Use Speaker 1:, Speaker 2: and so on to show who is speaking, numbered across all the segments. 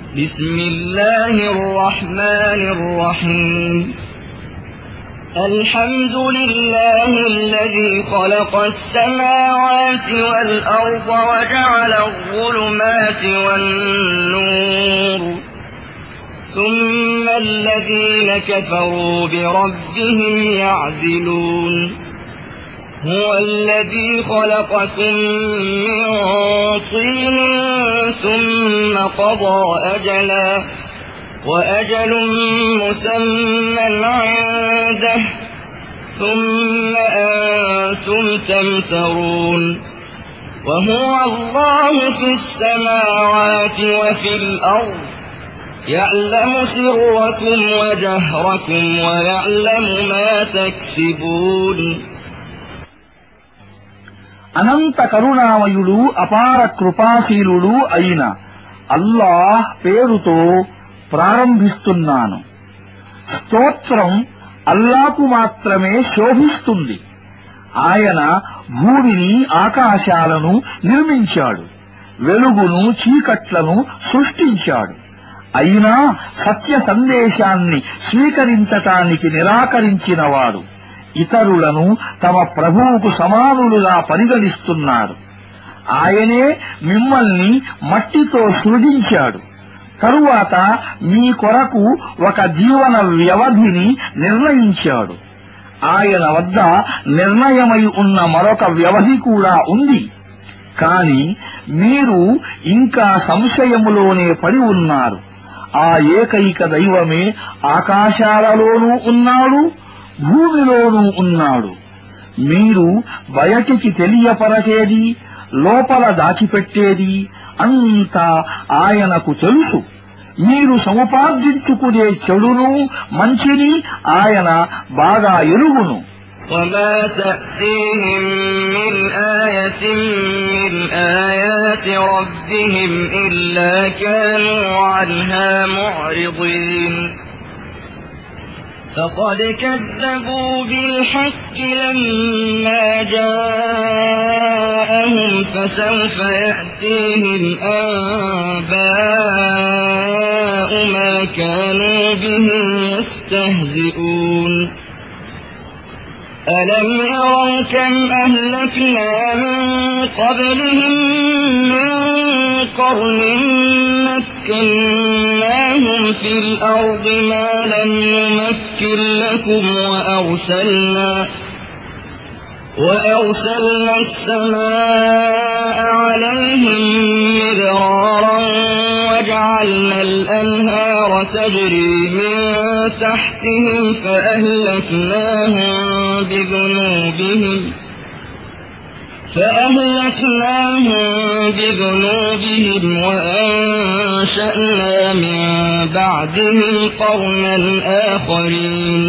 Speaker 1: بسم الله الرحمن الرحيم الحمد لله الذي خلق السماوات والأرض وجعل الظلمات والنور ثم الذين كفروا بربهم يعدلون هو الذي خلقكم من طين ثم قضى أجلا وأجل مسمى عنده ثم أنتم تمترون وهو الله في السماوات وفي الأرض يعلم سركم وجهركم ويعلم ما تكسبون
Speaker 2: అనంత కరుణామయుడు అపార కృపాశీలుడు అయిన అల్లాహ్ పేరుతో ప్రారంభిస్తున్నాను. స్తోత్రం అల్లాకు మాత్రమే శోభిస్తుంది. ఆయన భూమిని ఆకాశాలను నిర్మించాడు, వెలుగును చీకట్లను సృష్టించాడు. అయినా సత్య సందేశాన్ని స్వీకరించటానికి నిరాకరించినవాడు ఇతరులను తమ ప్రభువుకు సమానులుగా పరిగణిస్తున్నారు. ఆయనే మిమ్మల్ని మట్టితో సృజించాడు. తరువాత మీ కొరకు ఒక జీవన వ్యవధిని నిర్ణయించాడు. ఆయన వద్ద నిర్ణయమై ఉన్న మరొక వ్యవధి కూడా ఉంది. కాని మీరు ఇంకా సంశయములోనే పడి ఉన్నారు. ఆ ఏకైక దైవమే ఆకాశాలలోనూ ఉన్నాడు, భూమిలోనూ ఉన్నాడు. మీరు బయటికి తెలియపరచేది, లోపల దాచిపెట్టేది అంతా ఆయనకు తెలుసు. మీరు సముపార్జించుకునే చెడును మంచిని ఆయన బాగా ఎరుగును.
Speaker 1: وما تأتيهم من آية من آيات ربهم إلا كانوا عنها معرضين فقد كذبوا بالحق لما جاءهم فسوف يأتيهم أنباء ما كانوا به يستهزئون ألم يروا كم أهلكنا من قبلهم من قرن مكناهم في الأرض ما لم نمكن لكم وأرسلنا السماء عليهم مدرارا وجعلنا الأنهار تجري من تحتهم فأهلكناهم بذنوبهم وأنشأنا من بعدهم قرنا آخرين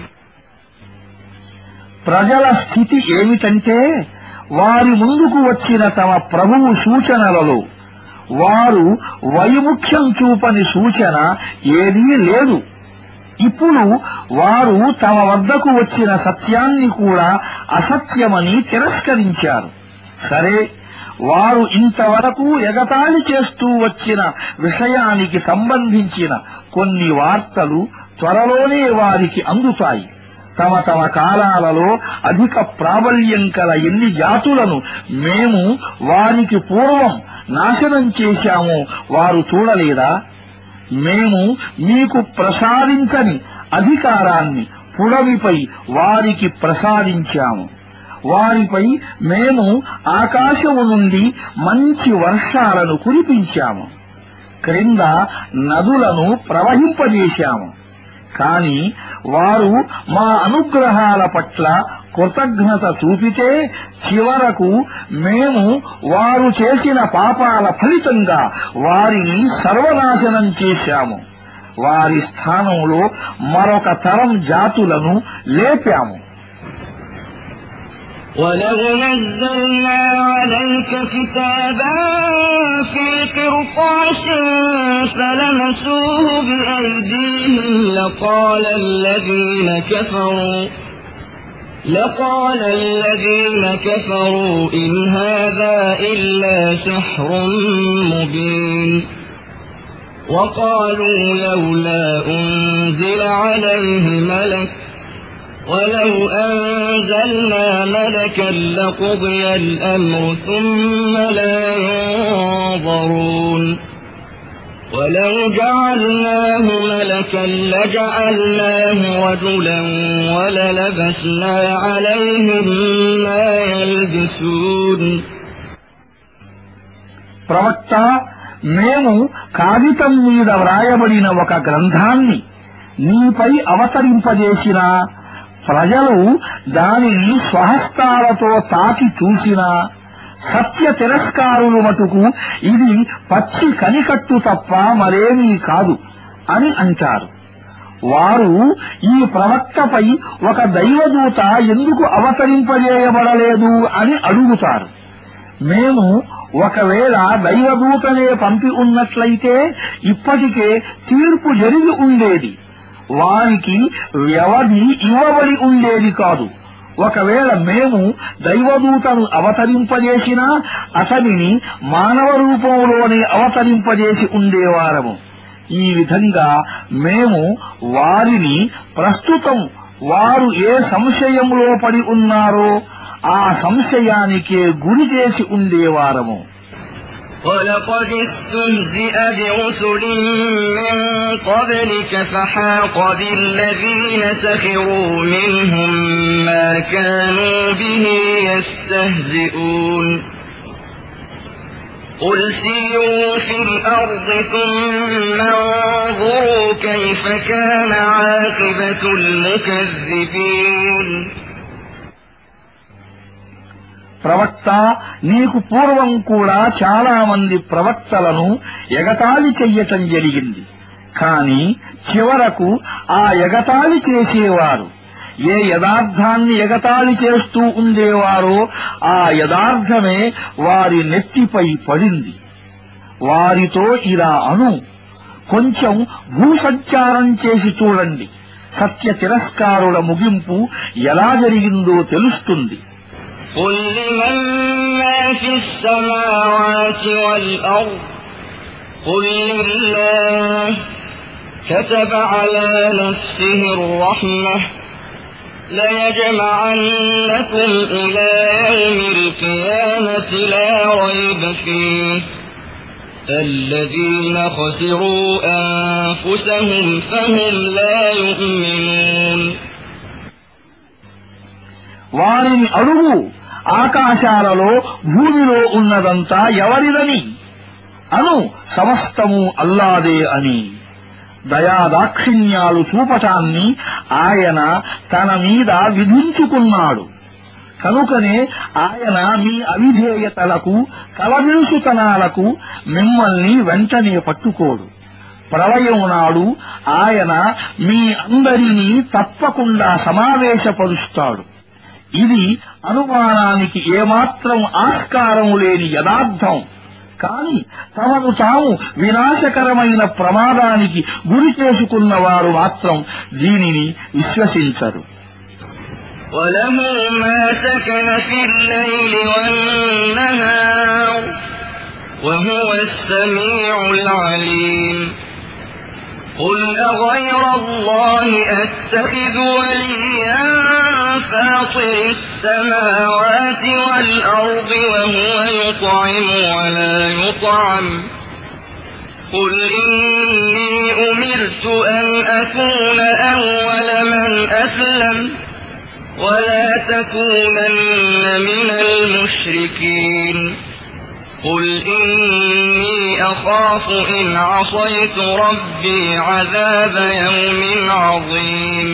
Speaker 2: ప్రజల స్థితి ఏమిటంటే వారి ముందుకు వచ్చిన తమ ప్రభువు సూచనలలో వారు వైముఖ్యం చూపని సూచన ఏదీ లేదు. ఇప్పుడు వారు తమ వద్దకు వచ్చిన సత్యాన్ని కూడా అసత్యమని తిరస్కరించారు. సరే, వారు ఇంతవరకు ఎగతాళి చేస్తూ వచ్చిన విషయానికి సంబంధించిన కొన్ని వార్తలు త్వరలోనే వారికి అందుతాయి. తమ తమ కాలాలలో అధిక ప్రాబల్యం కల ఎన్ని జాతులను మేము వారికి పూర్వం నాశనం చేశామో వారు చూడలేదా? మేము మీకు ప్రసాదించని అధికారాన్ని పుడమిపై వారికి ప్రసాదించాము. వారిపై మేము ఆకాశము నుండి మంచి వర్షాలను కురిపించాము, క్రింద నదులను ప్రవహింపజేశాము. కాని వారు మా అనుగ్రహాల పట్ల కృతజ్ఞత చూపితే చివరకు మేము వారు చేసిన పాపాల ఫలితంగా వారిని సర్వనాశనం చేశాము. వారి స్థానంలో మరొక తరం జాతులను లేపాము.
Speaker 1: ولو نزلنا عليك كتابا في قرطاس فلمسوه بأيديهم لقال الذين كفروا إن هذا إلا سحر مبين وقالوا لولا أنزل عليه ملك ولو أنزلنا ملكا لقضي الأمر ثم لا ينظرون ولو جعلناه ملكا لجعلناه رجلا وللبسنا عليهم ما يلبسون.
Speaker 2: ప్రవక్త, మేము కాగితం మీద వ్రాయబడిన ఒక గ్రంథాన్ని నీపై అవతరింపజేసినా, ప్రజలు దానిని స్వహస్తాలతో తాకి చూసినా, సత్య తిరస్కారులు మటుకు ఇది పచ్చి కనికట్టు తప్ప మరేమీ కాదు అని అంటారు. వారు ఈ ప్రవక్తపై ఒక దైవదూత ఎందుకు అవతరింపజేయబడలేదు అని అడుగుతారు. మేము ఒకవేళ దైవదూతనే పంపి ఉన్నట్లయితే ఇప్పటికే తీర్పు జరిగి ఉండేది, వారికి వ్యవధి ఇవ్వబడి ఉండేది కాదు. ఒకవేళ మేము దైవదూతను అవతరింపజేసినా అతనిని మానవ రూపంలోనే అవతరింపజేసి ఉండేవారము. ఈ విధంగా మేము వారిని ప్రస్తుతం వారు ఏ సంశయంలో పడి ఉన్నారో ఆ సంశయానికే గురి చేసి ఉండేవారము.
Speaker 1: ولقد استهزئ برسل من قبلك فحاق بالذين سخروا منهم ما كانوا به يستهزئون. قل سيروا في الأرض ثم انظروا كيف كان عاقبة المكذبين.
Speaker 2: ప్రవక్త, నీకు పూర్వం కూడా చాలా మంది ప్రవక్తలను ఎగతాళి చెయ్యటం జరిగింది. కాని చివరకు ఆ ఎగతాళి చేసేవారు ఏ యథార్థాన్ని ఎగతాళి చేస్తూ ఉండేవారో ఆ యథార్థమే వారి నెత్తిపై పడింది. వారితో ఇలా అను, కొంచెం భూసంచారం చేసి చూడండి, సత్య తిరస్కారుల ముగింపు ఎలా జరిగిందో తెలుస్తుంది.
Speaker 1: قل لمن ما في السماوات والأرض قل لله كتب على نفسه الرحمة ليجمعنكم إلى يوم القيامة لا ريب فيه الذين خسروا أنفسهم فهم لا يؤمنون.
Speaker 2: వారిని అడుగు, ఆకాశాలలో భూమిలో ఉన్నదంతా ఎవరిదని? అను, సమస్తము అల్లాదే అని. దయాదాక్షిణ్యాలు చూపటాన్ని ఆయన తన మీద విధించుకున్నాడు. కనుకనే ఆయన మీ అవిధేయతలకు కలవిరుసుతనాలకు మిమ్మల్ని వెంటనే పట్టుకోడు. ప్రళయం నాడు ఆయన మీ అందరినీ తప్పకుండా సమావేశపరుస్తాడు. ఇది అనుమానానికి ఏమాత్రం ఆస్కారం లేని యథార్థం. కాని తమను తాము వినాశకరమైన ప్రమాదానికి గురి చేసుకున్న వారు మాత్రం దీనిని విశ్వసించరు.
Speaker 1: وله ما سكن في الليل والنهار وهو السميع العليم. قل أغير الله أتخذ وليا فاطر السماوات والأرض وهو يطعم ولا يطعم قل إني أمرت أن أكون أول من أسلم ولا تكونن من المشركين. قل إني أخاف إن عصيت ربي عذاب يوم عظيم.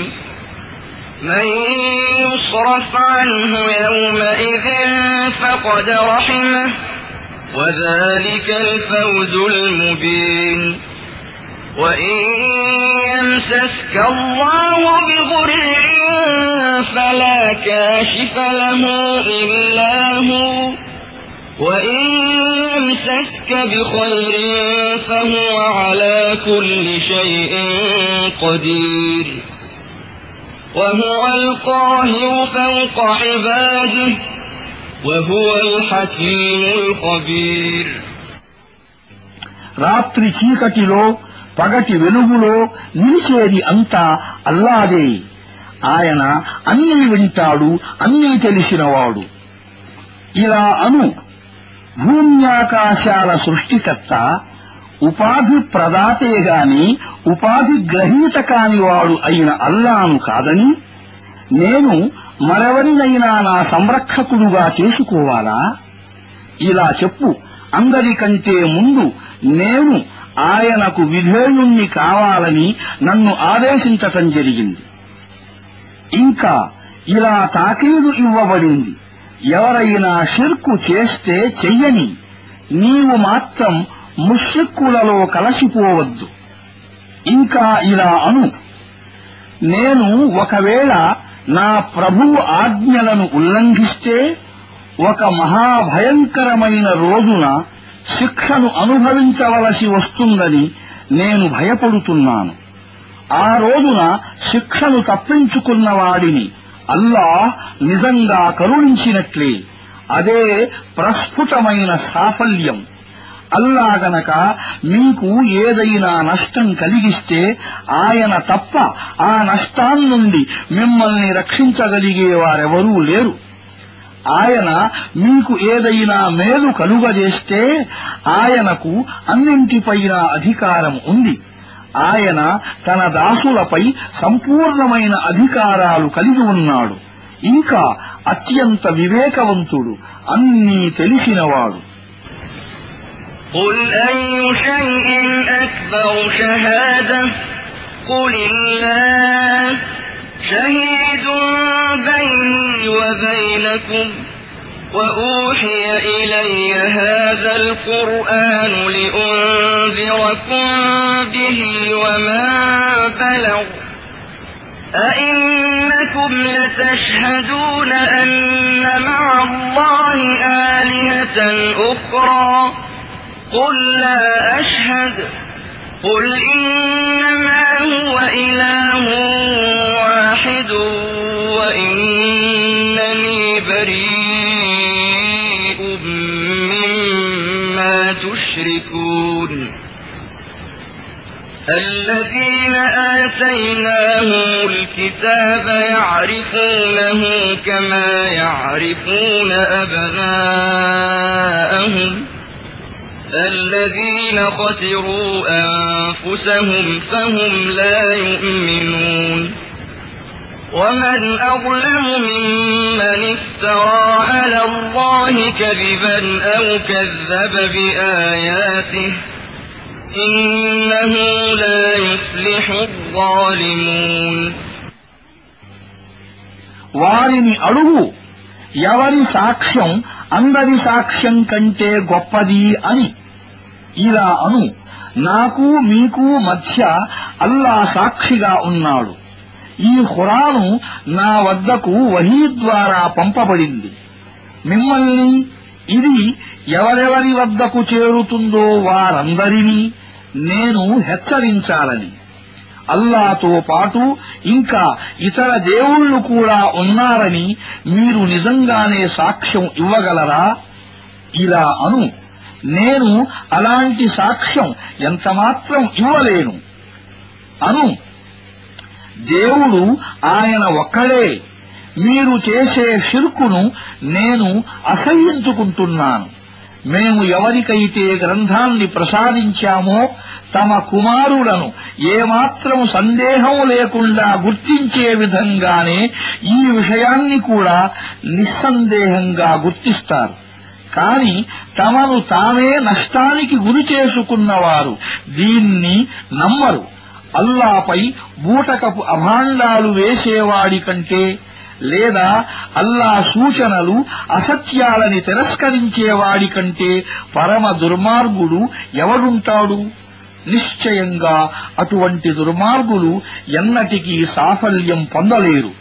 Speaker 1: من يصرف عنه يومئذ فقد رحمه وذلك الفوز المبين. وإن يمسسك الله بضر فلا كاشف له إلا هو وإن يمسسك بخير فهو على كل شيء قدير وهو القاهر فوق عباده وهو الحكيم الخبير.
Speaker 2: రాత్రి చీకటిలో పగటి వెలుగులో నిలిచేది అంతా అల్లాదే. ఆయన అన్నీ వింటాడు, అన్నీ తెలిసినవాడు. ఇలా అను, భూమ్యాకాశాల సృష్టికర్త ఉపాధి ప్రదాతేగాని ఉపాధి గ్రహీత కానివాడు అయిన అల్లాను కాదని నేను మరెవరినైనా నా సంరక్షకుడుగా చేసుకోవాలా? ఇలా చెప్పు, అందరికంటే ముందు నేను ఆయనకు విధేయుణ్ణి కావాలని నన్ను ఆదేశించటం జరిగింది. ఇంకా ఇలా తాకీదు ఇవ్వబడింది, ఎవరైనా షిర్కు చేస్తే చెయ్యని, నీవు మాత్రం ముష్రిక్కులలో కలసిపోవద్దు. ఇంకా ఇలా అను, నేను ఒకవేళ నా ప్రభువు ఆజ్ఞలను ఉల్లంఘిస్తే ఒక మహాభయంకరమైన రోజున శిక్షను అనుభవించవలసి వస్తుందని నేను భయపడుతున్నాను. ఆ రోజున శిక్షను తప్పించుకున్న వాడిని అల్లాహ్ నిజంగా కరుణించినట్లే. అదే ప్రస్ఫుటమైన సాఫల్యం. అల్లా గనక మీకు ఏదైనా నష్టం కలిగిస్తే ఆయన తప్ప ఆ నష్టాన్నుండి మిమ్మల్ని రక్షించగలిగేవారెవరూ లేరు. ఆయన మీకు ఏదైనా మేలు కలుగజేస్తే ఆయనకు అన్నింటిపైన అధికారం ఉంది. ఆయన తన దాసులపై సంపూర్ణమైన అధికారాలు కలిగి ఉన్నాడు. ఇంకా అత్యంత వివేకవంతుడు, అన్నీ తెలిసినవాడు.
Speaker 1: قل أي شيء أكبر شهادة قل الله شهيد بيني وبينكم وأوحي إلي هذا القرآن لأنذركم به وما بلغ أئنكم لتشهدون أن مع الله آلهة أخرى قل لا أشهد قل إنما هو إله واحد وإنني بريء مما تشركون الذين آتيناهم الكتاب يعرفونه كما يعرفون أبناءهم الذين خسروا أنفسهم فهم لا يؤمنون ومن أظلم ممن افترى على الله كذبا أو كذب بآياته إنه لا يفلح الظالمون
Speaker 2: వారిని అడుగు, ఎవరి సాక్ష్యం అందరి సాక్ష్యం కంటే గొప్పది అని. ఇలా అను, నాకు మీకు మధ్య అల్లా సాక్షిగా ఉన్నాడు. ఈ ఖురాను నా వద్దకు వహీ ద్వారా పంపబడింది. మిమ్మల్ని ఇది ఎవరెవరి వద్దకు చేరుతుందో వారందరినీ నేను హెచ్చరించాలని. అల్లాతో పాటు ఇంకా ఇతర దేవుళ్లు కూడా ఉన్నారని మీరు నిజంగానే సాక్ష్యం ఇవ్వగలరా? ఇలా అను, నేను అలాంటి సాక్ష్యం ఎంతమాత్రం ఇవ్వలేను. అను, దేవుడు ఆయన ఒక్కడే. మీరు చేసే షిర్కును నేను అసహ్యించుకుంటున్నాను. మేము ఎవరికైతే గ్రంథాన్ని ప్రసాదించామో తమ కుమారులను ఏమాత్రం సందేహం లేకుండా గుర్తించే విధంగానే ఈ విషయాన్ని కూడా నిస్సందేహంగా గుర్తిస్తారు. కాని తమను తామే నష్టానికి గురి చేసుకున్నవారు దీన్ని నమ్మరు. అల్లాపై బూటకపు అభాండాలు వేసేవాడి కంటే లేదా అల్లా సూచనలు అసత్యాలని తిరస్కరించేవాడి కంటే పరమ దుర్మార్గుడు ఎవడుంటాడు? నిశ్చయంగా అటువంటి దుర్మార్గులు ఎన్నటికీ సాఫల్యం పొందలేరు.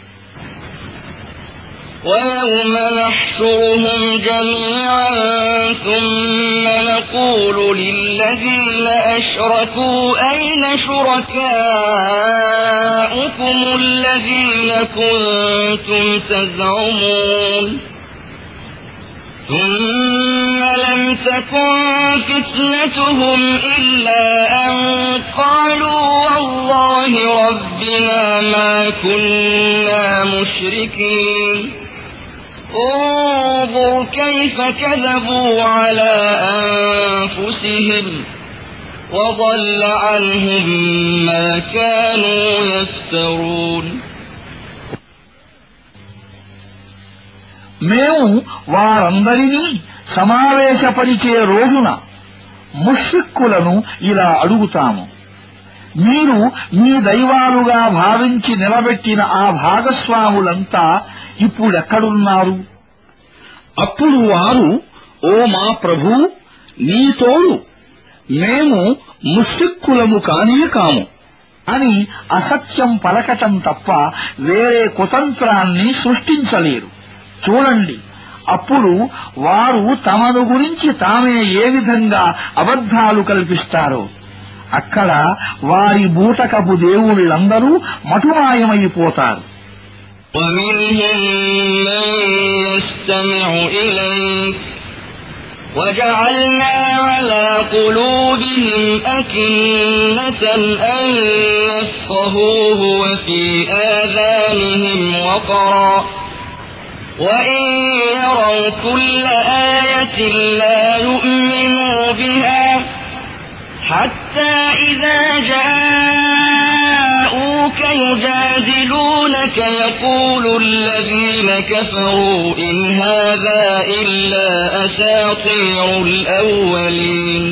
Speaker 1: ويوم نحشرهم جميعا ثم نقول للذين أشركوا أين شركاؤكم الذين كنتم تزعمون ثم لم تكن فتنتهم إلا أن قالوا والله ربنا ما كنا مشركين انظر كيف كذبوا على أنفسهم وضل عنهم ما كانوا يفترون.
Speaker 2: మేము వారందరినీ సమావేశపరిచే రోజున ముష్రిక్కులను ఇలా అడుగుతాము, మీరు మీ దైవాలుగా భావించి నిలబెట్టిన ఆ భాగస్వాములంతా ఇప్పుడెక్కడున్నారు?
Speaker 3: అప్పుడు వారు, ఓ మా ప్రభూ, నీ తోడు మేము ముష్రిక్కులము కానే కాము
Speaker 2: అని అసత్యం పలకటం తప్ప వేరే కుతంత్రాన్ని సృష్టించలేరు. చూడండి, అప్పుడు వారు తమను గురించి తామే ఏ విధంగా అబద్ధాలు కల్పిస్తారో. అక్కడ వారి బూటకపు దేవుళ్ళందరూ మటుమాయమైపోతారు.
Speaker 1: ومنهم من يستمع إليك وجعلنا على قلوبهم أكنة أن يفقهوه وفي آذانهم وقرا وإن يروا كل آية لا يؤمنوا بها حتى إذا جاءوك يجادلونك يقول الذين كفروا إن هذا إلا أساطير الأولين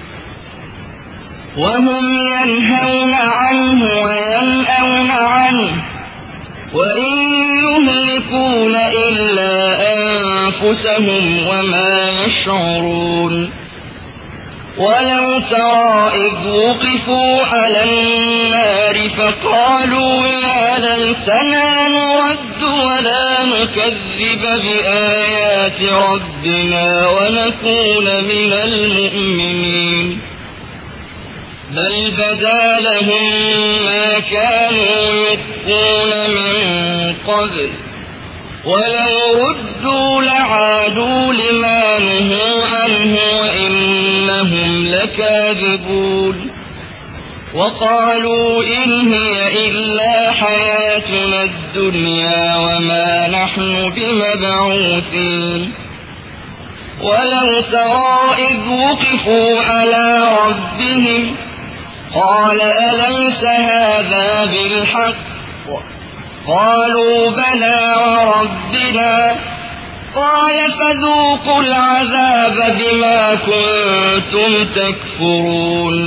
Speaker 1: وهم ينهون عنه وينأون عنه وإن يهلكون إلا أنفسهم وما يشعرون. ولو ترى إذ وقفوا على النار فقالوا يا ليتنا نرد ولا نكذب بآيات ربنا ونكون من المؤمنين بل بدا لهم ما كانوا يخفون من قبل ولو ردوا لعادوا لما نهوا عنه وإنهم لكاذبون. وقالوا إن هي إلا حياتنا الدنيا وما نحن بمبعوثين. ولو ترى إذ وقفوا على ربهم قال أليس هذا بالحق قالوا بلى وربنا قال فذوقوا العذاب بما كنتم تكفرون.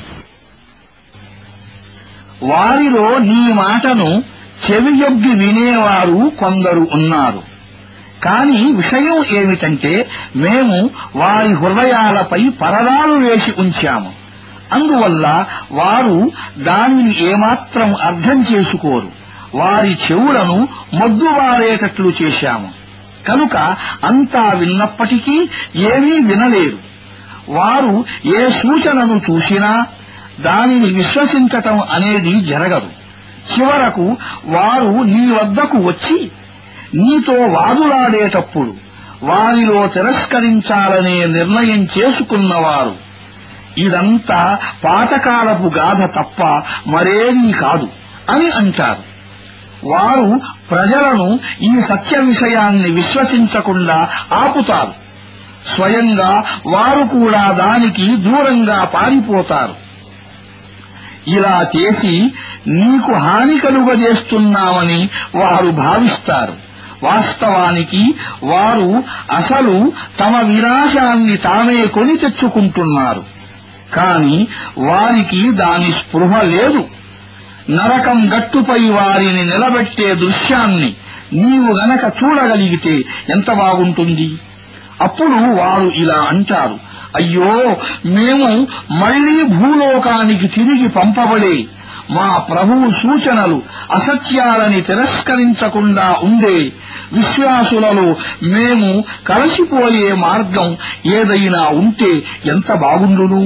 Speaker 2: వారిలో నీ మాటను చెవియొగ్గి వినేవారు కొందరు ఉన్నారు. కాని విషయం ఏమిటంటే మేము వారి హృదయాలపై పరదాలు వేసి ఉంచాము. అందువల్ల వారు దానిని ఏమాత్రం అర్థం చేసుకోరు. వారి చెవులను మొద్దుబారేటట్లు చేశాము. కనుక అంతా విన్నప్పటికీ ఏమీ వినలేరు. వారు ఏ సూచనను చూసినా దానిని విశ్వసించటం అనేది జరగదు. చివరకు వారు నీ వద్దకు వచ్చి నీతో వాదులాడేటప్పుడు వారిలో తిరస్కరించాలనే నిర్ణయం చేసుకున్నవారు, ఇదంతా పాతకాలపు గాథ తప్ప మరేమీ కాదు అని అంటారు. వారు ప్రజలను ఈ సత్య విషయాన్ని విశ్వసించకుండా ఆపుతారు. స్వయంగా వారు కూడా దానికి దూరంగా పారిపోతారు. ఇలా చేసి నీకు హాని కలుగజేస్తున్నామని వారు భావిస్తారు. వాస్తవానికి వారు అసలు తమ వినాశాన్ని తామే కొని తెచ్చుకుంటున్నారు. కాని వారికి దాని స్పృహ లేదు. నరకం గట్టుపై వారిని నిలబెట్టే దృశ్యాన్ని నీవు గనక చూడగలిగితే ఎంత బాగుంటుంది. అప్పుడు వారు ఇలా అంటారు, అయ్యో, మేము మళ్లీ భూలోకానికి తిరిగి పంపబడే మా ప్రభువు సూచనలు అసత్యాలని తిరస్కరించకుండా ఉండే విశ్వాసులలో మేము కలిసిపోయే మార్గం ఏదైనా ఉంటే ఎంత బాగుండును.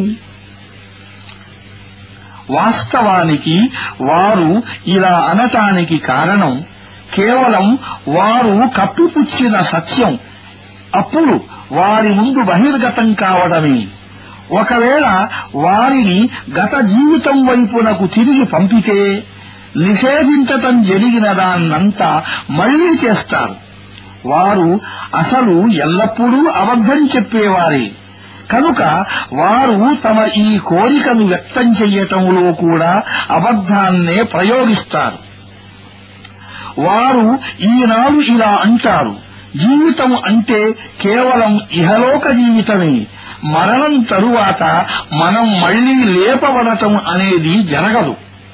Speaker 2: వాస్తవానికి వారు ఇలా అనటానికి కారణం కేవలం వారు కప్పిపుచ్చిన సత్యం. అప్పుడు వారి ముందు బహిర్గతం కావడమే. ఒకవేళ వారిని గత జీవితం వైపునకు తిరిగి పంపితే నిషేధించటం జరిగిన దాన్నంతా మళ్లీ చేస్తారు. వారు అసలు ఎల్లప్పుడూ అబద్ధం చెప్పేవారే. కనుక వారు తమ ఈ కోరికను వ్యక్తం చెయ్యటంలో కూడా అబద్ధాన్నే ప్రయోగిస్తారు. వారు ఈనాడు ఇలా అంటారు, జీవితం అంటే కేవలం ఇహలోక జీవితమే, మరణం తరువాత మనం మళ్లీ లేపబడటం అనేది జరగదు.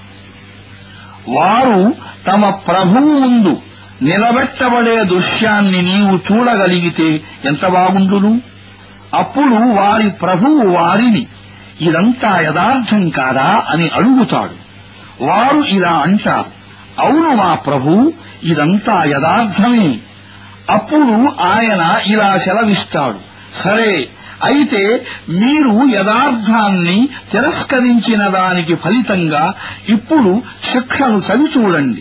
Speaker 2: వారు తమ ప్రభువు ముందు నిలబెట్టబడే దృశ్యాన్ని నీవు చూడగలిగితే ఎంత బాగుండును. అప్పుడు వారి ప్రభువు వారిని ఇదంతా యథార్థం కాదా అని అడుగుతాడు. వారు ఇలా అంటారు, అవును మా ప్రభూ, ఇదంతా యథార్థమే. అప్పుడు ఆయన ఇలా సెలవిస్తాడు, సరే అయితే మీరు యథార్థాన్ని తిరస్కరించిన దానికి ఫలితంగా ఇప్పుడు శిక్షను చవిచూడండి.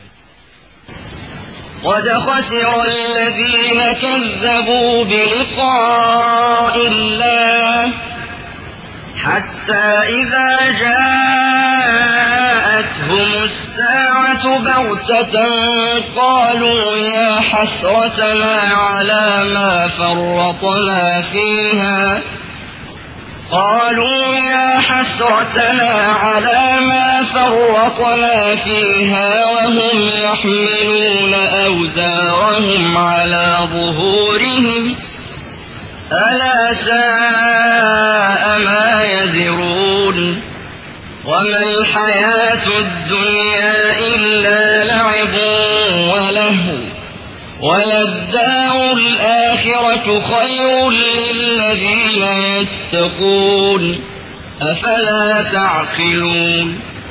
Speaker 1: قد خسر الذين كذبوا بلقاء الله حتى إذا جاءتهم الساعة بغتة قالوا يا حسرتنا على ما فرطنا فيها وهم يحملون أوزارهم على ظهورهم ألا ساء ما يزرون وما الحياة الدنيا إلا لعب ولهو وللدار الآخرة خير للذين يتقون أفلا تعقلون.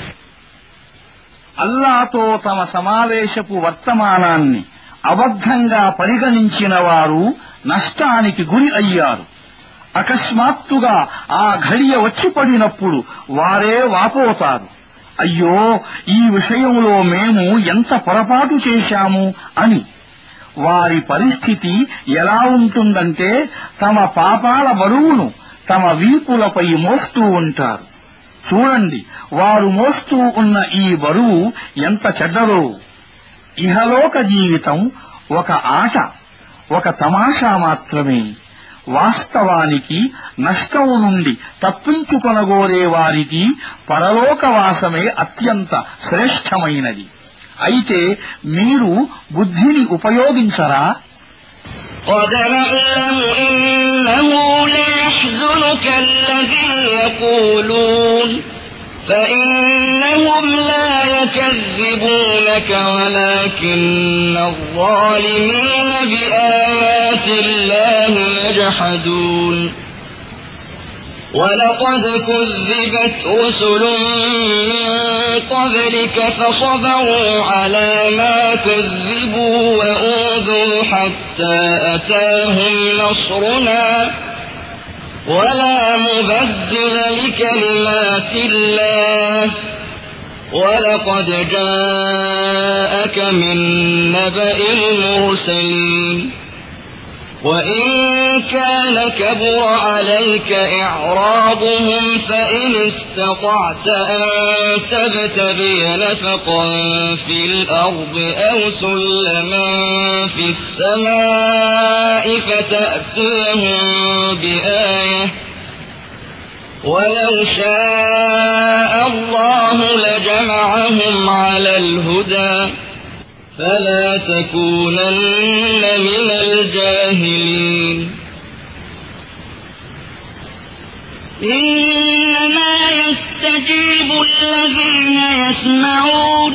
Speaker 2: అల్లాతో తమ సమావేశపు వర్తమానాన్ని అబద్ధంగా పరిగణించిన వారు నష్టానికి గురి అయ్యారు. అకస్మాత్తుగా ఆ ఘడియ వచ్చి పడినప్పుడు వారే వాపోతారు, అయ్యో ఈ విషయంలో మేము ఎంత పొరపాటు చేశాము అని. వారి పరిస్థితి ఎలా ఉంటుందంటే తమ పాపాల బరువును తమ వీపులపై మోస్తూ ఉంటారు. చూడండి, వారు మోస్తూ ఉన్న ఈ బరువు ఎంత చెడ్డదో. ఇహలోక జీవితం ఒక ఆట, ఒక తమాషా మాత్రమే. వాస్తవానికి నష్టం నుండి తప్పించుకొనగోరే వారికి పరలోకవాసమే అత్యంత శ్రేష్టమైనది. అయితే మీరు బుద్ధిని ఉపయోగించరా?
Speaker 1: قد نعلم إنه ليحزنك الذي يقولون فإنهم لا يكذبونك ولكن الظالمين بآيات الله يجحدون. ولقد كذبت رسل من قبلك فصبروا على ما كذبوا وأوذوا حتى أتاهم نصرنا ولا مبدل لكلمات الله ولقد جاءك من نبأ المرسلين. وإن كان كبر عليك إعراضهم فإن استطعت أن تبتغي نفقا في الأرض أو سلما في السماء فتأتيهم بآية ولو شاء الله لجمعهم على الهدى فلا تكونن من الجاهلين. إنما يستجيب الذين يسمعون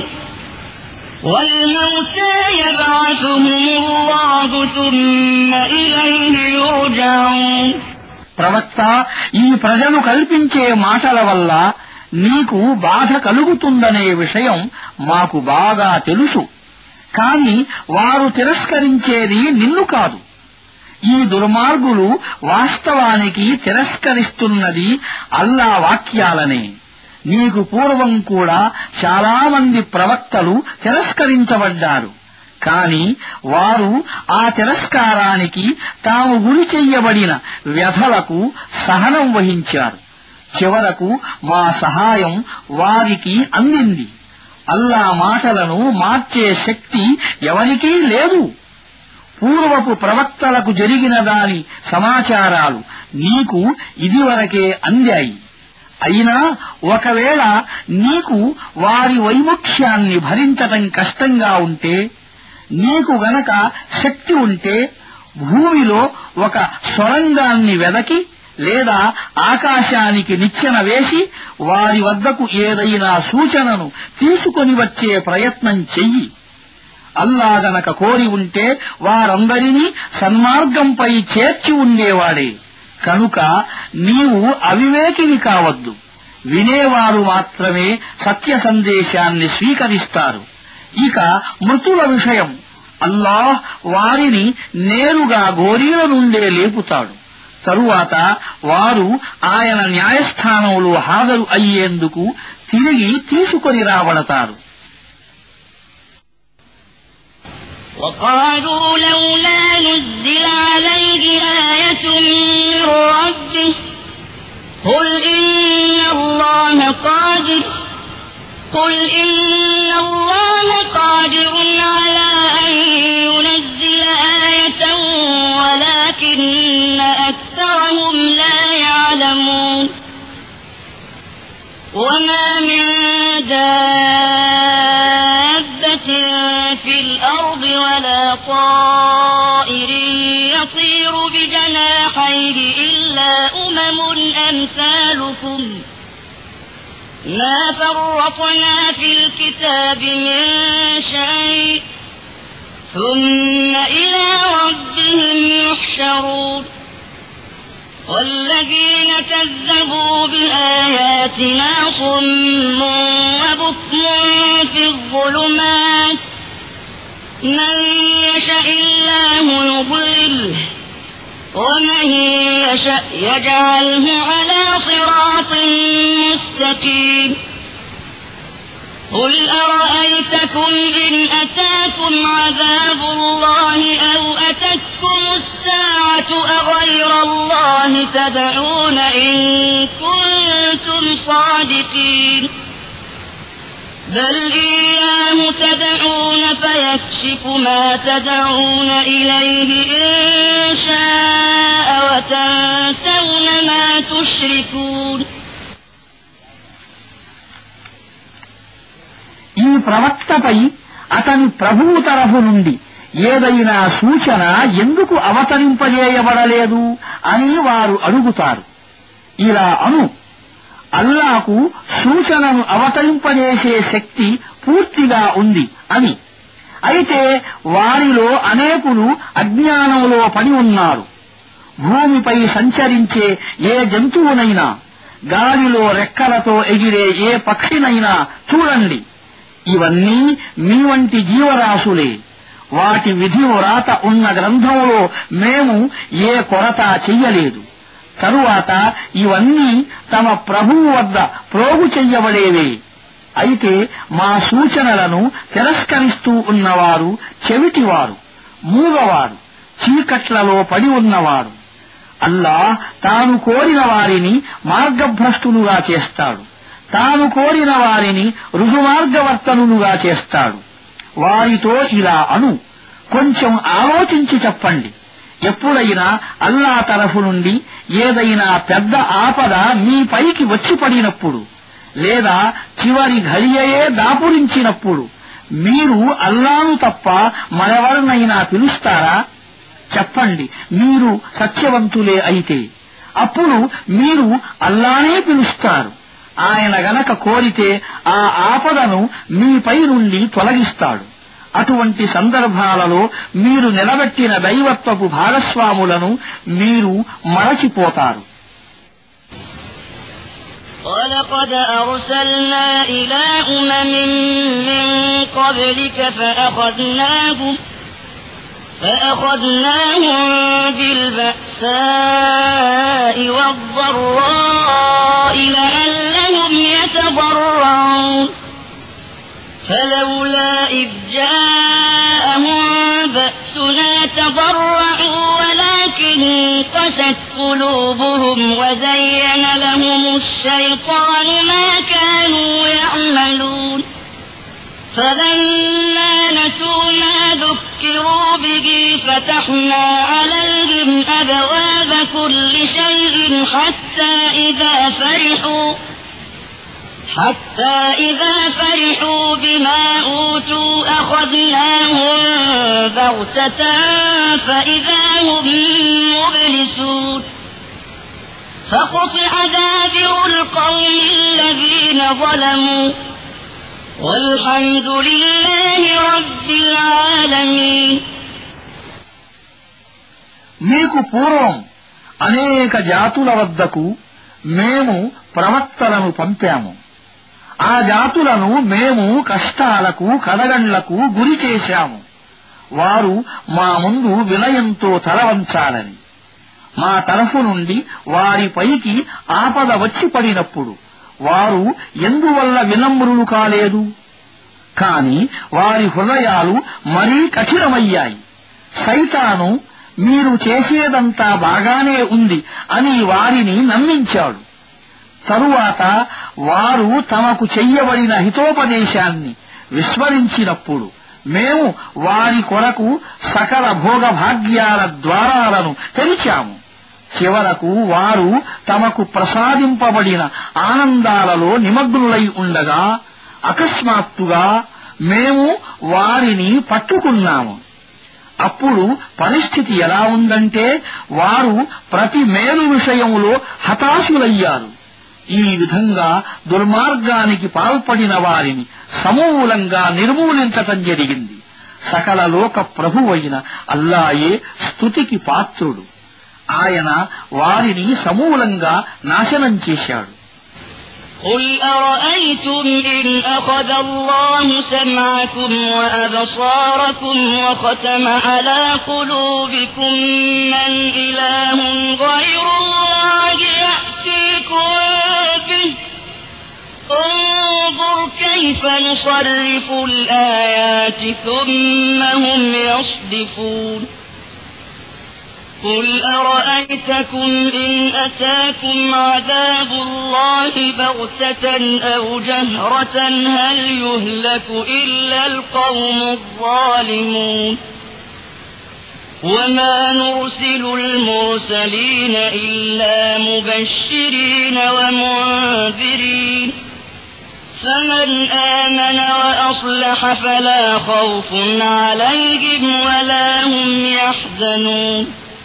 Speaker 1: والموتى يبعثهم الله ثم إليه يرجعون.
Speaker 2: ప్రవక్త, ఈ ప్రజలు కల్పించే మాటల వల్ల నీకు బాధ కలుగుతుందనే విషయం మాకు బాగా తెలుసు. కాని వారు తిరస్కరించేది నిన్ను కాదు. ఈ దుర్మార్గులు వాస్తవానికి తిరస్కరిస్తున్నది అల్లా వాక్యాలనే. నీకు పూర్వం కూడా చాలా మంది ప్రవక్తలు తిరస్కరించబడ్డారు. కాని వారు ఆ తిరస్కారానికి తాము గురి చెయ్యబడిన వ్యధలకు సహనం వహించారు. చివరకు మా సహాయం వారికి అందింది. అల్లా మాటలను మార్చే శక్తి ఎవరికీ లేదు. పూర్వపు ప్రవక్తలకు జరిగిన దాని సమాచారాలు నీకు ఇదివరకే అందాయి. అయినా ఒకవేళ నీకు వారి వైముఖ్యాన్ని భరించటం కష్టంగా ఉంటే, నీకు గనక శక్తి ఉంటే భూమిలో ఒక సొరంగాన్ని వెదకి లేదా ఆకాశానికి నిచ్చెన వేసి వారి వద్దకు ఏదైనా సూచనను తీసుకొని వచ్చే ప్రయత్నం చెయ్యి. అల్లా గనక కోరి ఉంటే వారందరినీ సన్మార్గంపై చేర్చి ఉండేవాడే. కనుక నీవు అవివేకివి కావద్దు. వినేవారు మాత్రమే సత్య సందేశాన్ని స్వీకరిస్తారు. ఇక మృతుల విషయం, అల్లాహ్ వారిని నేరుగా ఘోరీల నుండే లేపుతాడు. తరువాత వారు ఆయన న్యాయస్థానంలో హాజరు అయ్యేందుకు తిరిగి తీసుకొని రాబడతారు.
Speaker 1: وقالوا لولا نزل عليه آية من ربه قل إن الله قادر على أن ينزل آية ولكن أكثرهم لا يعلمون وما من دابة في الأرض ولا طائر يطير بجناحيه إلا أمثالكم ما فرطنا في الكتاب من شيء ثم إلى ربهم يحشرون والذين كذبوا بآياتنا صم وبكم في الظلمات من يشاء الله يضلله ومن يشاء يجعله على صراط مستقيم قل أرأيتكم إن أتاكم عذاب الله أو أتتكم الساعة أغير الله تدعون إن كنتم صادقين بل إياه تدعون فيكشف ما تدعون إليه إن شاء وتنسون ما تشركون.
Speaker 2: ఈ ప్రవక్తపై అతని ప్రభువు తరఫు నుండి ఏదైనా సూచన ఎందుకు అవతరింపజేయబడలేదు అని వారు అడుగుతారు. ఇలా అను, అల్లాకు సూచనను అవతరింపజేసే శక్తి పూర్తిగా ఉంది అని. అయితే వారిలో అనేకులు అజ్ఞానంలో పడి ఉన్నారు. భూమిపై సంచరించే ఏ జంతువునైనా, గాలిలో రెక్కలతో ఎగిరే ఏ పక్షినైనా చూడండి. ఇవన్నీ మీ వంటి జీవరాశులే. వాటి విధి వ్రాత ఉన్న గ్రంథంలో మేము ఏ కొరత చెయ్యలేదు. తరువాత ఇవన్నీ తమ ప్రభువు వద్ద ప్రోగు చెయ్యబడేవే. అయితే మా సూచనలను తిరస్కరిస్తూ ఉన్నవారు చెవిటివారు, మూగవారు, చీకట్లలో పడి ఉన్నవారు. అల్లాహ్ తాను కోరిన వారిని మార్గభ్రష్టులుగా చేస్తాడు. తాను కోరిన వారిని రుజుమార్గవర్తనులుగా చేస్తాడు. వారితో ఇలా అను, కొంచెం ఆలోచించి చెప్పండి. ఎప్పుడైనా అల్లా తరఫు నుండి ఏదైనా పెద్ద ఆపద మీపైకి వచ్చి పడినప్పుడు, లేదా చివరి ఘడియయే దాపురించినప్పుడు మీరు అల్లాను తప్ప మరెవరినైనా పిలుస్తారా? చెప్పండి, మీరు సత్యవంతులే అయితే. అప్పుడు మీరు అల్లానే పిలుస్తారు. ఆయన గనక కోరితే ఆ ఆపదను మీపై నుండి తొలగిస్తాడు. అటువంటి సందర్భాలలో మీరు నిలబెట్టిన దైవత్వపు భాగస్వాములను మీరు మరచిపోతారు.
Speaker 1: وَلَقَدْ أَرْسَلْنَا إِلَى أُمَمٍ مِّن قَبْلِكَ فَأَخَذْنَاهُم بِالْبَأْسَاءِ وَالضَّرَّاءِ لَعَلَّهُمْ يَتَضَرَّعُونَ فَلَوْلَا إِذْ جَاءَهُم بأسنا تضرعوا ولكن قست قلوبهم وزين لهم الشيطان ما كانوا يعملون فلما نسوا ما ذكروا به فتحنا عليهم أبواب كل شيء حتى إذا فرحوا بما أوتوا أخذناهم بغتة فإذا هم مبلسون فقطع دابر القوم الذين ظلموا والحمد لله رب العالمين.
Speaker 2: మీకు పూర్వం అనేక జాతుల వద్దకు మేము ప్రవక్తలను పంపాము. ఆ జాతులను మేము కష్టాలకు కడగండ్లకు గురి చేశాము. వారు మా ముందు వినయంతో తలవంచాలని మా తరఫు నుండి వారిపైకి ఆపద వచ్చి పడినప్పుడు వారు ఎందువల్ల వినమ్రులు కాలేదు? కాని వారి హృదయాలు మరీ కఠినమయ్యాయి. సైతాను మీరు చేసేదంతా బాగానే ఉంది అని వారిని నమ్మించాడు. తరువాత వారు తమకు చెయ్యబడిన హితోపదేశాన్ని విస్మరించినప్పుడు మేము వారి కొరకు సకల భోగభాగ్యాల ద్వారాలను తెరిచాము. చివరకు వారు తమకు ప్రసాదింపబడిన ఆనందాలలో నిమగ్నులై ఉండగా అకస్మాత్తుగా మేము వారిని పట్టుకున్నాము. అప్పుడు పరిస్థితి ఎలా ఉందంటే వారు ప్రతి మేలు విషయంలో హతాశులయ్యారు. ఈ విధంగా దుర్మార్గానికి పాల్పడిన వారిని సమూలంగా నిర్మూలించటం జరిగింది. సకల లోక ప్రభువైన అల్లాయే స్తుతికి పాత్రుడు. ఆయన వారిని సమూలంగా నాశనం చేశాడు.
Speaker 1: قل أرأيتم إن أخذ الله سمعكم وأبصاركم وختم على قلوبكم من إله غير الله يأتيكم به انظر كيف نصرف الآيات ثم هم يصدفون قل أرأيتكم إن أتاكم عذاب الله بغتة أو جهرة هل يهلك إلا القوم الظالمون وما نرسل المرسلين إلا مبشرين ومنذرين فمن آمن وأصلح فلا خوف عليهم ولا هم يحزنون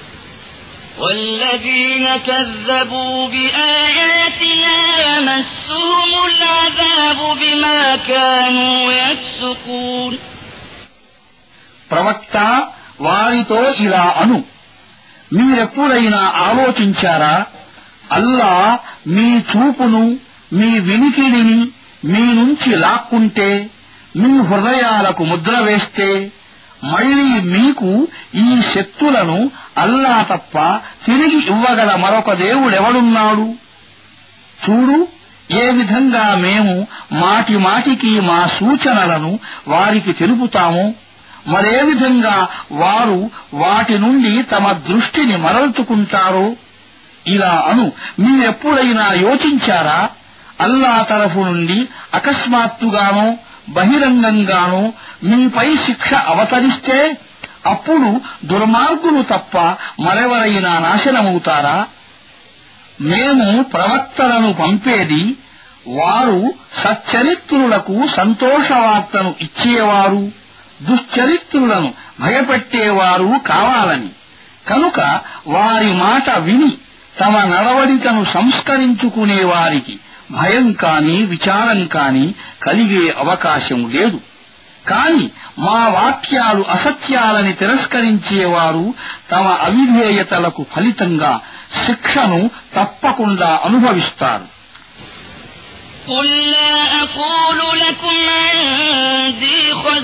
Speaker 1: والذين كذبوا بآياتنا يمسهم العذاب بما كانوا يفسقون.
Speaker 2: ప్రవక్త వారితో ఇలా అను, మీరెప్పుడైనా ఆలోచించారా? అల్లా మీ చూపును మీ వినికిడిని మీ నుంచి లాక్కుంటే, మీ హృదయాలకు ముద్ర వేస్తే మళ్లీ మీకు ఈ శక్తులను అల్లా తప్ప తిరిగి ఇవ్వగల మరొక దేవుడెవడున్నాడు? చూడు, ఏ విధంగా మేము మాటి మాటికి మా సూచనలను వారికి తెలుపుతామో, మరే విధంగా వారు వాటి నుండి తమ దృష్టిని మరల్చుకుంటారో. ఇలా అను, మీరెప్పుడైనా యోచించారా? అల్లా తరఫు నుండి అకస్మాత్తుగానో బహిరంగంగానో మీపై శిక్ష అవతరిస్తే అప్పుడు దుర్మార్గులు తప్ప మరెవరైనా నాశనమవుతారా? మేము ప్రవక్తలను పంపేది వారు సచ్చరిత్రులకు సంతోషవార్తను ఇచ్చేవారు, దుశ్చరిత్రులను భయపెట్టేవారు కావాలని. కనుక వారి మాట విని తమ నడవడికను సంస్కరించుకునే వారికి భయం కాని విచారం కాని కలిగే అవకాశం లేదు. కాని మా వాక్యాలు అసత్యాలని తిరస్కరించేవారు తమ అవిధేయతలకు ఫలితంగా శిక్షను తప్పకుండా అనుభవిస్తారు.
Speaker 1: قل لا أقول لكم عندي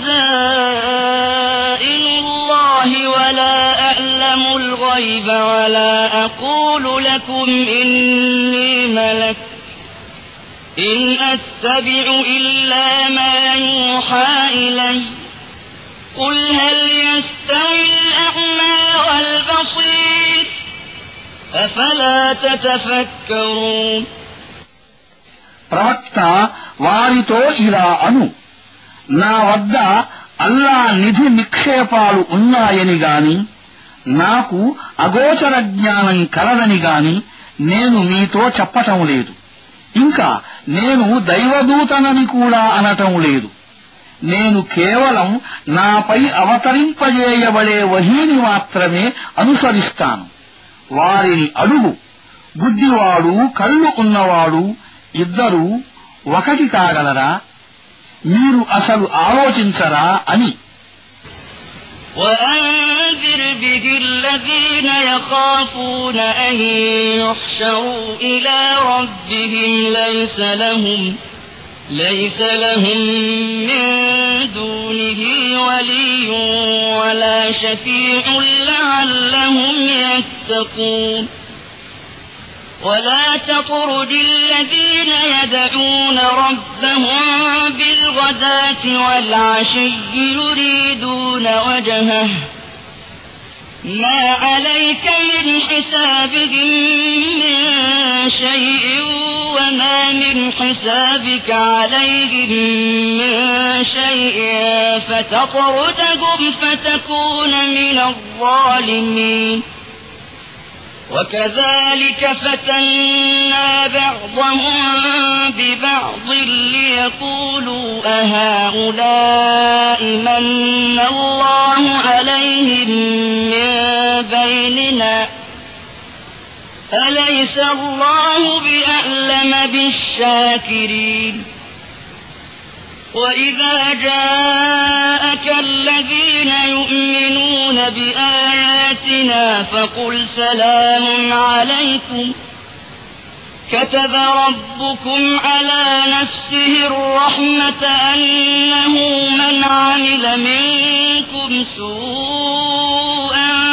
Speaker 1: خزائن الله ولا أعلم الغيب ولا أقول لكم إني ملك إن أتبع إلا ما يوحى إلي قل هل يستوي الأعمى والبصير أفلا تتفكرون
Speaker 2: ప్రవక్త వారితో ఇలా అను, నా వద్ద అల్లా నిధి నిక్షేపాలు ఉన్నాయని గాని నాకు అగోచర జ్ఞానం కలదని గాని నేను మీతో చెప్పటం లేదు. ఇంకా నేను దైవదూతనని కూడా అనటం లేదు. నేను కేవలం నాపై అవతరింపజేయబడే వహీని మాత్రమే అనుసరిస్తాను. వారిని అడుగు, గుడ్డివాడు కళ్ళు ఉన్నవాడు ఇద్దరూ ఒకటి కాగలరా? మీరు అసలు ఆలోచించరా అని.
Speaker 1: وأنذر به الذين يخافون أن يحشروا إلى ربهم ليس لهم من دونه ولي ولا شفيع لعلهم يتقون ولا تطرد الذين يدعون ربهم بالغداة والعشي يريدون وجهه ما عليك من حسابهم من شيء وما من حسابك عليهم من شيء فتطردهم فتكون من الظالمين وكذلك فتنا بعضهم ببعض ليقولوا أهؤلاء من الله عليهم من بيننا أليس الله بأعلم بالشاكرين وإذا جاءك الذين يؤمنون بآياتنا فقل سلام عليكم كتب ربكم على نفسه الرحمة أنه من عمل منكم سوءا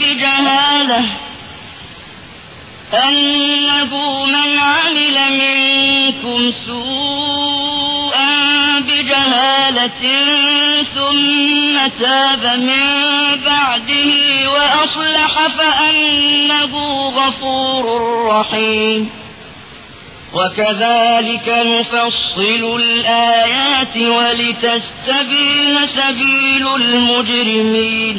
Speaker 1: بجهالة ثم تاب من بعده وأصلح فأنه غفور رحيم وكذلك نفصل الآيات ولتستبين سبيل المجرمين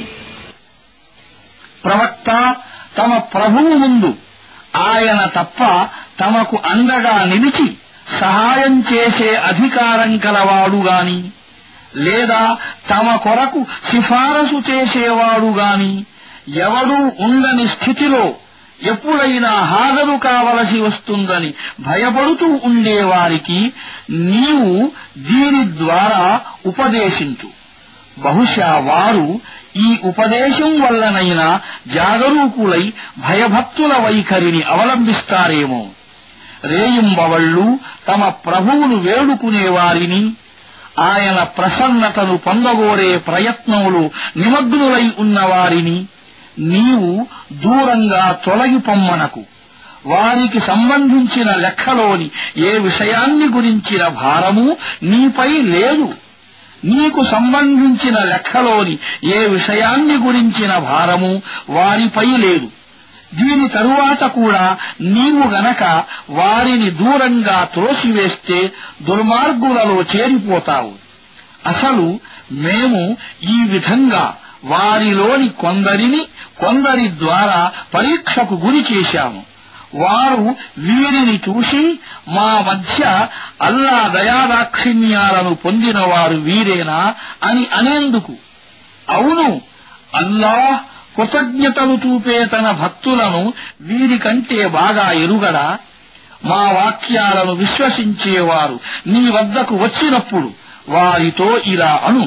Speaker 2: ప్రవక్త తమ ప్రభువు ముందు ఆయన తప్ప తమకు అండగా నిలిచి సహాయం చేసే అధికారం కలవాడు గాని లేదా తమ కొరకు సిఫారసు చేసేవాడు గాని ఎవడూ ఉండని స్థితిలో ఎప్పుడైనా హాజరు కావలసి వస్తుందని భయపడుతూ ఉండేవారికి నీవు దీని ద్వారా ఉపదేశించు. బహుశా వారు ఈ ఉపదేశం వల్లనైనా జాగరూకులై భయభక్తుల వైఖరిని అవలంబిస్తారేమో. రేయింబవళ్లు తమ ప్రభువును వేడుకునేవారిని, ఆయన ప్రసన్నతను పొందగోరే ప్రయత్నములు నిమగ్నులై ఉన్నవారిని నీవు దూరంగా తొలగిపొమ్మనకు. వారికి సంబంధించిన లెక్కలోని ఏ విషయాన్ని గురించిన భారము నీపై లేదు. నీకు సంబంధించిన లెక్కలోని ఏ విషయాన్ని గురించిన భారము వారిపై లేదు. దీని తరువాత కూడా నీవు గనక వారిని దూరంగా త్రోసివేస్తే దుర్మార్గులలో చేరిపోతావు. అసలు మేము ఈ విధంగా వారిలోని కొందరి ద్వారా పరీక్షకు గురి చేశాము. వారు వీరిని చూసి మా మధ్య అల్లా దయాదాక్షిణ్యాలను పొందినవారు వీరేనా అని అనేందుకు, అవును, అల్లాహ్ కృతజ్ఞతలు చూపే తన భక్తులను వీరికంటే బాగా ఎరుగడా? మా వాక్యాలను విశ్వసించేవారు నీ వద్దకు వచ్చినప్పుడు వారితో ఇలా అను,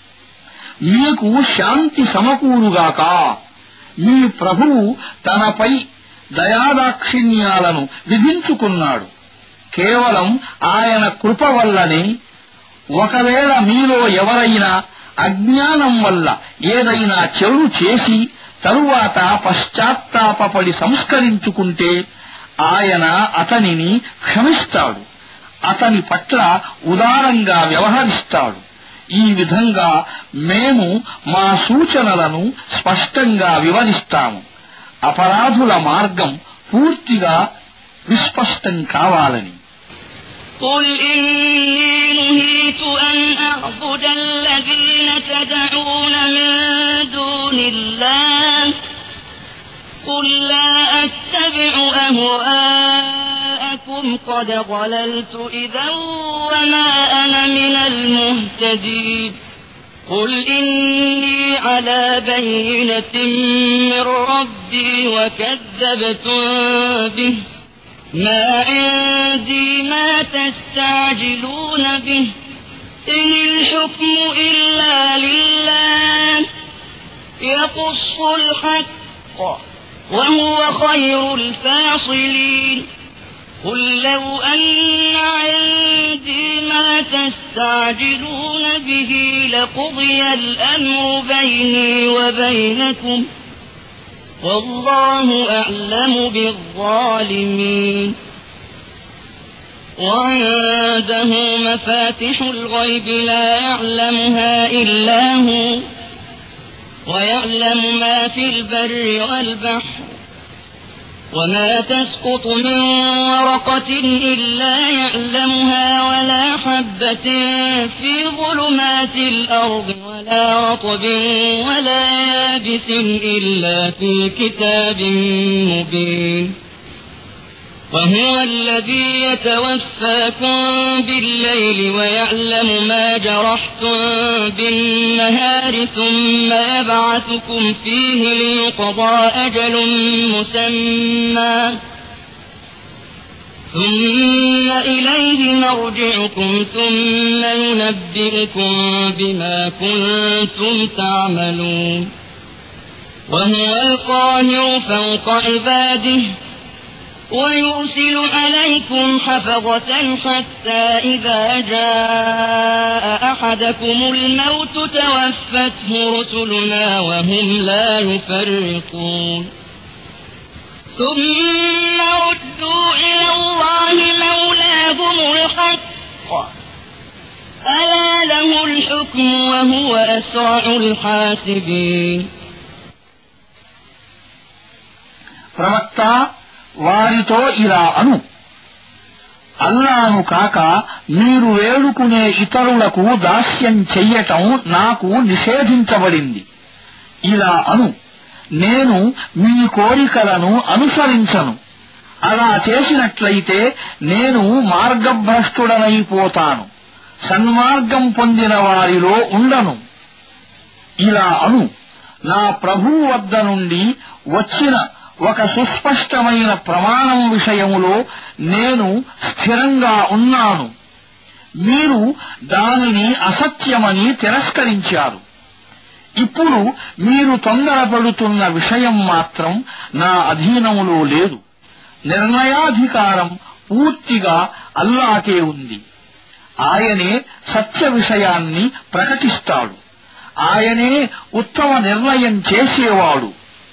Speaker 2: మీకు శాంతి సమకూరుగాక. మీ ప్రభువు తనపై దయాదాక్షిణ్యాలను విధించుకున్నాడు. కేవలం ఆయన కృప వల్లనే. ఒకవేళ మీలో ఎవరైనా అజ్ఞానం వల్ల ఏదైనా చెడు చేసి తరువాత పశ్చాత్తాపపడి సంస్కరించుకుంటే ఆయన అతనిని క్షమిస్తాడు, అతని పట్ల ఉదారంగా వ్యవహరిస్తాడు. ఈ విధంగా మేము మా సూచనలను స్పష్టంగా వివరిస్తాము. అపరాధుల మార్గం పూర్తిగా విస్పష్టం కావాలని.
Speaker 1: قل إني نهيت أن أعبد الذين تدعون من دون الله قل لا أتبع أهواءكم قد ضللت إذا وما أنا من المهتدين قل إني على بينة من ربي وكذبتم به ما عندي ما تستعجلون به إن الحكم إلا لله يقص الحق وهو خير الفاصلين قل لو أن عندي ما تستعجلون به لقضي الأمر بيني وبينكم والله أعلم بالظالمين وعنده مفاتح الغيب لا يعلمها إلا هو ويعلم ما في البر والبحر وما تسقط من ورقة إلا يعلمها ولا حبة في ظلمات الأرض ولا رطب ولا يابس إلا في كتاب مبين وهو الذي يتوفاكم بالليل ويعلم ما جرحتم بالنهار ثم يبعثكم فيه ليقضى أجل مسمى ثم إليه مرجعكم ثم ينبئكم بما كنتم تعملون وهو القاهر فوق عباده ويرسل عليكم حفظة حتى إذا جاء أحدكم الموت توفته رسلنا وهم لا يفرطون ثم ردوا إلى الله مولاهم الحق ألا له الحكم وهو أسرع الحاسبين
Speaker 2: ప్రవక్త వారితో ఇలా అను, అల్లాను కాక మీరు వేడుకునే ఇతరులకు దాస్యం చెయ్యటం నాకు నిషేధించబడింది. ఇలా అను, నేను మీ కోరికలను అనుసరించను. అలా చేసినట్లయితే నేను మార్గభ్రష్టుడనైపోతాను, సన్మార్గం పొందిన వారిలో ఉండను. ఇలా అను, నా ప్రభువు వద్ద నుండి వచ్చిన ఒక సుస్పష్టమైన ప్రమాణం విషయంలో నేను స్థిరంగా ఉన్నాను. మీరు దానిని అసత్యమని తిరస్కరించారు. ఇప్పుడు మీరు తొందరపడుతున్న విషయం మాత్రం నా అధీనంలో లేదు. నిర్ణయాధికారం పూర్తిగా అల్లాకే ఉంది. ఆయనే సత్య విషయాన్ని ప్రకటిస్తాడు. ఆయనే ఉత్తమ నిర్ణయం చేసేవాడు.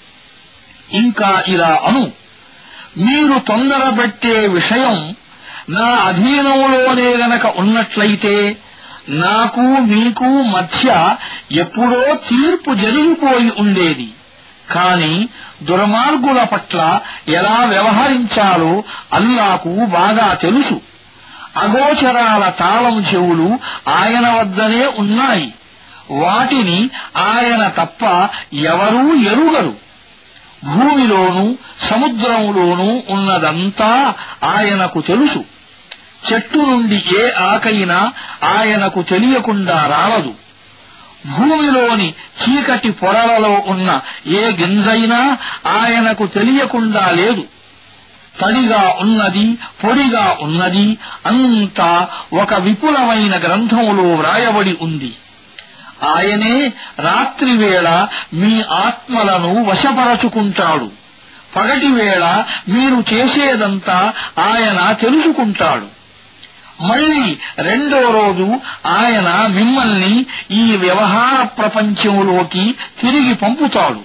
Speaker 2: ఇంకా ఇలా అను, మీరు తొందరబెట్టే విషయం నా అధీనంలోనే గనక ఉన్నట్లయితే నాకు మీకు మధ్య ఎప్పుడో తీర్పు జరిగిపోయి ఉండేది. కాని దుర్మార్గుల పట్ల ఎలా వ్యవహరించాలో అల్లాకు బాగా తెలుసు. అగోచరాల తాళం చెవులు ఆయన వద్దనే ఉన్నాయి. వాటిని ఆయన తప్ప ఎవరూ ఎరుగరు. భూమిలోనూ సముద్రంలోనూ ఉన్నదంతా ఆయనకు తెలుసు. చెట్టు నుండి ఏ ఆకైనా ఆయనకు తెలియకుండా రాలదు. భూమిలోని చీకటి పొరలలో ఉన్న ఏ గింజైనా ఆయనకు తెలియకుండా లేదు. తడిగా ఉన్నది, పొడిగా ఉన్నది అంతా ఒక విపులమైన గ్రంథంలో వ్రాయబడి ఉంది. ఆయనే రాత్రివేళ మీ ఆత్మలను వశపరచుకుంటాడు. పగటివేళ మీరు చేసేదంతా ఆయన తెలుసుకుంటాడు. మళ్లీ రెండో రోజు ఆయన మిమ్మల్ని ఈ వ్యవహార ప్రపంచంలోకి తిరిగి పంపుతాడు.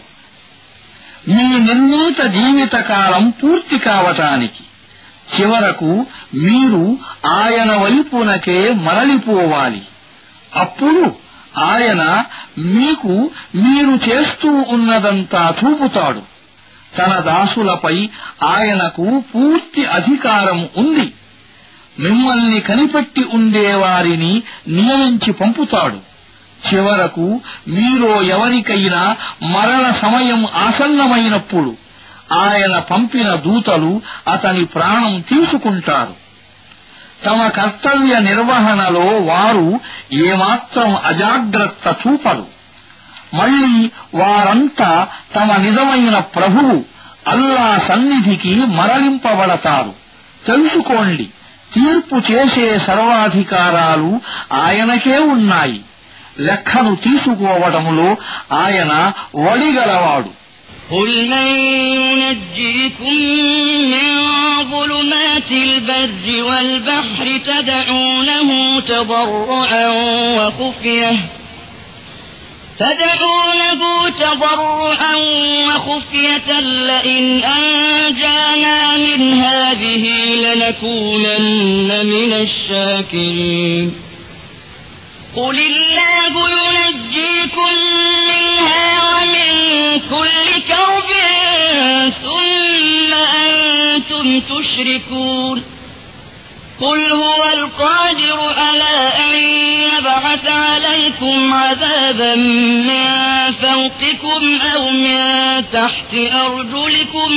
Speaker 2: మీ నిర్ణీత జీవితకాలం పూర్తి కావటానికి. చివరకు మీరు ఆయన వైపునకే మరలిపోవాలి. అప్పుడు ఆయన మీకు మీరు చేస్తూ ఉన్నదంతా చూపుతాడు. తన దాసులపై ఆయనకు పూర్తి అధికారం ఉంది. మిమ్మల్ని కనిపెట్టి ఉండేవారిని నియమించి పంపుతాడు. చివరకు మీలో ఎవరికైనా మరణ సమయం ఆసన్నమైనప్పుడు ఆయన పంపిన దూతలు అతని ప్రాణం తీసుకుంటారు. తమ కర్తవ్య నిర్వహణలో వారు ఏమాత్రం అజాగ్రత్త చూపరు. మళ్లీ వారంతా తమ నిజమైన ప్రభువు అల్లా సన్నిధికి మరలింపబడతారు. తెలుసుకోండి, తీర్పు చేసే సర్వాధికారాలు ఆయనకే ఉన్నాయి. లెక్కను తీసుకోవడంలో ఆయన వడిగలవాడు.
Speaker 1: قل من ينجيكم من ظلمات البر والبحر تدعونه تضرعا وخفية لئن أنجانا من هذه لنكونن من الشاكرين قل الله ينجيكم منها ومن كل كرب ثم أنتم تشركون قل هو القادر على أن يبعث عليكم عذابا من فوقكم أو من تحت أرجلكم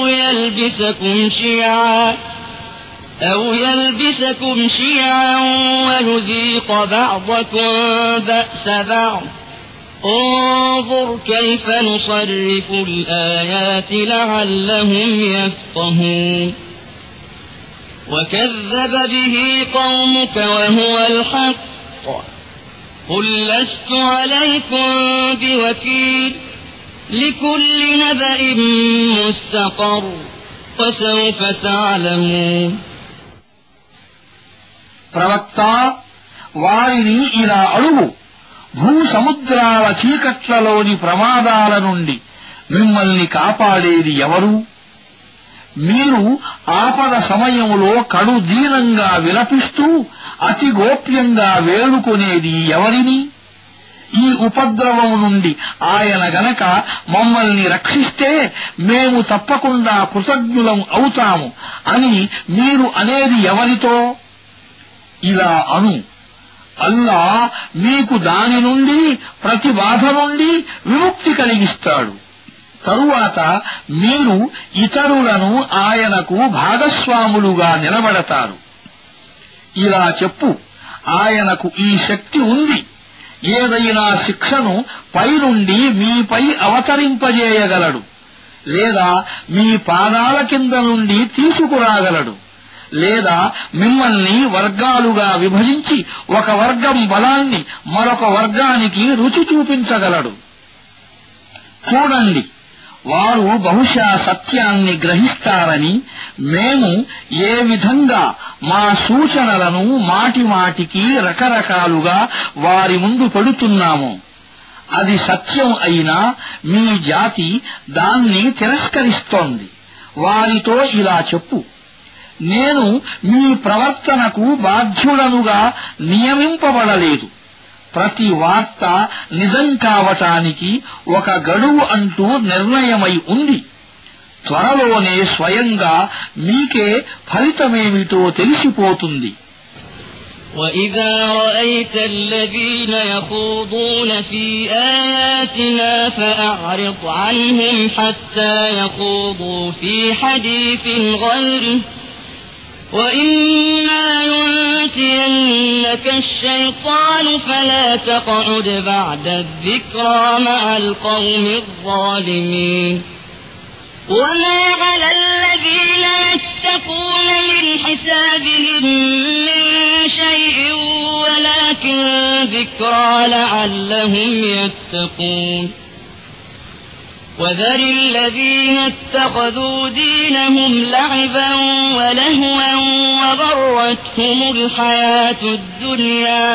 Speaker 1: أو يلبسكم شيعا ويذيق بعضكم بأس بعض انظر كيف نصرف الآيات لعلهم يفقهون وكذب به قومك وهو الحق قل لست عليكم بوكيل لكل نبأ مستقر وسوف تعلمون
Speaker 2: ప్రవక్త, వారిని ఇలా అడుగు, భూసముద్రాల చీకట్లలోని ప్రమాదాల నుండి మిమ్మల్ని కాపాడేది ఎవరు? మీరు ఆపద సమయంలో కడు దీనంగా విలపిస్తూ అతి గోప్యంగా వేడుకొనేది ఎవరిని? ఈ ఉపద్రవం నుండి ఆయన గనక మమ్మల్ని రక్షిస్తే మేము తప్పకుండా కృతజ్ఞులం అవుతాము అని మీరు అనేది ఎవరితో? ఇలా అను, అల్లా మీకు దాని నుండి, ప్రతి బాధ నుండి విముక్తి కలిగిస్తాడు. తరువాత మీరు ఇతరులను ఆయనకు భాగస్వాములుగా నిలబడతారు. ఇలా చెప్పు, ఆయనకు ఈ శక్తి ఉంది. ఏదైనా శిక్షను పైనుండి మీపై అవతరింపజేయగలడు, లేదా మీ పాదాల కింద నుండి తీసుకురాగలడు, లేదా మిమ్మల్ని వర్గాలుగా విభజించి ఒక వర్గం బలాన్ని మరొక వర్గానికి రుచి చూపించగలడు. చూడండి, వారు బహుశా సత్యాన్ని గ్రహిస్తారని మేము ఏ విధంగా మా సూచనలను మాటిమాటికి రకరకాలుగా వారి ముందు పెడుతున్నామో. అది సత్యం అయినా మీ జాతి దాన్ని తిరస్కరిస్తోంది. వారితో ఇలా చెప్పు, నేను మీ ప్రవర్తనకు బాధ్యుడనుగా నియమింపబడలేదు. ప్రతి వార్త నిజం కావటానికి ఒక గడువు అంటూ నిర్ణయమై ఉంది. త్వరలోనే స్వయంగా మీకే ఫలితమేమిటో తెలిసిపోతుంది.
Speaker 1: وَإِذَا رَأَيْتَ الَّذِينَ يَخُوضُونَ فِي آيَاتِنَا فَأَعْرِضْ عَنْهُمْ حَتَّى يَخُوضُوا فِي حَدِيثٍ غَيْرِهِ وَإِمَّا يُنسِيَنَّكَ الشَّيْطَانُ فَلَا تَقْعُدْ بَعْدَ الذِّكْرَى مَعَ الْقَوْمِ الظَّالِمِينَ وَمَا عَلَى الَّذِينَ يَتَّقُونَ مِنْ حِسَابِهِم مِّن شَيْءٍ وَلَكِن ذِكْرَى لَعَلَّهُمْ يَتَّقُونَ وَذَرِ الَّذِينَ اتَّخَذُوا دِينَهُمْ لَعِبًا وَلَهْوًا وَغَرَّتْهُمُ الْحَيَاةُ الدُّنْيَا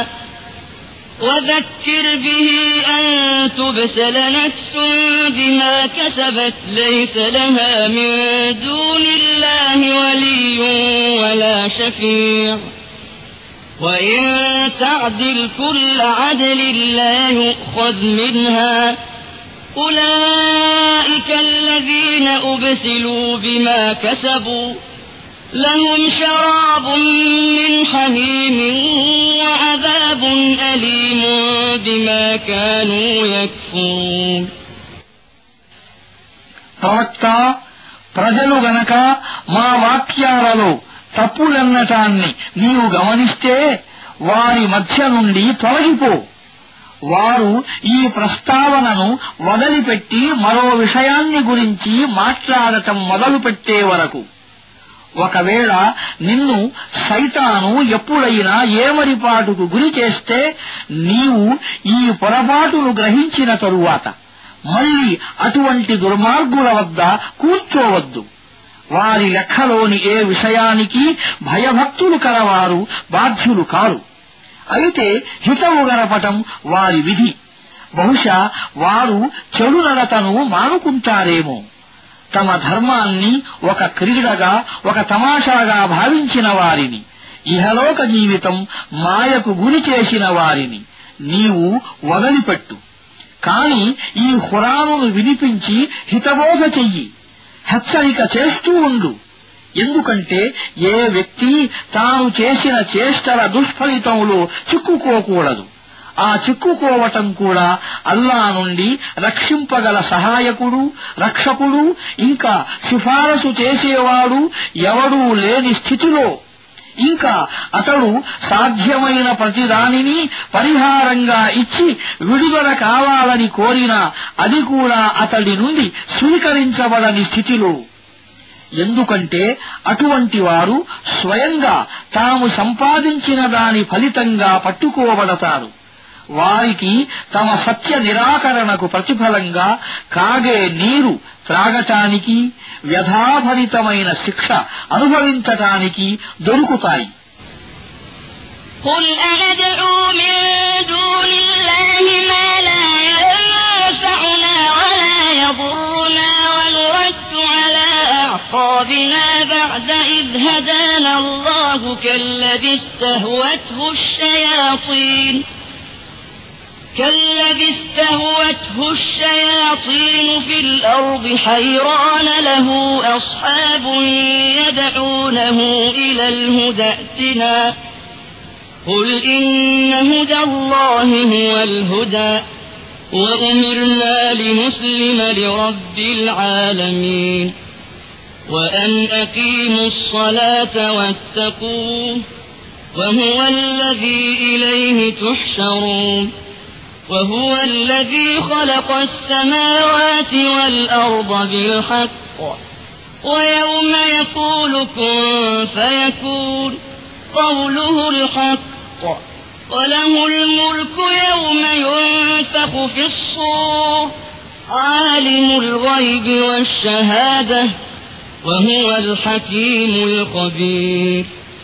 Speaker 1: وَذَكِّرْ بِهِ أَن تُبْسَلَ نَفْسٌ بِمَا كَسَبَتْ لَيْسَ لَهَا مِن دُونِ اللَّهِ وَلِيٌّ وَلَا شَفِيعٌ وإن تعدل كل عدل لا يؤخذ منها أولئك الذين أبسلوا بما كسبوا لهم شراب من حميم وعذاب أليم بما كانوا يكفرون.
Speaker 2: ప్రవక్త, ప్రజలు గనక మా వాక్యాలలో తప్పులన్నటాన్ని నీవు గమనిస్తే వారి మధ్య నుండి తొలగిపో. వారు ఈ ప్రస్తావనను వదిలిపెట్టి మరో విషయాన్ని గురించి మాట్లాడటం మొదలుపెట్టే వరకు. ఒకవేళ నిన్ను సైతాను ఎప్పుడైనా ఏమరిపాటుకు గురి చేస్తే నీవు ఈ పొరపాటును గ్రహించిన తరువాత మళ్లీ అటువంటి దుర్మార్గుల వద్ద కూర్చోవద్దు. వారి లెక్కలోని ఏ విషయానికి భయభక్తులు కలవారు బాధ్యులు కారు. అయితే హితవు గనపటం వారి విధి. బహుశా వారు చెడు నడతను మానుకుంటారేమో. తమ ధర్మాన్ని ఒక క్రీడగా, ఒక తమాషాగా భావించిన వారిని, ఇహలోక జీవితం మాయకు గురి చేసిన వారిని నీవు వదిలిపెట్టు. కాని ఈ ఖురానును వినిపించి హితబోధ చెయ్యి, హెచ్చరిక చేస్తూ ఉండు. ఎందుకంటే ఏ వ్యక్తి తాను చేసిన చేష్టల దుష్ఫలితంలో చిక్కుకోకూడదు. ఆ చిక్కుకోవటం కూడా అల్లా నుండి రక్షింపగల సహాయకుడు, రక్షకుడు, ఇంకా సిఫారసు చేసేవాడు ఎవడూ లేని స్థితిలో, ఇంకా అతడు సాధ్యమైన ప్రతిదానిని పరిహారంగా ఇచ్చి విడుదల కావాలని కోరినా అది కూడా అతడి నుండి స్వీకరించబడని స్థితిలో. ఎందుకంటే అటువంటి వారు స్వయంగా తాము సంపాదించిన దాని ఫలితంగా పట్టుకోబడతారు. వారికి తమ సత్య నిరాకరణకు ప్రతిఫలంగా కాగే నీరు త్రాగటానికి, వ్యధాభరితమైన శిక్ష అనుభవించటానికి దొరుకుతాయి.
Speaker 1: قل أندعو من دون الله ما لا ينفعنا ولا يضرنا ونرد على أعقابنا بعد إذ هدانا الله كالذي استهوته الشياطين في الأرض حيران له أصحاب يدعونه إلى الهدى ائتنا قل إن هدى الله هو الهدى وأمرنا لنسلم لرب العالمين وأن أقيموا الصلاة واتقوه وهو الذي إليه تحشرون وهو الذي خلق السماوات والأرض بالحق ويوم يقول كن فيكون قوله الحق وله الملك يوم ينفخ في الصور عالم الغيب والشهادة وهو الحكيم الخبير.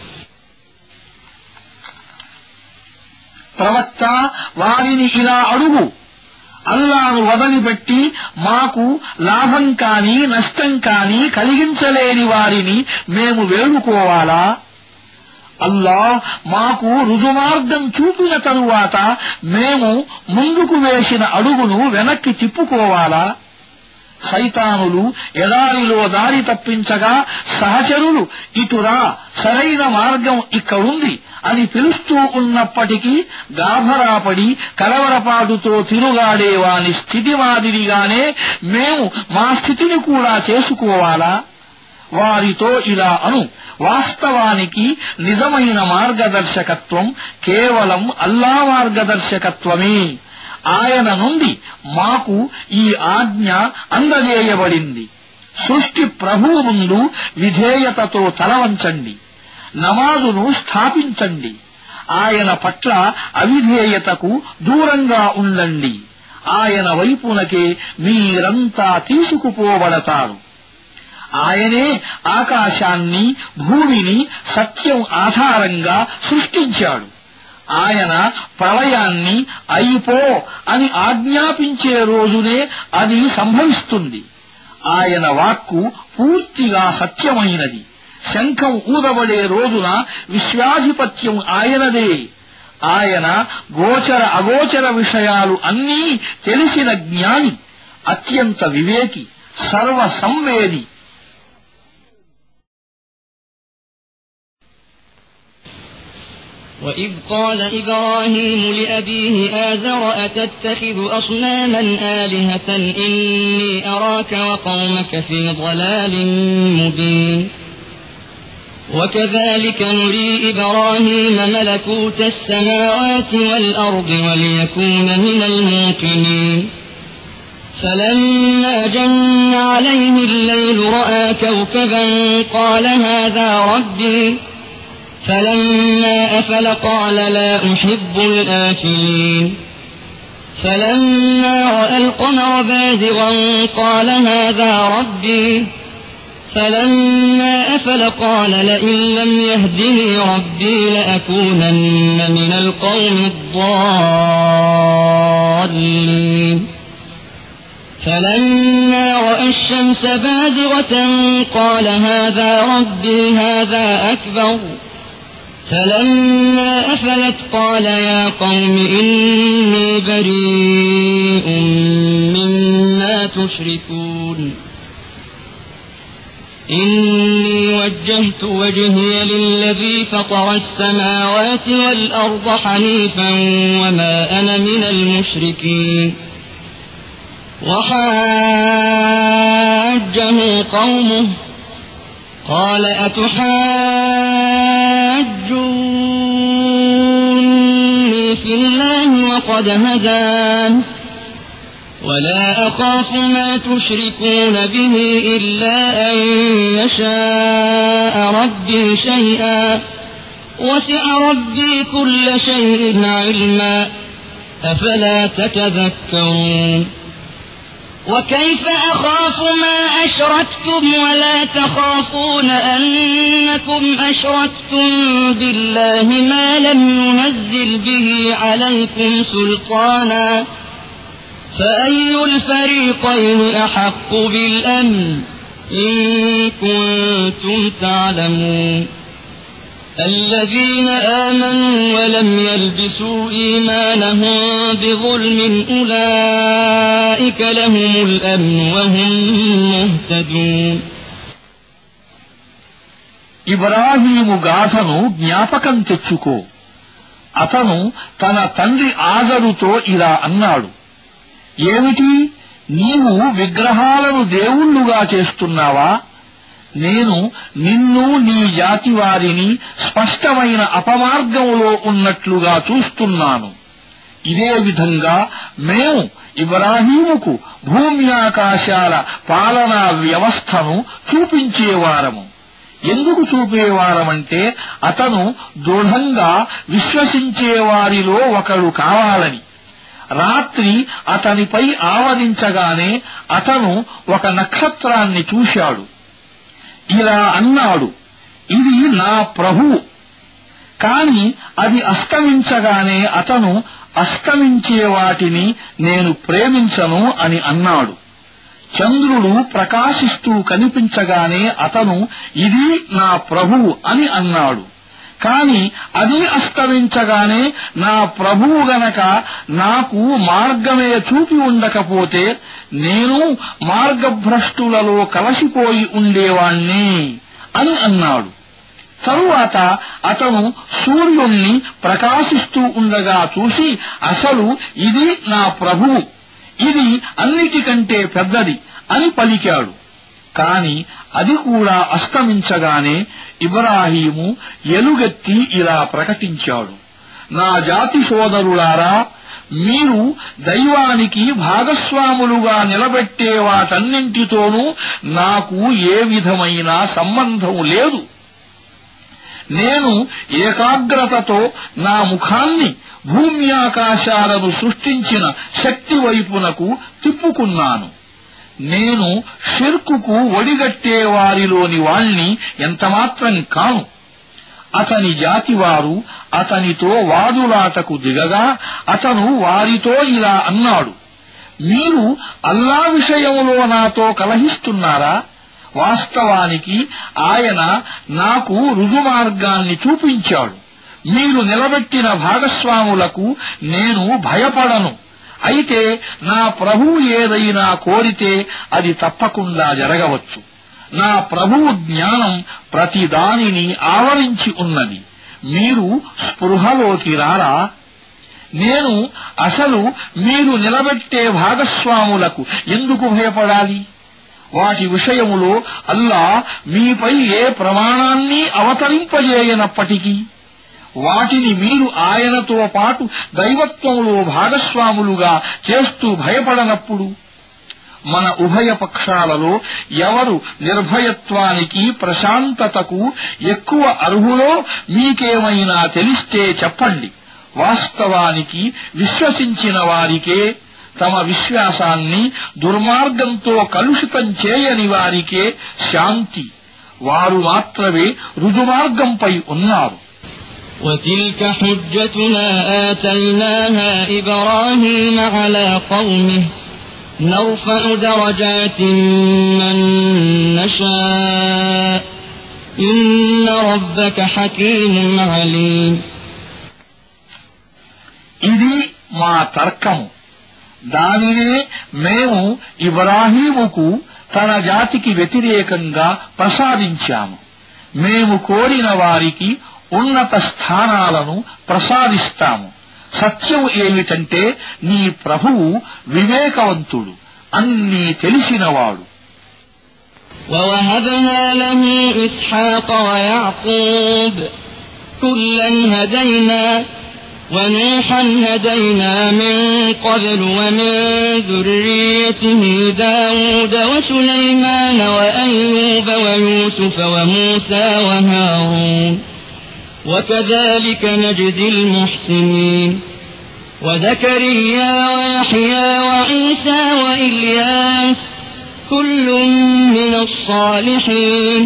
Speaker 2: ప్రవక్త, వారిని ఇలా అడుగు, అల్లాను వదిలిపెట్టి మాకు లాభం కాని నష్టం కాని కలిగించలేని వారిని మేము వేడుకోవాలా? అల్లాహ్ మాకు రుజుమార్గం చూపిన తరువాత మేము ముందుకు వేసిన అడుగును వెనక్కి తిప్పుకోవాలా? సైతానులు ఎడారిలో దారి తప్పించగా సహచరులు ఇటురా, సరైన మార్గం ఇక్కడుంది అని పిలుస్తూ ఉన్నప్పటికీ గాభరాపడి కలవరపాటుతో తిరుగాడేవాని స్థితి మాదిరిగానే మేము మా స్థితిని కూడా చేసుకోవాలా? వారితో ఇలా అను, వాస్తవానికి నిజమైన మార్గదర్శకత్వం కేవలం అల్లా మార్గదర్శకత్వమే. ఆయన నుండి మాకు ఈ ఆజ్ఞ అందజేయబడింది. సృష్టి ప్రభువు ముందు విధేయతతో తలవంచండి, నమాజును స్థాపించండి, ఆయన పట్ల అవిధేయతకు దూరంగా ఉండండి. ఆయన వైపునకే మీరంతా తీసుకుపోబడతారు. ఆయనే ఆకాశాన్ని, భూమిని సత్యం ఆధారంగా సృష్టించాడు. ఆయన ప్రళయాన్ని అయిపో అని ఆజ్ఞాపించే రోజునే అది సంభవిస్తుంది. ఆయన వాక్కు పూర్తిగా సత్యమైనది, శంఖం ఊదబడే రోజున విశ్వాధిపత్యం ఆయనదే. ఆయన గోచర అగోచర విషయాలు అన్నీ తెలిసిన జ్ఞాని, అత్యంత వివేకి, సర్వ సంవేది.
Speaker 1: وإذ قال إبراهيم لأبيه آزر أتتخذ أصناما آلهة إني أراك وقومك في ضلال مبين وكذلك نري إبراهيم ملكوت السماوات والأرض وليكون من الموقنين فلما جن عليه الليل رأى كوكبا قال هذا ربي فلما أفل قال لا أحب الآفلين فلما رأى القمر بازغا قال هذا ربي فلما أفل قال لئن لم يهدني ربي لأكونن من القوم الضالين فلما رأى الشمس بازغة قال هذا ربي هذا أكبر فلما أفلت قال يا قوم إني بريء مما تشركون إني وجهت وجهي للذي فطر السماوات والأرض حنيفا وما أنا من المشركين وحاجه قومه قال أتحاجوني في الله وقد هدان ولا أخاف ما تشركون به إلا أن يشاء ربي شيئا وسع ربي كل شيء علما أفلا تتذكرون وكيف أخاف ما أشركتم ولا تخافون أنكم أشركتم بالله ما لم ينزل به عليكم سلطانا فأي الفريقين أحق بالأمن إن كنتم تعلمون الذين آمنوا ولم يلبسوا إيمانهم بظلم أولئك لهم الأمن وهم مهتدون
Speaker 2: ఇబ్రాహీము గాథను జ్ఞాపకం తెచ్చుకో. అతను తన తండ్రి ఆజరుతో ఇలా అన్నాడు, ఏమిటి, నీవు విగ్రహాలను దేవుళ్లుగా చేస్తున్నావా? నేను నిన్ను నీ జాతి వారిని స్పష్టమైన అపమార్గంలో ఉన్నట్లుగా చూస్తున్నాను. ఇదే విధంగా మేము ఇబ్రాహీముకు భూమి ఆకాశాల పాలనా వ్యవస్థను చూపించేవారము. ఎందుకు చూపేవారమంటే అతను దృఢంగా విశ్వసించేవారిలో ఒకడు కావాలని. రాత్రి అతనిపై ఆవరించగానే అతను ఒక నక్షత్రాన్ని చూశాడు. ఇలా అన్నాడు, ఇది నా ప్రభువు. కాని అది అస్తమించగానే అతను అస్తమించే వాటిని నేను ప్రేమించను అని అన్నాడు. చంద్రుడు ప్రకాశిస్తూ కనిపించగానే అతను ఇది నా ప్రభువు అని అన్నాడు. కాని అది అస్తమించగానే నా ప్రభువు గనక నాకు మార్గమే చూపి ఉండకపోతే నేను మార్గభ్రష్టులలో కలసిపోయి ఉండేవాణ్ణి అని అన్నాడు. తరువాత అతను సూర్యుణ్ణి ప్రకాశిస్తూ ఉండగా చూసి అసలు ఇది నా ప్రభువు, ఇది అన్నిటికంటే పెద్దది అని పలికాడు. కాని అది కూడా అస్తమించగానే ఇబ్రాహీము ఎలుగెత్తి ఇలా ప్రకటించాడు, నా జాతి సోదరులారా, మీరు దైవానికి భాగస్వాములుగా నిలబెట్టే వాటన్నింటితోనూ నాకు ఏ విధమైన సంబంధం లేదు. నేను ఏకాగ్రతతో నా ముఖాన్ని భూమి ఆకాశాలను సృష్టించిన శక్తి వైపునకు తిప్పుకున్నాను. నేను షిర్కుకు ఒడిగట్టే వారిలోని వాణ్ణి ఎంతమాత్రం కాను. అతని జాతివారు అతనితో వాదులాటకు దిగగా అతను వారితో ఇలా అన్నాడు, మీరు అల్లా విషయంలో నాతో కలహిస్తున్నారా? వాస్తవానికి ఆయన నాకు రుజుమార్గాన్ని చూపించాడు. మీరు నిలబెట్టిన భాగస్వాములకు నేను భయపడను. అయితే నా ప్రభువు ఏదైనా కోరితే అది తప్పకుండా జరగవచ్చు. నా ప్రభువు జ్ఞానం ప్రతిదానిని ఆవరించి ఉన్నది. మీరు స్పృహలోకి రారా? నేను అసలు మీరు నిలబెట్టే భాగస్వాములకు ఎందుకు భయపడాలి? వాటి విషయములో అల్లా మీపై ఏ ప్రమాణాన్ని అవతరింపజేయనప్పటికీ వాటిని మీరు ఆయనతో పాటు దైవత్వంలో భాగస్వాములుగా చేస్తూ భయపడనప్పుడు మన ఉభయ పక్షాలలో ఎవరు నిర్భయత్వానికి ప్రశాంతతకు ఎక్కువ అర్హులో మీకేమైనా తెలిస్తే చెప్పండి. వాస్తవానికి విశ్వసించిన వారికే, తమ విశ్వాసాన్ని దుర్మార్గంతో కలుషితం చేయని వారికే శాంతి. వారు మాత్రమే రుజుమార్గంపై ఉన్నారు.
Speaker 1: وتلك حجتنا آتيناها إبراهيم على قومه نرفع درجات من نشاء إن ربك حكيم عليم.
Speaker 2: ఇది మా తర్కము. దానినే మేము ఇబ్రాహీముకు తన జాతికి వ్యతిరేకంగా ప్రసాదించాము. మేము కోరిన వారికి ఉన్నత స్థానాలను ప్రసాదిస్తాము. సత్యం ఏమిటంటే నీ ప్రభువు వివేకవంతుడు, అన్నీ తెలిసినవాడు.
Speaker 1: ووهبنا له إسحاق ويعقوب كلا هدينا ونوحا هدينا من قبل ومن ذريته داود وسليمان وأيوب ويوسف وموسى وهارون وكذلك نجزي المحسنين وزكريا ويحيى وعيسى وإلياس كل من الصالحين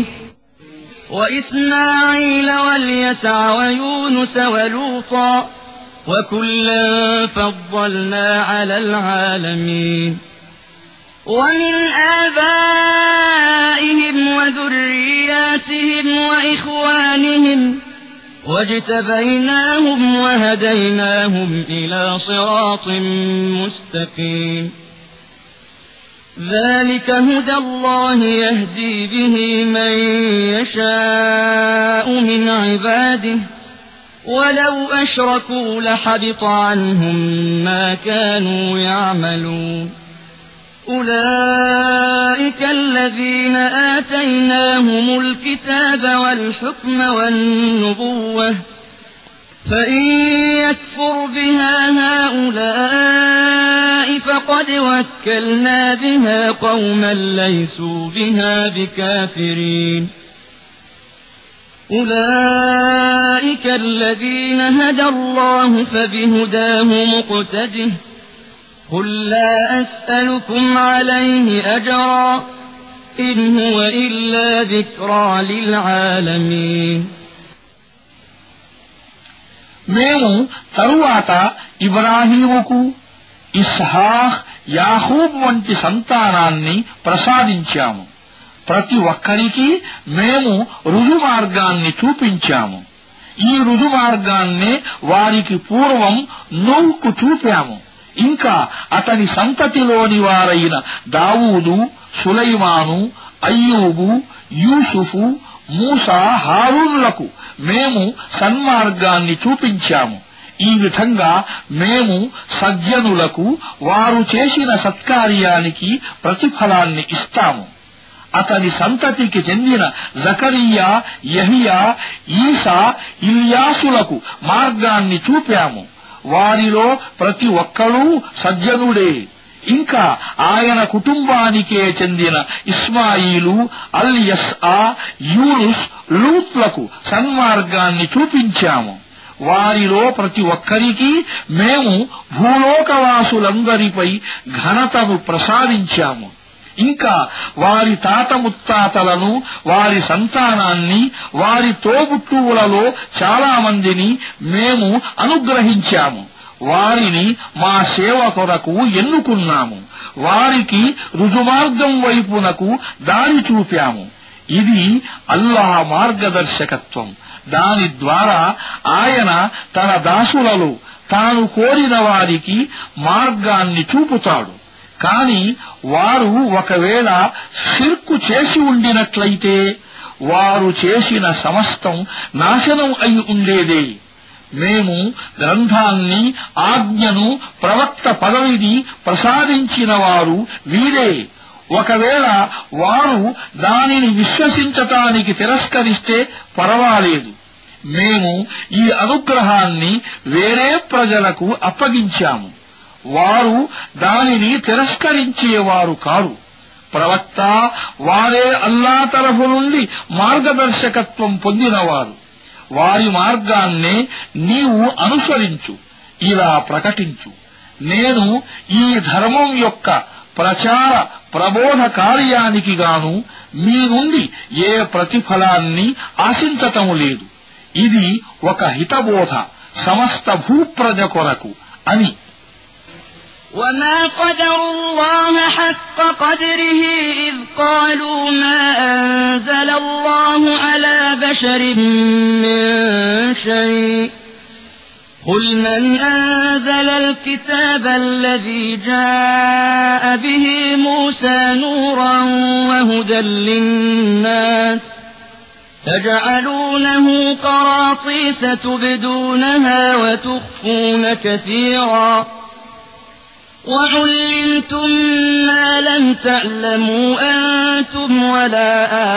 Speaker 1: وإسماعيل واليسع ويونس ولوطا وكلا فضلنا على العالمين ومن آبائهم وذرياتهم وإخوانهم واجتبيناهم وهديناهم إلى صراط مستقيم ذلك هدى الله يهدي به من يشاء من عباده ولو أشركوا لحبط عنهم ما كانوا يعملون أولئك الذين آتيناهم الكتاب والحكم والنبوة فإن يكفر بها هؤلاء فقد وكلنا بها قوما ليسوا بها بكافرين أولئك الذين هدى الله فبهداه مقتده قل لا أسألكم عليه أجرا إن هو إلا ذكرى للعالمين.
Speaker 2: మేము తరువాత ఇబ్రాహీముకు ఇస్హాక్ యాకూబ్ వంటి సంతానాన్ని ప్రసాదించాము. ప్రతి ఒక్కరికి మేము రుజుమార్గాన్ని చూపించాము. ఈ రుజుమార్గాన్నే వారికి పూర్వం నూహ్కు చూపాము. ఇంకా అతని సంతతిలోని వారైన దావూదు, సులైమాను, అయ్యూబు, యూసుఫు, మూసా, హారూన్లకు మేము సన్మార్గాన్ని చూపించాము. ఈ విధంగా మేము సజ్జనులకు వారు చేసిన సత్కార్యానికి ప్రతిఫలాన్ని ఇస్తాము. అతని సంతతికి చెందిన జకరియా, యహియా, ఈసా, ఇల్యాసులకు మార్గాన్ని చూపాము. వారిలో ప్రతి ఒక్కరూ సజ్జనుడే. ఇంకా ఆయన కుటుంబానికే చెందిన ఇస్మాయిలు, అల్యస్ఆ, యూనుస్, లూత్లకు సన్మార్గాన్ని చూపించాము. వారిలో ప్రతి ఒక్కరికి మేము భూలోకవాసులందరిపై ఘనతను ప్రసాదించాము. ఇంకా వారి తాత ముత్తాతలను, వారి సంతానాన్ని, వారి తోబుట్టువులలో చాలా మందిని మేము అనుగ్రహించాము. వారిని మా సేవ కొరకు ఎన్నుకున్నాము. వారికి రుజుమార్గం వైపునకు దారి చూపాము. ఇది అల్లాహ్ మార్గదర్శకత్వం. దాని ద్వారా ఆయన తన దాసులలో తాను కోరిన వారికి మార్గాన్ని చూపుతాడు. కాని వారు ఒకవేళ షిర్కు చేసి ఉండినట్లయితే వారు చేసిన సమస్తం నాశనం అయి ఉండేదే. మేము గ్రంథాన్ని, ఆజ్ఞను, ప్రవక్త పదవిని ప్రసాదించిన వారు వీరే. ఒకవేళ వారు దానిని విశ్వసించటానికి తిరస్కరిస్తే పర్వాలేదు. మేము ఈ అనుగ్రహాన్ని వేరే ప్రజలకు అప్పగించాము. వారు దానిని తిరస్కరించేవారు కారు. ప్రవక్త వారే అల్లాహ్ తరఫు నుండి మార్గదర్శకత్వం పొందినవారు. వారి మార్గాన్నే నీవు అనుసరించు, ఇలా ప్రకటించు. నేను ఈ ధర్మం యొక్క ప్రచార ప్రబోధ కార్యానికి గాను మీ నుండి ఏ ప్రతిఫలాన్ని ఆశించటం లేదు. ఇది ఒక హితబోధ సమస్త భూప్రజ కొరకు అని.
Speaker 1: وما قدروا الله حق قدره إذ قالوا ما أنزل الله على بشر من شيء قل من أنزل الكتاب الذي جاء به موسى نورا وهدى للناس تجعلونه قراطيس تبدونها وتخفون كثيرا وعلمتم ما لم تعلموا أنتم ولا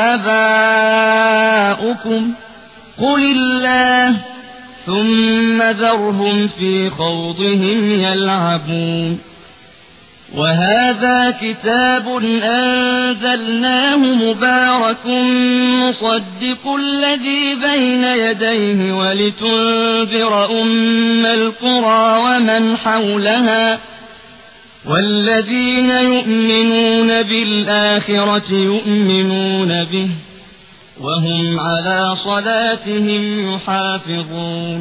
Speaker 1: آباؤكم قل الله ثم ذرهم في خوضهم يلعبون وهذا كتاب أنزلناه مبارك مصدق الذي بين يديه ولتنذر أم القرى ومن حولها والذين يؤمنون بالآخرة يؤمنون به وهم على صلاتهم يحافظون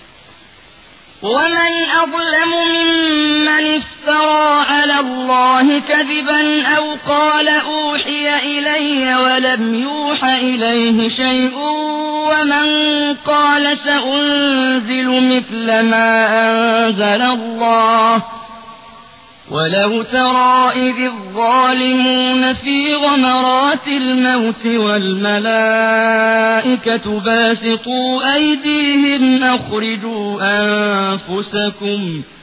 Speaker 1: ومن أظلم ممن افترى على الله كذبا أو قال أوحي إلي ولم يوح إليه شيء ومن قال سأنزل مثل ما أنزل الله ولو ترى إذ الظالمون في غمرات الموت والملائكة باسطوا أيديهم أخرجوا أنفسكم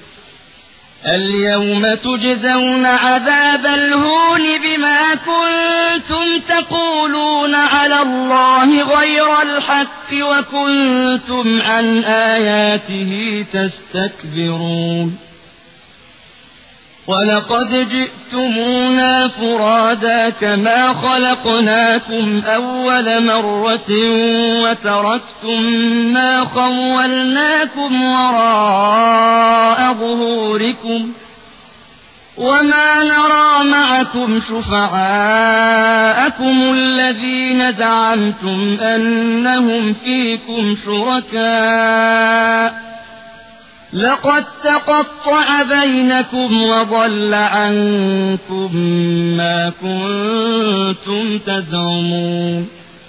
Speaker 1: اليوم تجزون عذاب الهون بما كنتم تقولون على الله غير الحق وكنتم عن آياته تستكبرون ولقد جئتمونا فرادا كما خلقناكم أول مرة وتركتم ما خولناكم وراء ظهوركم وما نرى معكم شفعاءكم الذين زعمتم أنهم فيكم شركاء لقد تقطع بينكم وضل عنكم ما كنتم تزعمون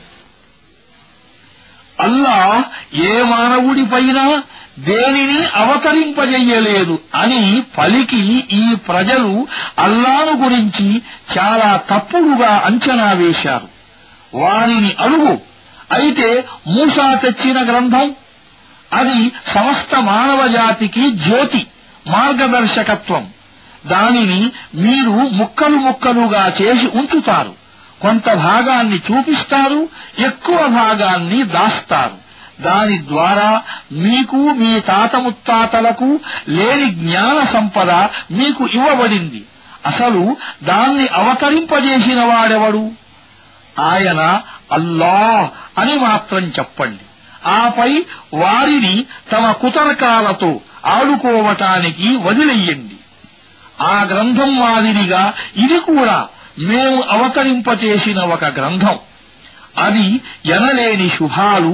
Speaker 2: అల్లాహ్ ఏ మానవుడిపైనా దేనిని అవతరింపజెయ్యలేదు అని పలికి ఈ ప్రజలు అల్లాహ్ను గురించి చాలా తప్పుడుగా అంచనా వేశారు. వారిని అడుగు, అయితే మూసా తెచ్చిన గ్రంథం అది సమస్త మానవ జాతికి జ్యోతి, మార్గదర్శకత్వం. దానిని మీరు ముక్కలు ముక్కలుగా చేసి ఉంచుతారు. కొంత భాగాన్ని చూపిస్తారు, ఎక్కువ భాగాన్ని దాస్తారు. దాని ద్వారా మీకు మీ తాత ముత్తాతలకు లేని జ్ఞాన సంపద మీకు ఇవ్వబడింది. అసలు దాన్ని అవతరింపజేసిన వాడెవడు? ఆయన అల్లాహ్ అని మాత్రం చెప్పండి. ఆపై వారిని తమ కుతర్కాలతో ఆడుకోవటానికి వదిలెయ్యండి. ఆ గ్రంథం మాదిరిగా ఇది కూడా మేము అవతరింపచేసిన ఒక గ్రంథం. అది ఎనలేని శుభాలు,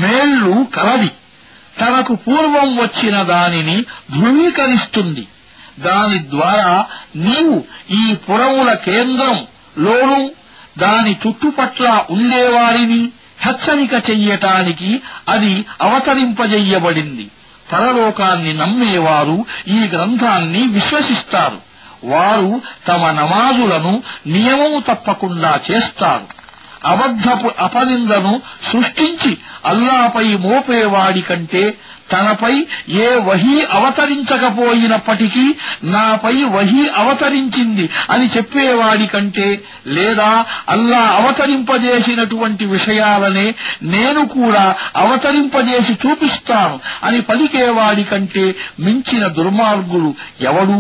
Speaker 2: మేళ్లు కలది. తనకు పూర్వం వచ్చిన దానిని ధృవీకరిస్తుంది. దాని ద్వారా నీవు ఈ పురముల కేంద్రం లోను దాని చుట్టుపట్ల ఉండేవారిని హెచ్చరిక చెయ్యటానికి అది అవతరింపజెయ్యబడింది. పరలోకాన్ని నమ్మేవారు ఈ గ్రంథాన్ని విశ్వసిస్తారు. వారు తమ నమాజులను నియమము తప్పకుండా చేస్తారు. అబద్ధపు అపనిందను సృష్టించి అల్లాపై మోపేవాడి కంటే తనపై ఏ వహీ అవతరించకపోయినప్పటికీ నాపై వహీ అవతరించింది అని చెప్పేవాడి కంటే, లేదా అల్లా అవతరింపజేసినటువంటి విషయాలనే నేను కూడా అవతరింపజేసి చూపిస్తాను అని పలికేవాడి కంటే మించిన దుర్మార్గులు ఎవడు?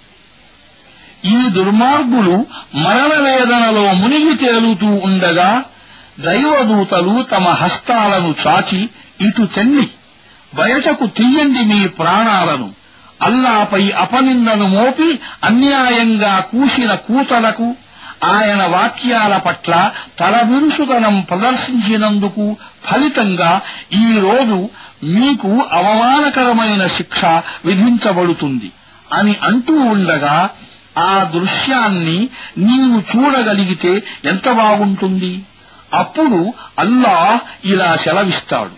Speaker 2: ఈ దుర్మార్గులు మరణ వేదనలో మునిగి తేలుతూ ఉండగా దైవదూతలు తమ హస్తాలను చాచి ఇటు చెన్ని బయటకు తీయండి మీ ప్రాణాలను, అల్లాపై అపనిందను మోపి అన్యాయంగా కూసిన కూతలకు, ఆయన వాక్యాల పట్ల తలబిరుసుతనం ప్రదర్శించినందుకు ఫలితంగా ఈ రోజు మీకు అవమానకరమైన శిక్ష విధించబడుతుంది అని అంటూ ఉండగా ఆ దృశ్యాన్ని నీవు చూడగలిగితే ఎంత బాగుంటుంది. అప్పుడు అల్లాహ్ ఇలా సెలవిస్తాడు: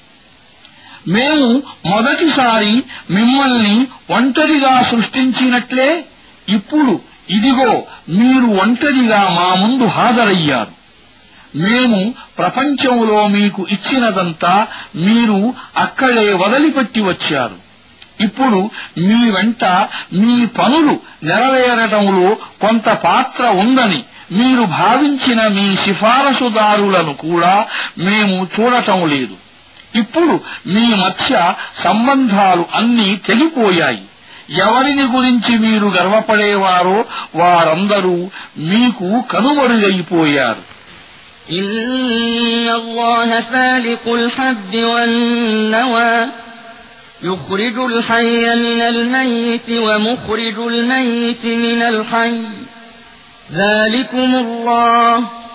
Speaker 2: మేము మొదటిసారి మిమ్మల్ని ఒంటరిగా సృష్టించినట్లే ఇప్పుడు ఇదిగో మీరు ఒంటరిగా మా ముందు హాజరయ్యారు. మేము ప్రపంచంలో మీకు ఇచ్చినదంతా మీరు అక్కడే వదిలిపెట్టి వచ్చారు. ఇప్పుడు మీ వెంట మీ పనులు నెరవేరటంలో కొంత పాత్ర ఉందని మీరు భావించిన మీ సిఫారసుదారులను కూడా మేము చూడటం లేదు. ఇప్పుడు మీ మధ్య సంబంధాలు అన్నీ తెగిపోయాయి. ఎవరిని గురించి మీరు గర్వపడేవారో వారందరూ మీకు కనుమరుగైపోయారు.
Speaker 1: إن الله فالق الحب والنوى يخرج الحي من الميت ومخرج الميت من الحي ذلكم الله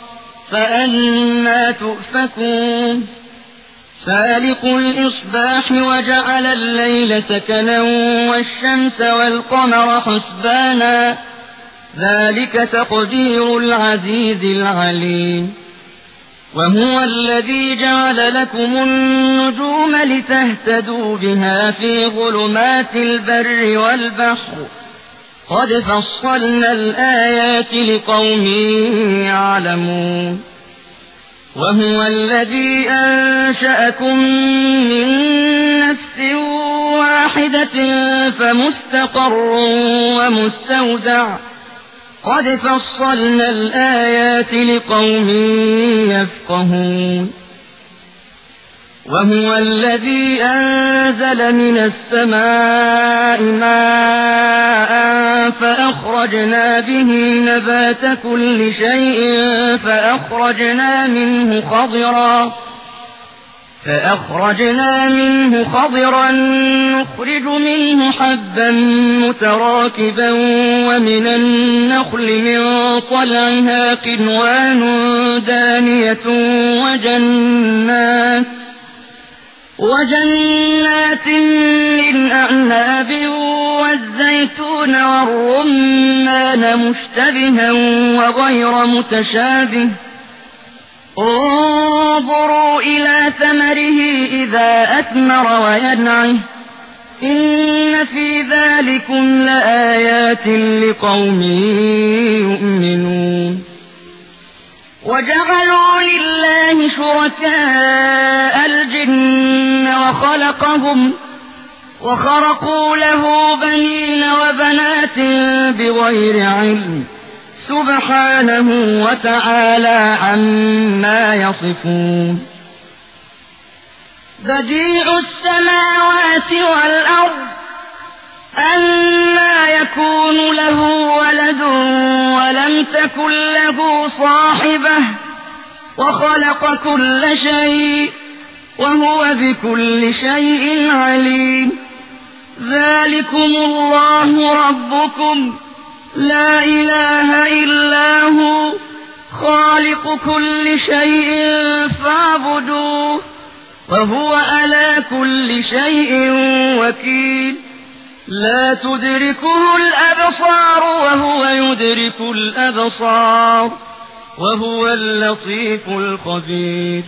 Speaker 1: فأنى تؤفكون فالق الإصباح وجعل الليل سكنا والشمس والقمر حسبانا ذلك تقدير العزيز العليم وهو الذي جعل لكم النجوم لتهتدوا بها في ظلمات البر والبحر قد فصلنا الآيات لقوم يعلمون وهو الذي أنشأكم من نفس واحدة فمستقر ومستودع قد فصلنا الآيات لقوم يفقهون وهو الذي أنزل من السماء ماء فأخرجنا به نبات كل شيء فأخرجنا منه خضرا نخرج منه حبا متراكبا ومن النخل من طلعها قنوان دانية وجنات من أعناب والزيتون والرمان مشتبها وغير متشابه انظروا إلى ثمره إذا أثمر وينعه إن في ذلكم لآيات لقوم يؤمنون وجعلوا لله شركاء الجن وخرقوا له بنين وبنات بغير علم سبحانه وتعالى عما يصفون بديع السماوات والأرض أنى يكون له ولد ولم تكن له صاحبة وخلق كل شيء وهو بكل شيء عليم ذلكم الله ربكم لا إله إلا هو خالق كل شيء فاعبدوه وهو على كل شيء وكيل لا تدركه الأبصار وهو يدرك الأبصار وهو اللطيف الخبير.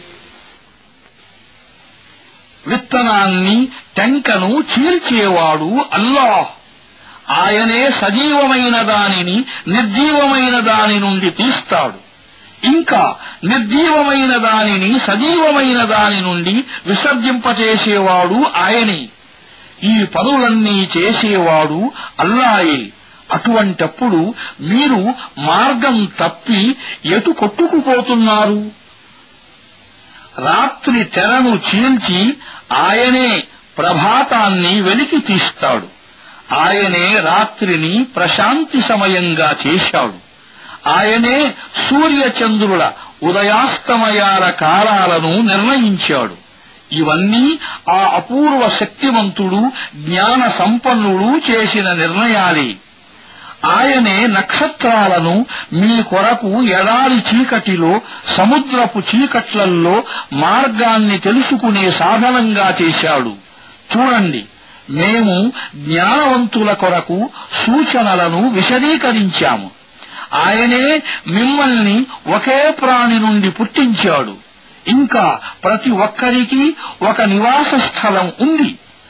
Speaker 2: విత్తనాన్ని టెంకను చీల్చేవాడు అల్లాహ్. ఆయనే సజీవమైన దానిని నిర్జీవమైన దాని నుండి తీస్తాడు. ఇంకా నిర్జీవమైన దానిని సజీవమైన దాని నుండి విసర్జింపచేసేవాడు ఆయనే. ఈ పనులన్నీ చేసేవాడు అల్లాయే. అటువంటప్పుడు మీరు మార్గం తప్పి ఎటు కొట్టుకుపోతున్నారు? రాత్రి తెరను చీల్చి ఆయనే ప్రభాతాన్ని వెలికి తీస్తాడు. ఆయనే రాత్రిని ప్రశాంతి సమయంగా చేశాడు. ఆయనే సూర్యచంద్రుల ఉదయాస్తమయాల కాలాలను నిర్ణయించాడు. ఇవన్నీ ఆ అపూర్వ శక్తివంతుడు జ్ఞాన సంపన్నుడు చేసిన నిర్ణయాలే. ఆయనే నక్షత్రాలను మీ కొరకు ఎడారి చీకటిలో సముద్రపు చీకట్లల్లో మార్గాన్ని తెలుసుకునే సాధనంగా చేశాడు. చూడండి, మేము జ్ఞానవంతుల కొరకు సూచనలను విశదీకరించాము. ఆయనే మిమ్మల్ని ఒకే ప్రాణి నుండి పుట్టించాడు. ఇంకా ప్రతి ఒక్కరికి ఒక నివాస స్థలం ఉంది.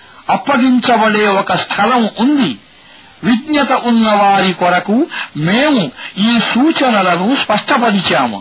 Speaker 2: అప్పగించబడే ఒక స్థలం ఉంది. విజ్ఞత ఉన్న వారి కొరకు మేము ఈ సూచనలను స్పష్టపరిచాము.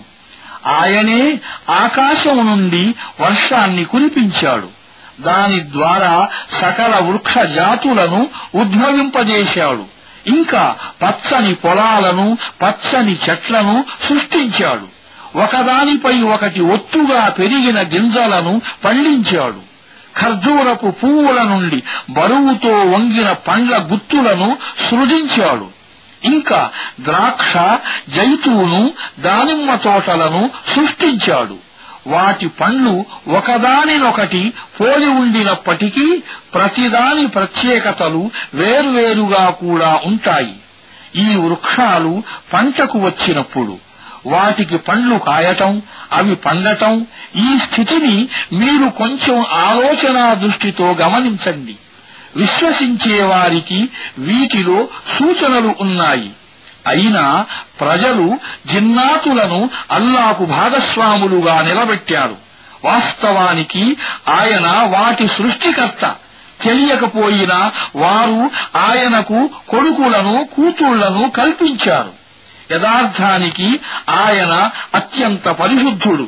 Speaker 2: ఆయనే ఆకాశం నుండి వర్షాన్ని కురిపించాడు. దాని ద్వారా సకల వృక్ష జాతులను ఉద్భవింపజేశాడు. ఇంకా పచ్చని పొలాలను, పచ్చని చెట్లను సృష్టించాడు. ఒకదానిపై ఒకటి ఒత్తుగా పెరిగిన గింజలను పండించాడు. ఖర్జూరపు పువ్వుల నుండి బరువుతో వంగిన పండ్ల గుత్తులను సృజించాడు. ఇంకా ద్రాక్ష, జైతూను, దానిమ్మ తోటలను సృష్టించాడు. వాటి పండ్లు ఒకదానినొకటి పోలి ఉండినప్పటికీ ప్రతిదాని ప్రత్యేకతలు వేర్వేరుగా కూడా ఉంటాయి. ఈ వృక్షాలు పంటకు వచ్చినప్పుడు వాటికి పండ్లు కాయటం, అవి పండటం, ఈ స్థితిని మీరు కొంచెం ఆలోచనా దృష్టితో గమనించండి. విశ్వసించే వారికి వీటిలో సూచనలు ఉన్నాయి. అయినా ప్రజలు జిన్నాతులను అల్లాకు భాగస్వాములుగా నిలబెట్టారు. వాస్తవానికి ఆయన వాటి సృష్టికర్త. తెలియకపోయినా వారు ఆయనకు కొడుకులను, కూతుళ్లను కల్పించారు. యథార్థానికి ఆయన అత్యంత పరిశుద్ధుడు.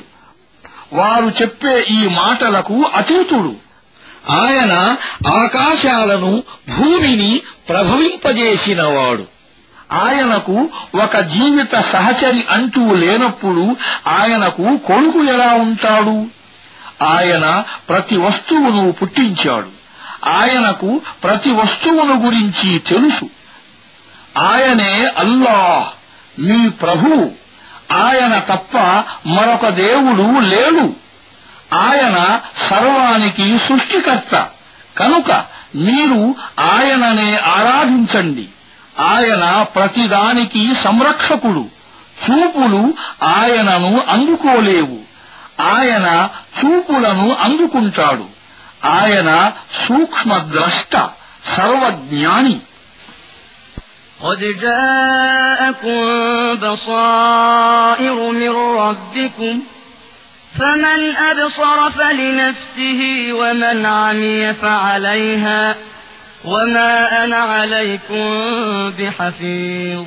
Speaker 2: వారు చెప్పే ఈ మాటలకు అతీతుడు. ఆయన ఆకాశాలను, భూమిని ప్రభవింపజేసినవాడు. ఆయనకు ఒక జీవిత సహచరి అంటూ లేనప్పుడు ఆయనకు కొడుకు ఎలా ఉంటాడు? ఆయన ప్రతి వస్తువును పుట్టించాడు. ఆయనకు ప్రతి వస్తువును గురించి తెలుసు. ఆయనే అల్లాహ్, మీ ప్రభువు. ఆయన తప్ప మరొక దేవుడు లేడు. ఆయన సర్వానికి సృష్టికర్త. కనుక మీరు ఆయననే ఆరాధించండి. ఆయన ప్రతిదానికి సంరక్షకుడు. చూపులు ఆయనను అందుకోలేవు. ఆయన చూపులను అందుకుంటాడు. ఆయన సూక్ష్మద్రష్ట, సర్వజ్ఞాని.
Speaker 1: قد جاءكم بصائر من ربكم فمن أبصر فلنفسه ومن عمي فعليها وما أنا عليكم بحفيظ.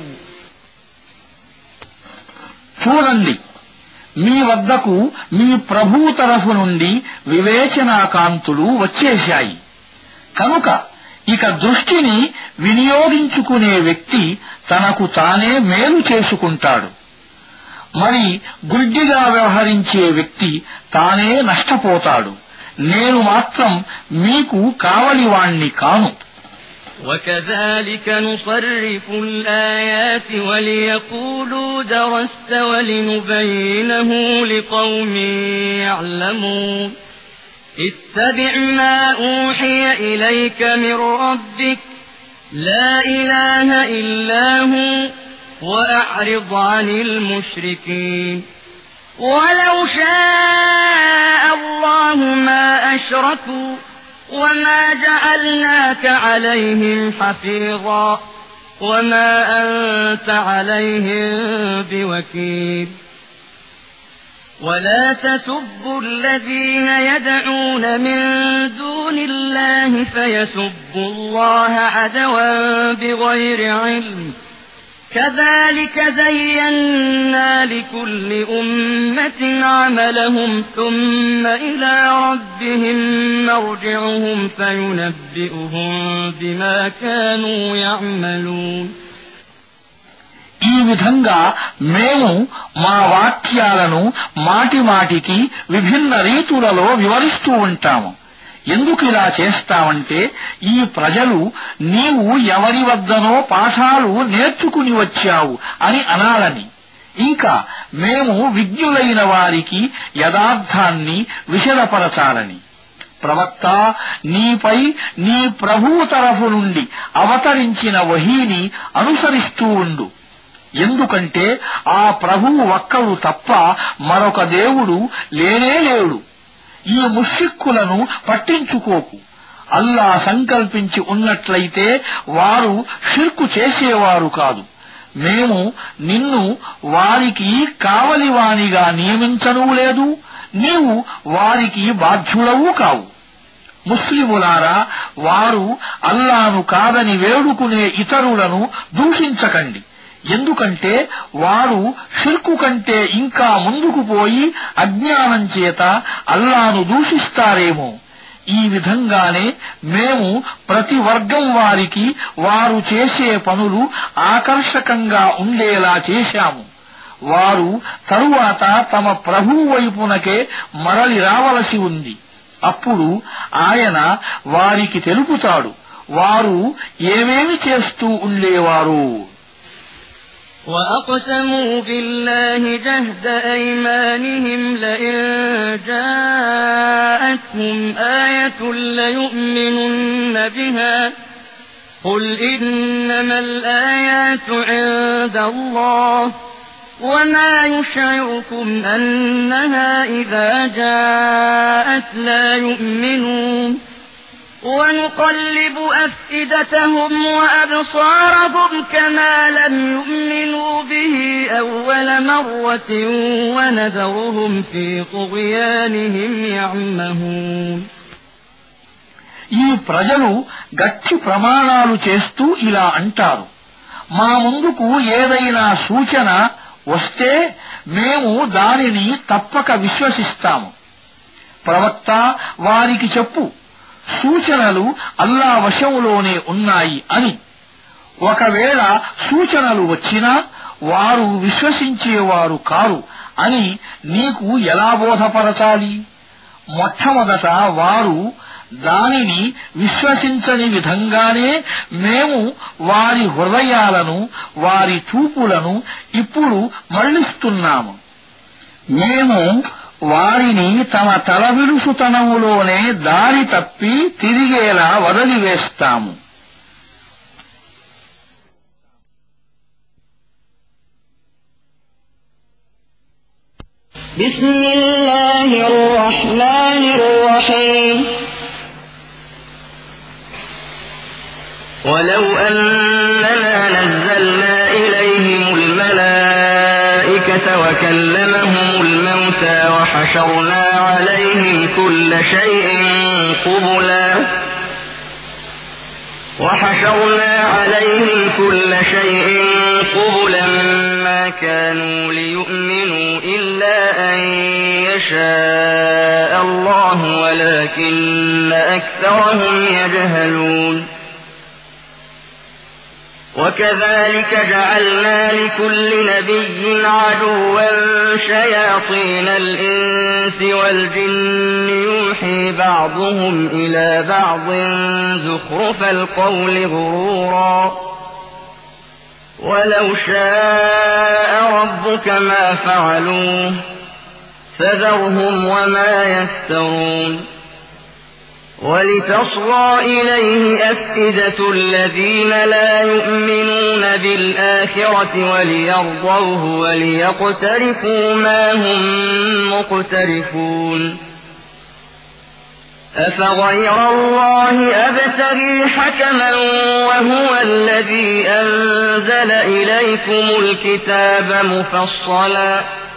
Speaker 2: చూడండి, మీ వద్దకు మీ ప్రభువు తరఫు నుండి వివేచనాకాంతులు వచ్చేశాయి. కనుక ఇక దృష్టిని వినియోగించుకునే వ్యక్తి తనకు తానే మేలు చేసుకుంటాడు. మరి గుడ్డిగా వ్యవహరించే వ్యక్తి తానే నష్టపోతాడు. నేను మాత్రం మీకు కావలివాణ్ణి కాను.
Speaker 1: وكذلك نصرف الآيات وليقولوا درست ولنبينه لقوم يعلمون اتبع ما أوحي إليك من ربك لا إله إلا هو وأعرض عن المشركين ولو شاء الله ما أشركوا وما جعلناك عليهم حفيظا وما أنت عليهم بوكيل ولا تسبوا الذين يدعون من دون الله فيسبوا الله عدوا بغير علم كذلك زينا لكل أمة عملهم ثم إلى ربهم مرجعهم فينبئهم بما كانوا يعملون
Speaker 2: ఈ విధంగా మేము మా వాక్యాలను మాటిమాటికి విభిన్న రీతులలో వివరిస్తూ ఉంటాము. ఎందుకు ఇలా చేస్తామంటే ఈ ప్రజలు నీవు ఎవరి వద్దనో పాఠాలు నేర్చుకుని వచ్చావు అని అనాలని, ఇంకా మేము విజ్ఞులైన వారికి యథార్థాన్ని విశదపరచాలని. ప్రవక్త, నీపై నీ ప్రభువు తరఫు నుండి అవతరించిన వహీని అనుసరిస్తూ ఉండు. ఎందుకంటే ఆ ప్రభువు ఒక్కడు తప్ప మరొక దేవుడు లేనేలేడు. ఈ ముష్రిక్కులను పట్టించుకోకు. అల్లా సంకల్పించి ఉన్నట్లయితే వారు షిర్కు చేసేవారు కాదు. మేము నిన్ను వారికి కావలివానిగా నియమించనూ లేదు, నీవు వారికి బాధ్యుడవు కావు. ముస్లిములారా, వారు అల్లాను కాదని వేడుకునే ఇతరులను దూషించకండి. ఎందుకంటే వారు షిర్కు కంటే ఇంకా ముందుకు పోయి అజ్ఞానం చేత అల్లాను దూషిస్తారేమో. ఈ విధంగానే మేము ప్రతి వర్గం వారికి వారు చేసే పనులు ఆకర్షకంగా ఉండేలా చేశాము. వారు తరువాత తమ ప్రభువు వైపునకే మరలి రావలసి ఉంది. అప్పుడు ఆయన వారికి తెలుపుతాడు వారు ఏమేమి చేస్తూ ఉండేవారు.
Speaker 1: وأقسموا بالله جهد أيمانهم لئن جاءتهم آية ليؤمنن بها قل إنما الآيات عند الله وما يشعركم أنها إذا جاءت لا يؤمنون ونقلب أفئدتهم وأبصارهم كما لم يؤمنوا به أول مرة ونذرهم في طغيانهم يعمهون
Speaker 2: ఈ ప్రజలు గట్టి ప్రమాణాలు చేస్తూ ఇలా అంటారు, మా ముందుకు ఏదైనా సూచన వస్తే మేము దానిని తప్పక విశ్వసిస్తాము. ప్రవక్త, వారికి చెప్పు, సూచనలు అల్లా వశంలోనే ఉన్నాయి అని. ఒకవేళ సూచనలు వచ్చినా వారు విశ్వసించేవారు కారు అని నీకు ఎలా బోధపరచాలి? మొట్టమొదట వారు దానిని విశ్వసించని విధంగానే మేము వారి హృదయాలను, వారి చూపులను ఇప్పుడు మళ్లిస్తున్నాము. మేము వారిని తమ తలవిరుసుతనములోనే దారి తప్పి తిరిగేలా వదిలివేస్తాము.
Speaker 1: بسم الله الرحمن الرحيم ولو أننا نزلنا إليهم الملائكة وكلمهم الموتى وحشرنا عليهم كل شيء قبلا ما كانوا ليؤمنوا إلا أن يشاء الله ولكن أكثرهم يجهلون وكذلك جعلنا لكل نبي عدوا شياطين الإنس والجن يوحي بعضهم إلى بعض زخرف القول غرورا ولو شاء ربك ما فعلوه فذرهم وما يفترون ولتصغى إليه أفئدة الذين لا يؤمنون بالآخرة وليرضوه وليقترفوا ما هم مقترفون أفغير الله أبتغي حكما وهو الذي أنزل إليكم الكتاب مفصلا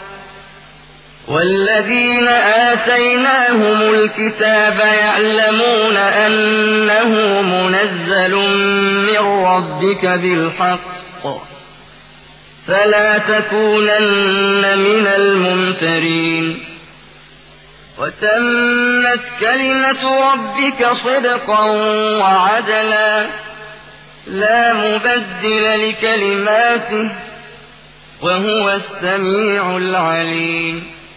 Speaker 1: والذين آتيناهم الكتاب يعلمون أنه منزل من ربك بالحق فلا تكونن من الممترين وتمت كلمة ربك صدقا وعدلا لا مبدل لكلماته وهو السميع العليم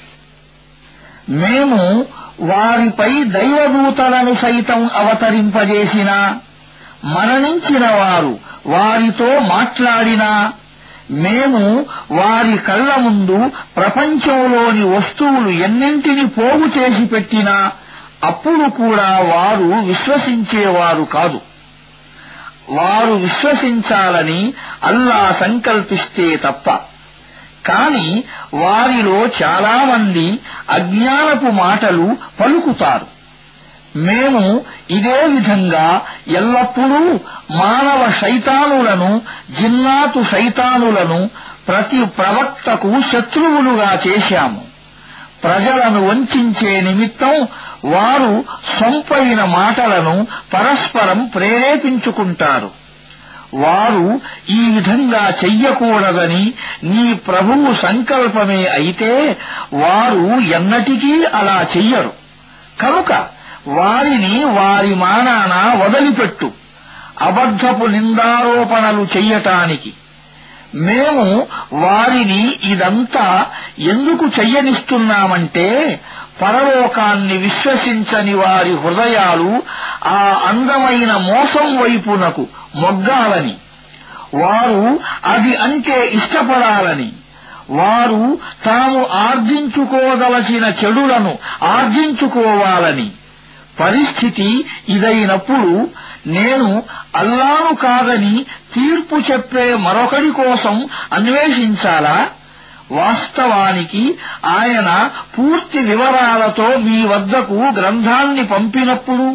Speaker 2: మేము వారిపై దైవదూతలను సైతం అవతరింపజేసినా మరణించిన వారు వారితో మాట్లాడినా మేము వారి కళ్ల ముందు ప్రపంచంలోని వస్తువులు ఎన్నింటిని పోగు చేసి పెట్టినా అప్పుడు కూడా వారు విశ్వసించేవారు కాదు. వారు విశ్వసించాలని అల్లా సంకల్పిస్తే తప్ప. కాని వారిలో చాలామంది అజ్ఞానపు మాటలు పలుకుతారు. మేము ఇదే విధంగా ఎల్లప్పుడూ మానవ శైతానులను జిన్నాతు శైతానులను ప్రతి ప్రవక్తకు శత్రువులుగా చేశాము. ప్రజలను వంచించే నిమిత్తం వారు సొంపైన మాటలను పరస్పరం ప్రేరేపించుకుంటారు. వారు ఈ విధంగా చెయ్యకూడదని నీ ప్రభువు సంకల్పమే అయితే వారు ఎన్నటికీ అలా చెయ్యరు. కనుక వారిని వారి మానాన వదిలిపెట్టు అబద్ధపు నిందారోపణలు చెయ్యటానికి. మేము వారిని ఇదంతా ఎందుకు చెయ్యనిస్తున్నామంటే పరలోకాన్ని విశ్వసించని వారి హృదయాలు ఆ అందమైన మోసం వైపునకు మొగ్గాలని, వారు అది అంటే ఇష్టపడాలని, వారు తాము ఆర్జించుకోదలసిన చెడులను ఆర్జించుకోవాలని. పరిస్థితి ఇదైనప్పుడు నేను అల్లాను కాదని తీర్పు చెప్పే మరొకడి కోసం అన్వేషించాలా? వాస్తవానికి ఆయన పూర్తి వివరాలతో మీ వద్దకు గ్రంథాన్ని పంపినప్పుడు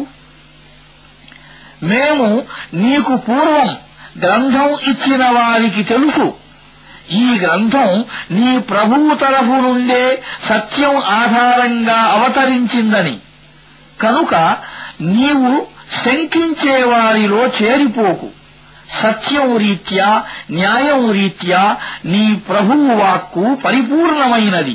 Speaker 2: మేము నీకు పూర్వం గ్రంథం ఇచ్చిన వారికి తెలుసు ఈ గ్రంథం నీ ప్రభువు తరఫు నుండే సత్యం ఆధారంగా అవతరించిందని. కనుక నీవు శంకించే వారిలో చేరిపోకు. సత్యం రీత్యా న్యాయం రీత్యా నీ ప్రభువు వాక్కు పరిపూర్ణమైనది.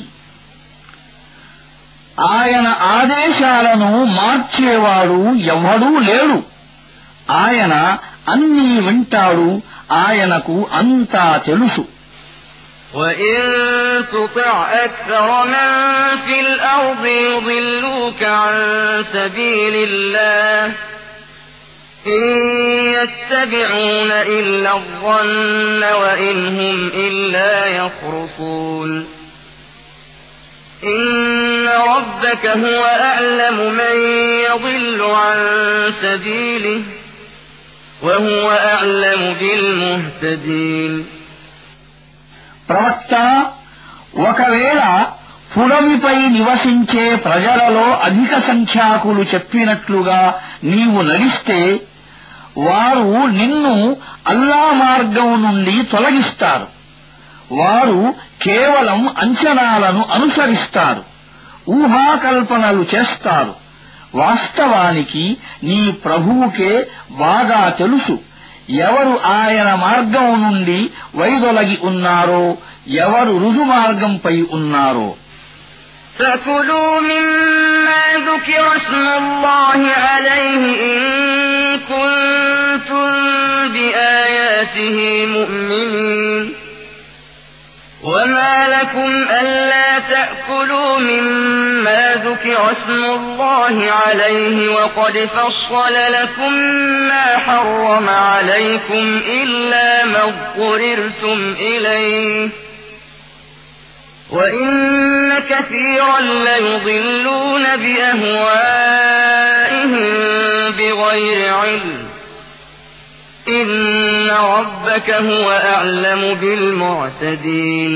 Speaker 2: ఆయన ఆదేశాలను మార్చేవాడు ఎవ్వడూ లేడు. ఆయన అన్నీ వింటాడు. ఆయనకు అంతా తెలుసు.
Speaker 1: وَإِن تُطِعْ أَكْثَرَ مَن فِي الْأَرْضِ يُضِلُّوكَ عَن سَبِيلِ اللَّهِ إِن يَتَّبِعُونَ إِلَّا الظَّنَّ وَإِنْ هُمْ إِلَّا يَخْرُصُونَ إِنَّ رَبَّكَ هُوَ أَعْلَمُ مَن يَضِلُّ عَن سَبِيلِهِ وَهُوَ أَعْلَمُ بِالْمُهْتَدِينَ
Speaker 2: ప్రవక్త, ఒకవేళ పుడమిపై నివసించే ప్రజలలో అధిక సంఖ్యాకులు చెప్పినట్లుగా నీవు నడిస్తే వారు నిన్ను అల్లా మార్గం నుండి తొలగిస్తారు. వారు కేవలం అంచనాలను అనుసరిస్తారు, ఊహాకల్పనలు చేస్తారు. వాస్తవానికి నీ ప్రభువుకే బాగా తెలుసు ఎవరు ఆయన మార్గం నుండి వైదొలగి ఉన్నారో, ఎవరు రుజుమార్గంపై ఉన్నారో.
Speaker 1: فَكُلُوا مِمَّا ذُكِرَ اسْمُ اللَّهِ عَلَيْهِ إِن كُنتُم بِآيَاتِهِ مُؤْمِنِينَ وَمَا لَكُمْ أَلَّا تَأْكُلُوا مِمَّا ذُكِرَ اسْمُ اللَّهِ عَلَيْهِ وَقَدْ فَصَّلَ لَكُم مَّا حَرَّمَ عَلَيْكُمْ إِلَّا مَا اضْطُرِرْتُمْ إِلَيْهِ وَإِنَّ كَثِيرًا لَّيُضِلُّونَ بِأَهْوَائِهِم بِغَيْرِ عِلْمٍ إِنَّ رَبَّكَ هُوَ أَعْلَمُ بِالْمُعْتَدِينَ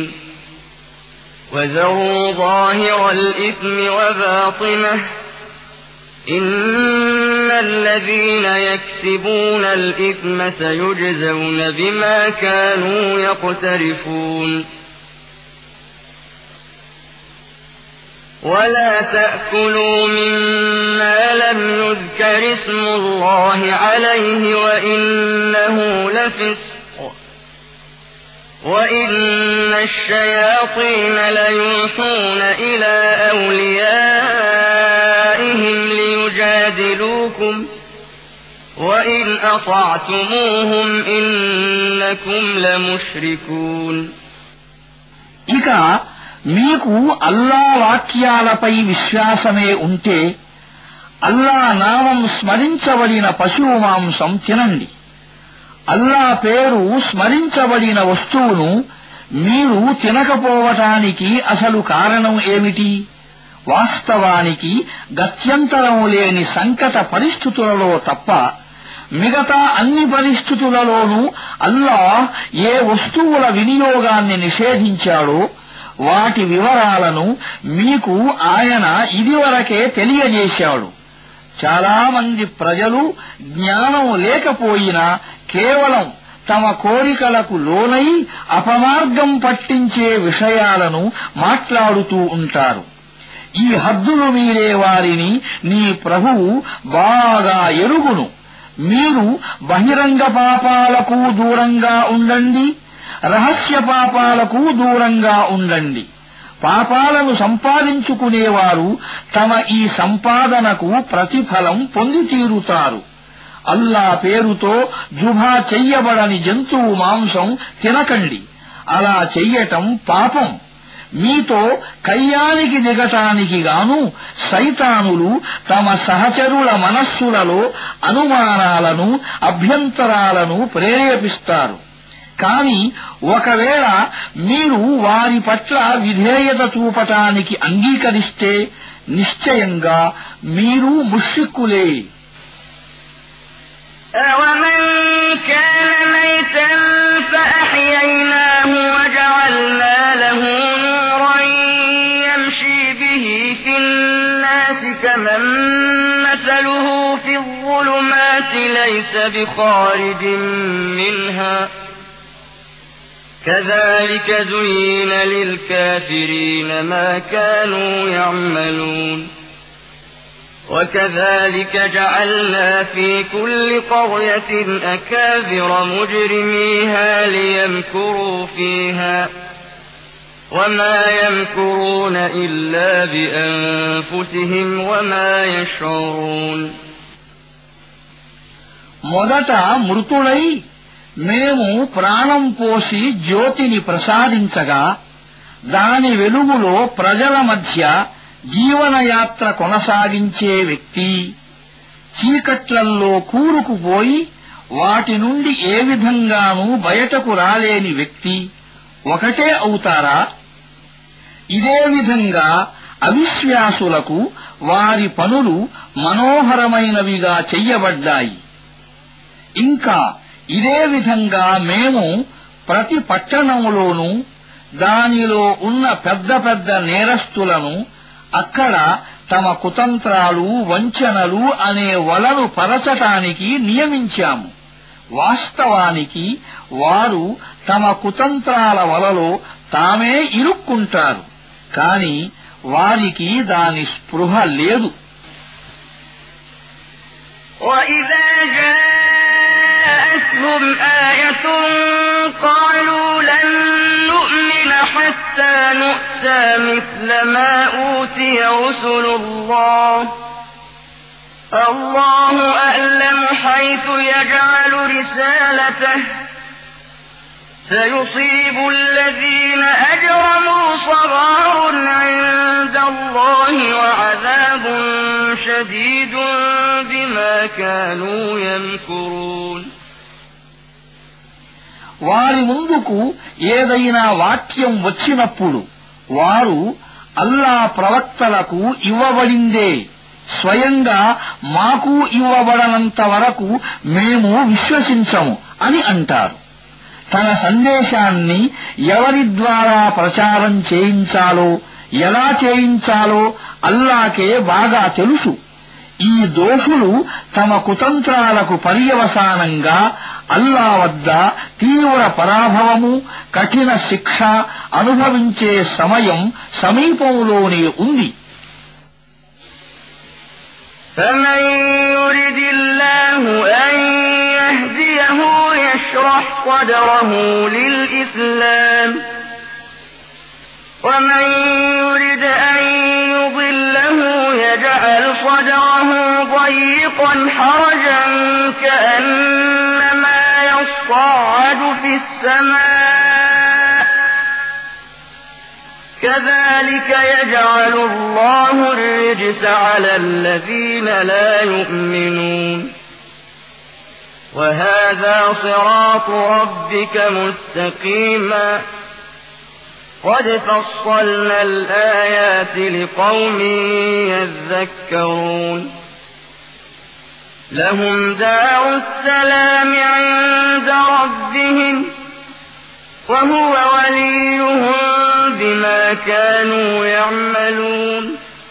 Speaker 1: وَذَرُوا ظَاهِرَ الْإِثْمِ وَبَاطِنَهُ إن الذين يكسبون الإثم سيجزون بما كانوا يقترفون ولا تأكلوا مما لم يذكر اسم الله عليه وإنه لفسق وإن الشياطين ليوحون إلى أوليائهم ليجادلوكم وإن أطعتموهم إنكم لمشركون
Speaker 2: ఇక మీకు అల్లా వాక్యాలపై విశ్వాసమే ఉంటే అల్లా నామం స్మరించబడిన పశువు మాంసం తినండి. అల్లా పేరు స్మరించబడిన వస్తువును మీరు తినకపోవటానికి అసలు కారణం ఏమిటి? వాస్తవానికి గత్యంతరం లేని సంకట పరిస్థితులలో తప్ప మిగతా అన్ని పరిస్థితులలోనూ అల్లాహ్ ఏ వస్తువుల వినియోగాన్ని నిషేధించాడో వాటి వివరాలను మీకు ఆయన ఇదివరకే తెలియజేశాడు. చాలా మంది ప్రజలు జ్ఞానం లేకపోయినా కేవలం తమ కోరికలకు లోనై అపమార్గం పట్టించే విషయాలను మాట్లాడుతూ ఉంటారు. ఈ హద్దులు మీరే వారిని నీ ప్రభువు బాగా ఎరుగును. మీరు బహిరంగ పాపాలకు దూరంగా ఉండండి, రహస్య పాపాలకు దూరంగా ఉండండి. పాపాలను సంపాదించుకునేవారు తమ ఈ సంపాదనకు ప్రతిఫలం పొంది తీరుతారు. అల్లా పేరుతో జుభా చెయ్యబడని జంతువు మాంసం తినకండి. అలా చెయ్యటం పాపం. మీతో కయ్యానికి దిగటానికి గాను సైతానులు తమ సహచరుల మనస్సులలో అనుమానాలను అభ్యంతరాలను ప్రేరేపిస్తారు. కాని ఒకవేళ మీరు వారి పట్ల విధేయత చూపటానికి అంగీకరిస్తే నిశ్చయంగా మీరు ముష్రిక్కులే.
Speaker 1: أَوَمَنْ كَانَ مَيْتًا فَأَحْيَيْنَاهُ وَجَعَلْنَا لَهُ نُورًا يَمْشِي بِهِ فِي النَّاسِ كَمَنْ مَثَلُهُ فِي الظُّلُمَاتِ لَيْسَ بِخَارِجٍ مِنْهَا كَذَلِكَ زُيِّنَ لِلْكَافِرِينَ مَا كَانُوا يَعْمَلُونَ وَكَذَلِكَ جَعَلْنَا فِي كُلِّ قَرْيَةٍ أَكَابِرَ مُجْرِمِيهَا لِيَمْكُرُوا فِيهَا وَمَا يَمْكُرُونَ إِلَّا بِأَنفُسِهِمْ وَمَا يَشْعُرُونَ
Speaker 2: మొదట మృతుడై మేము ప్రాణం పోసి జ్యోతిని ప్రసాదించగా దాని వెలుగులో ప్రజల మధ్య జీవనయాత్ర కొనసాగించే వ్యక్తి చీకట్లల్లో కూరుకుపోయి వాటి నుండి ఏ విధంగానూ బయటకు రాలేని వ్యక్తి ఒకటే అవుతారా? ఇదే విధంగా అవిశ్వాసులకు వారి పనులు మనోహరమైనవిగా చెయ్యబడ్డాయి. ఇంకా ఇదే విధంగా మేము ప్రతి పట్టణంలోనూ దానిలో ఉన్న పెద్ద పెద్ద నేరస్తులను అక్కడ తమ కుతంత్రాలు వంచనలు అనే వలను పరచటానికి నియమించాము. వాస్తవానికి వారు తమ కుతంత్రాల వలలో తామే ఇరుక్కుంటారు. కాని వారికి దాని స్పృహ లేదు.
Speaker 1: وَإِذَا جَاءَتْهُمْ آيَةٌ قَالُوا لَن نُّؤْمِنَ حَتَّىٰ نُؤْتَىٰ مِثْلَ مَا أُوتِيَ رُسُلُ اللَّهِ اللَّهُ أَعْلَمُ حَيْثُ يَجْعَلُ رِسَالَتَهُ سَيُصِيبُ الَّذِينَ أَجْرَمُوا صَغَارٌ عِندَ اللَّهِ وَعَذَابٌ شَدِيدٌ بِمَا كَانُوا يَمْكُرُونَ
Speaker 2: వారి ముందుకు ఏదైనా వాక్యం వచ్చినప్పుడు వారు అల్లా ప్రవక్తలకు ఇవ్వబడిందే, స్వయంగా మాకు ఇవ్వబడనంత వరకు మేము విశ్వసించము అని అంటారు. తన సందేశాన్ని ఎవరి ద్వారా ప్రచారం చేయించాలో ఎలా చేయించాలో అల్లాకే బాగా తెలుసు. ఈ దోషులు తమ కుతంత్రాలకు పర్యవసానంగా అల్లా వద్ద తీవ్ర పరాభవము కఠిన శిక్ష అనుభవించే సమయం సమీపంలోనే ఉంది.
Speaker 1: فمن يرد الله أن يهديه يشرح صدره للإسلام ومن يرد أن يضله يجعل صدره ضيقا حرجا كأنما يصعد في السماء كذلك يجعل الله الرجس على الذين لا يؤمنون وهذا صراط ربك مستقيما قد فصلنا الآيات لقوم يذكرون لهم دار السلام عند ربهم وهو وليهم بما كانوا يعملون.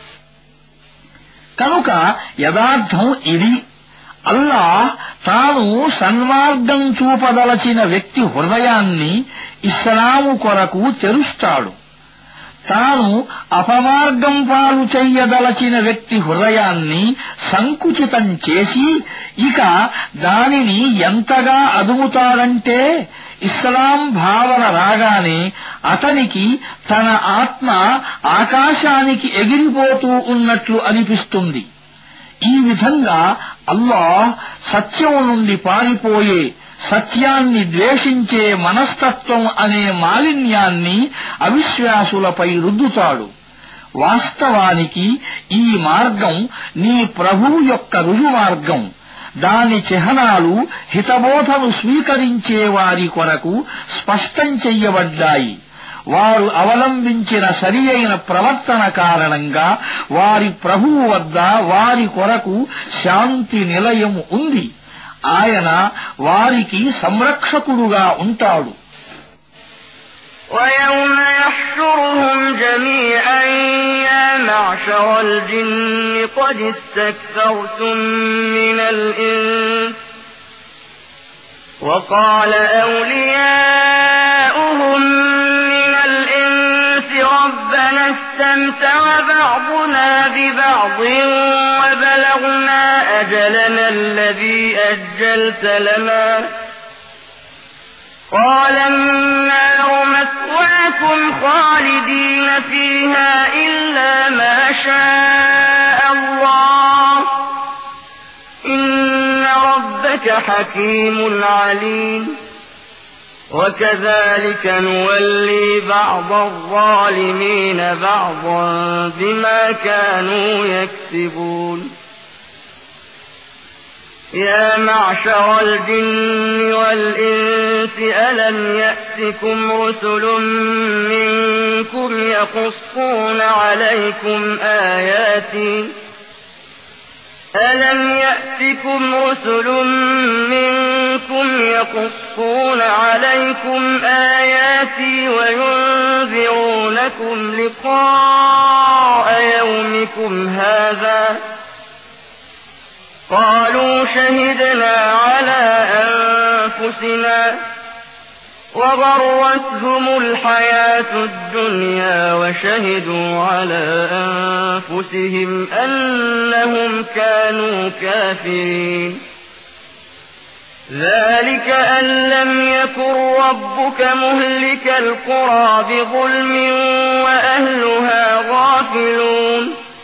Speaker 2: కనుక యథార్థం ఇది, అల్లాహ్ తాను సన్మార్గం చూపదలచిన వ్యక్తి హృదయాన్ని ఇస్లాము కొరకు తెరుస్తాడు. తాను అపమార్గం పాలు చెయ్యదలచిన వ్యక్తి హృదయాన్ని సంకుచితం చేసి ఇక దానిని ఎంతగా అదుముతాడంటే ఇస్లాం భావన రాగానే అతనికి తన ఆత్మ ఆకాశానికి ఎగిరిపోతూ ఉన్నట్లు అనిపిస్తుంది. ఈ విధంగా అల్లాహ్ సత్యం నుండి పారిపోయే, సత్యాన్ని ద్వేషించే మనస్తత్వం అనే మాలిన్యాన్ని అవిశ్వాసులపై రుద్దుతాడు. వాస్తవానికి ఈ మార్గం నీ ప్రభువు యొక్క రుజుమార్గం. దాని చిహ్నాలు హితబోధను స్వీకరించే వారి కొరకు స్పష్టం చెయ్యబడ్డాయి. వారు అవలంబించిన సరియైన ప్రవర్తన కారణంగా వారి ప్రభువు వద్ద వారి కొరకు శాంతి నిలయము ఉంది. ఆయన వారికి సంరక్షకుడుగా ఉంటాడు.
Speaker 1: وَيَوْمَ يَحْشُرُهُمْ جَمِيعًا يَا مَعْشَرَ الْجِنِّ قَدِ اسْتَكْثَرْتُم مِّنَ الْإِنسِ وَقَالَ أَوْلِيَاؤُهُم مِّنَ الْإِنسِ رَبَّنَا اسْتَمْتَعَ بَعْضُنَا بِبَعْضٍ وَبَلَغْنَا أَجَلَنَا الَّذِي أَجَّلْتَ لَنَا قَالَ النَّارُ مَثْوَاكُمْ خَالِدِينَ فِيهَا إِلَّا مَا شَاءَ اللَّهُ إِنَّ رَبَّكَ حَكِيمٌ عَلِيمٌ وَكَذَلِكَ نُوَلِّي بَعْضَ الظَّالِمِينَ بَعْضًا بِمَا كَانُوا يَكْسِبُونَ. يَا مَعْشَرَ الْجِنِّ وَالْإِنسِ أَلَمْ يَأْتِكُمْ رُسُلٌ مِّنكُمْ يَقُصُّونَ عَلَيْكُمْ آيَاتِي وَيُنذِرُونَكُمْ لِقَاءَ يَوْمِكُمْ هَٰذَا قَالُوا شَهِدْنَا عَلَىٰ أَنفُسِنَا وَغَرَّتْهُمُ الْحَيَاةُ الدُّنْيَا وَشَهِدُوا عَلَىٰ أَنفُسِهِمْ أَنَّهُمْ كَانُوا كَافِرِينَ. ذَلِكَ أَن لَّمْ يَكُن رَّبُّكَ مُهْلِكَ الْقُرَىٰ بِظُلْمٍ وَأَهْلُهَا غَافِلُونَ.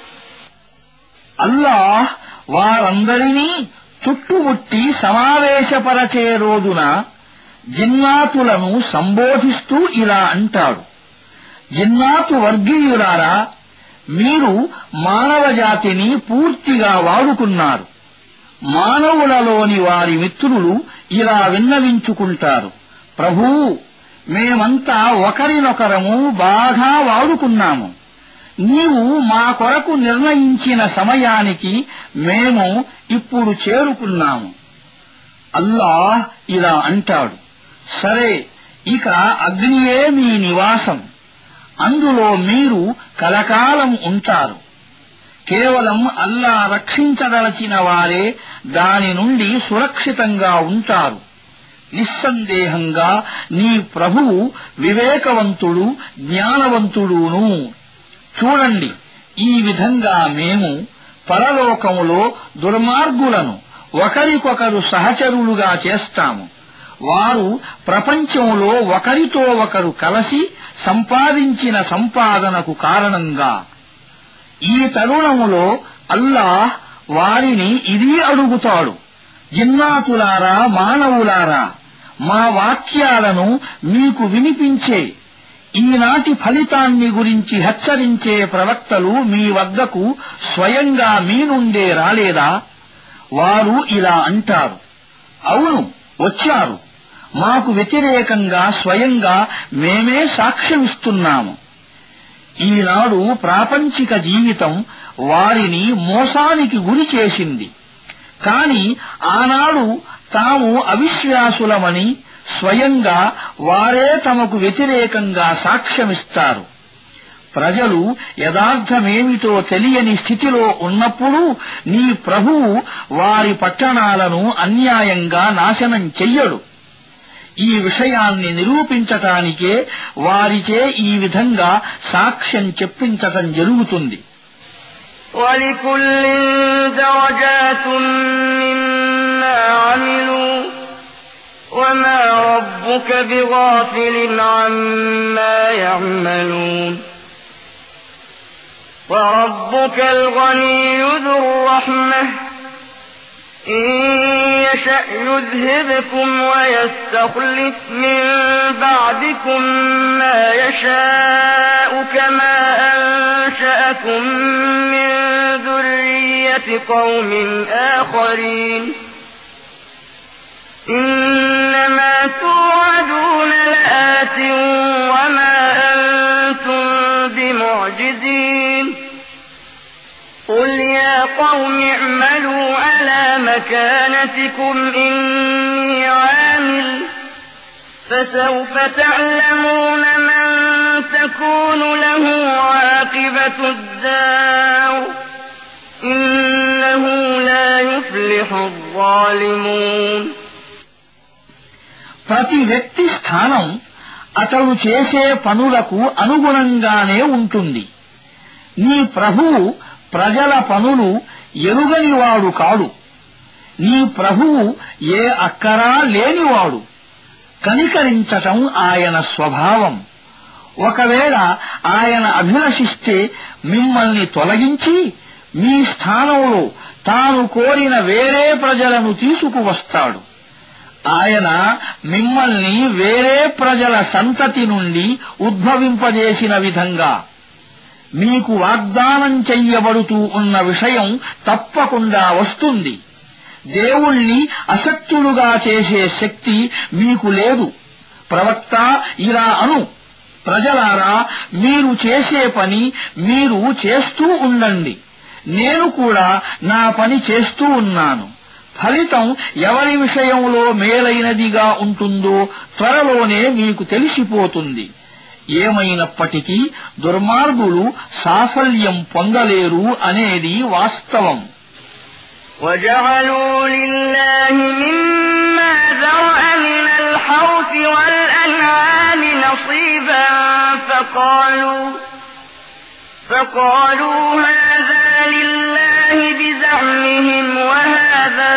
Speaker 2: అల్లాహ్ వారందరినీ చుట్టుముట్టి సమావేశపరచే రోజున జిన్నాతులను సంబోధిస్తూ ఇలా అంటాడు: జిన్నాతు వర్గీయులారా, మీరు మానవజాతిని పూర్తిగా వాడుకున్నారు. మానవులలోని వారి మిత్రులు ఇలా విన్నవించుకుంటారు: ప్రభూ, మేమంతా ఒకరినొకరము బాగా వాడుకున్నాము. నీవు మా కొరకు నిర్ణయించిన సమయానికి మేము ఇప్పుడు చేరుకున్నాము. అల్లాహ్ ఇలా అంటాడు: సరే, ఇక అగ్నియే మీ నివాసం, అందులో మీరు కలకాలం ఉంటారు. కేవలం అల్లా రక్షించదలచిన వారే దాని నుండి సురక్షితంగా ఉంటారు. నిస్సందేహంగా నీ ప్రభువు వివేకవంతుడు, జ్ఞానవంతుడును. చూడండి, ఈ విధంగా మేము పరలోకములో దుర్మార్గులను ఒకరికొకరు సహచరులుగా చేస్తాము. వారు ప్రపంచంలో ఒకరితో ఒకరు కలిసి సంపాదించిన సంపాదనకు కారణంగా. ఈ తరుణములో అల్లాహ్ వారిని ఇది అడుగుతాడు: జిన్నాతులారా, మానవులారా, మా వాక్యాలను మీకు వినిపించే, ఈనాటి ఫలితాన్ని గురించి హెచ్చరించే ప్రవక్తలు మీ వద్దకు స్వయంగా మీ నుండే రాలేదా? వారు ఇలా అంటారు: అవును, వచ్చారు. మాకు వ్యతిరేకంగా స్వయంగా మేమే సాక్ష్యమిస్తున్నాము. ఈనాడు ప్రాపంచిక జీవితం వారిని మోసానికి గురి చేసింది. కాని ఆనాడు తాము అవిశ్వాసులమని స్వయంగా వారే తమకు వ్యతిరేకంగా సాక్ష్యమిస్తారు. ప్రజలు యథార్థమేమిటో తెలియని స్థితిలో ఉన్నప్పుడు నీ ప్రభువు వారి పట్టణాలను అన్యాయంగా నాశనం చెయ్యడు. ఈ విషయాన్ని నిరూపించటానికే వారిచే ఈ విధంగా సాక్ష్యం చెప్పించటం జరుగుతుంది.
Speaker 1: وَلِكُلٍّ دَرَجَاتٌ مِّمَّا عَمِلُوا وَمَا رَبُّكَ بِغَافِلٍ عَمَّا يَعْمَلُونَ وَرَبُّكَ الْغَنِيُّ ذُو الرَّحْمَةِ إِن يَشَأْ يُذْهِبْكُمْ وَيَسْتَخْلِفْ مِن بَعْدِكُم مَّا يَشَاءُ كَمَا أَنشَأَكُم مِّن ذُرِّيَّةِ قَوْمٍ آخَرِينَ إِنَّمَا تُوعَدُونَ لَآتٍ وَمَا أَنتُم بِمُعْجِزِينَ قُلْ يَا قَوْمِ اعْمَلُوا عَلَىٰ مَكَانَتِكُمْ إِنِّي عَامِلٌ فَسَوْفَ تَعْلَمُونَ مَن تَكُونُ لَهُ عَاقِبَةُ الدَّارِ إِنَّهُ لَا يُفْلِحُ الظَّالِمُونَ.
Speaker 2: ప్రతి వ్యక్తి స్థానం అతడు చేసే పనులకు అనుగుణంగానే ఉంటుంది. నీ ప్రభువు ప్రజల పనులు ఎరుగనివాడు కాడు. నీ ప్రభువు ఏ అక్కరా లేనివాడు. కనికరించటం ఆయన స్వభావం. ఒకవేళ ఆయన అభిలషిస్తే మిమ్మల్ని తొలగించి మీ స్థానంలో తాను కోరిన వేరే ప్రజలను తీసుకువస్తాడు. ఆయన మిమ్మల్ని వేరే ప్రజల సంతతి నుండి ఉద్భవింపజేసిన విధంగా మీకు వాగ్దానం చెయ్యబడుతూ ఉన్న విషయం తప్పకుండా వస్తుంది. దేవుణ్ణి అసక్తులుగా చేసే శక్తి మీకు లేదు. ప్రవక్త, ఇలా అను: ప్రజలారా, మీరు చేసే పని మీరు చేస్తూ ఉండండి. నేను కూడా నా పని చేస్తూ ఉన్నాను. ఫలితం ఎవరి విషయంలో మేలైనదిగా ఉంటుందో త్వరలోనే మీకు తెలిసిపోతుంది. ఏమైనప్పటికీ దుర్మార్గులు సాఫల్యం పొందలేరు అనేది వాస్తవం.
Speaker 1: وَجَعَلُوا لِلَّهِ مِمَّا ذَرَأَ مِنَ الْحَرْثِ وَالْأَنْعَامِ نَصِيبًا فَقَالُوا هَٰذَا لِلَّهِ بِزَعْمِهِمْ وَهَٰذَا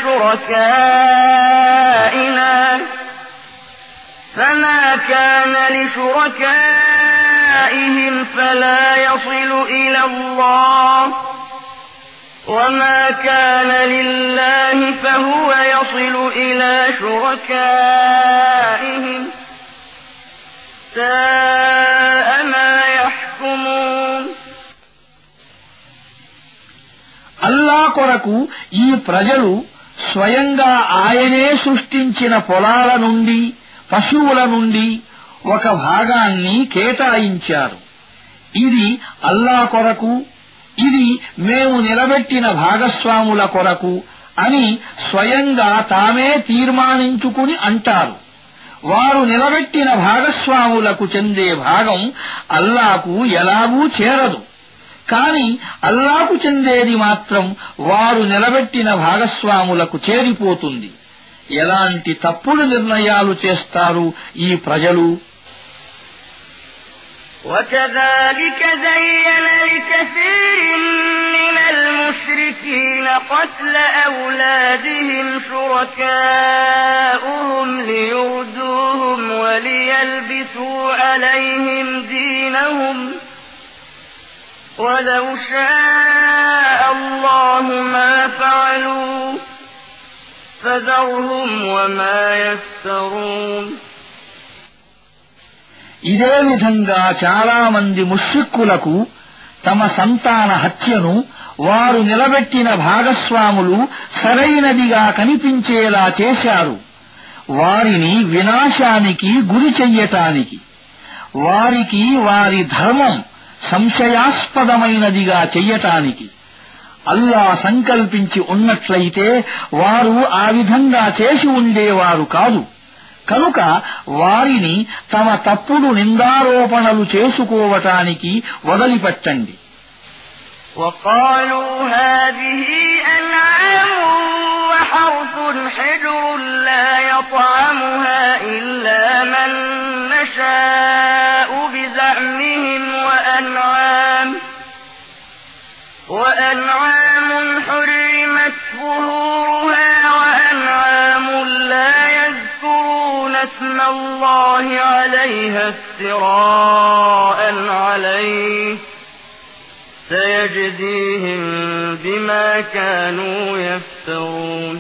Speaker 1: لِشُرَكَائِنَا فَمَا كَانَ لِشُرَكَائِهِمْ فَلَا يَصِلُ إِلَى اللَّهِ وَمَا كَانَ لِلَّهِ فَهُوَ يَصِلُ إِلَى شُرَكَائِهِمْ سَاءَ مَا يَحْكُمُونَ.
Speaker 2: అల్లా కొరకు ఈ ప్రజలు స్వయంగా ఆయనే సృష్టించిన పొలాల నుండి, పశువుల నుండి ఒక భాగాన్ని కేటాయించారు. ఇది అల్లా కొరకు, ఇది మేము నిలబెట్టిన భాగస్వాముల కొరకు అని స్వయంగా తామే తీర్మానించుకుని అంటారు. వారు నిలబెట్టిన భాగస్వాములకు చెందే భాగం అల్లాకు ఎలాగూ చేరదు. కాని అల్లాకు చెందేది మాత్రం వారు నిలబెట్టిన భాగస్వాములకు చేరిపోతుంది. ఎలాంటి తప్పుడు నిర్ణయాలు చేస్తారు ఈ ప్రజలు.
Speaker 1: وكذلك زين لكثير من المشركين قتل أولادهم شركاؤهم ليردوهم وليلبسوا عليهم دينهم ولو شاء الله ما فعلوا فذرهم وما يفترون.
Speaker 2: ఇదే విధంగా చాలా మంది ముష్రిక్కులకు తమ సంతాన హత్యను వారు నిలబెట్టిన భాగస్వాములు సరైనదిగా కనిపించేలా చేశారు. వారిని వినాశానికి గురి చెయ్యటానికి, వారికి వారి ధర్మం సంశయాస్పదమైనదిగా చెయ్యటానికి. అల్లా సంకల్పించి ఉన్నట్లయితే వారు ఆ విధంగా చేసి ఉండేవారు కాదు. కనుక వారిని తమ తప్పుడు నిందారోపణలు చేసుకోవటానికి వదిలిపెట్టండి.
Speaker 1: وقالوا هذه أنعام وحرث حجر لا يطعمها إلا من نشاء بزعمهم وأنعام حرمت ظهورها وأنعام لا يذكرون اسم الله عليها افتراء عليه سيجزيهم بما كانوا يفترون.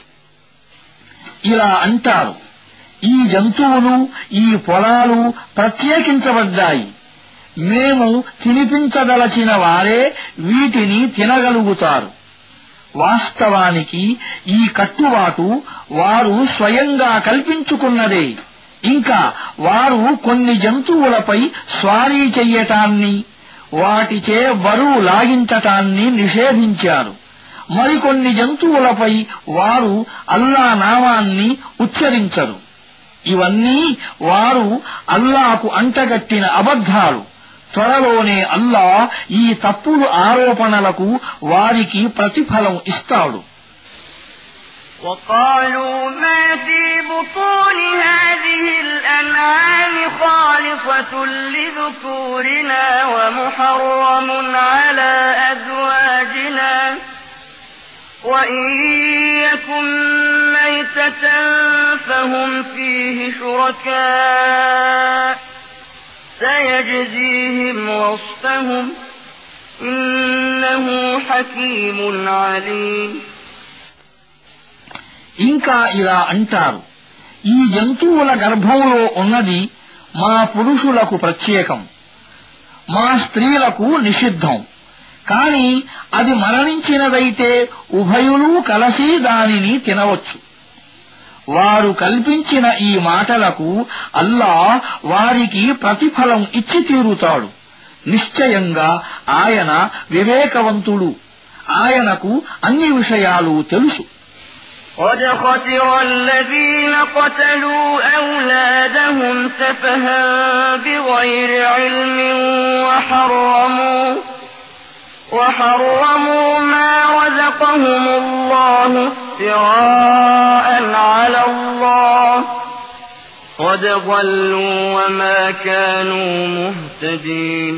Speaker 2: ఇలా అంటారు, ఈ జంతువులు ఈ పొలాలు ప్రత్యేకించబడ్డాయి, మేము తినిపించదలచిన వారే వీటిని తినగలుగుతారు. వాస్తవానికి ఈ కట్టుబాటు వారు స్వయంగా కల్పించుకున్నదే. ఇంకా వారు కొన్ని జంతువులపై స్వారీ చెయ్యటాన్ని, వాటిచే బరువు లాగించటాన్ని నిషేధించారు. మరికొన్ని జంతువులపై వారు అల్లా నామాన్ని ఉచ్చరించరు. ఇవన్నీ వారు అల్లాకు అంటగట్టిన అబద్ధాలు. త్వరలోనే అల్లా ఈ తప్పుడు ఆరోపణలకు వారికి ప్రతిఫలం ఇస్తాడు.
Speaker 1: وقالوا ما في بطون هذه الأنعام خالصة لذكورنا ومحرم على أزواجنا وإن يكن ميتة فهم فيه شركاء سيجزيهم وصفهم إنه حكيم عليم.
Speaker 2: ఇంకా ఇలా అంటారు, ఈ జంతువుల గర్భంలో ఉన్నది మా పురుషులకు ప్రత్యేకం, మా స్త్రీలకు నిషిద్ధం. కాని అది మరణించినదైతే ఉభయులు కలసి దానిని తినవచ్చు. వారు కల్పించిన ఈ మాటలకు అల్లా వారికి ప్రతిఫలం ఇచ్చి తీరుతాడు. నిశ్చయంగా ఆయన వివేకవంతుడు, ఆయనకు అన్ని విషయాలు తెలుసు.
Speaker 1: قد خسر الذين قتلوا أولادهم سفها بغير علم وحرموا ما رزقهم الله افتراء على الله قد ضلوا وما كانوا مهتدين.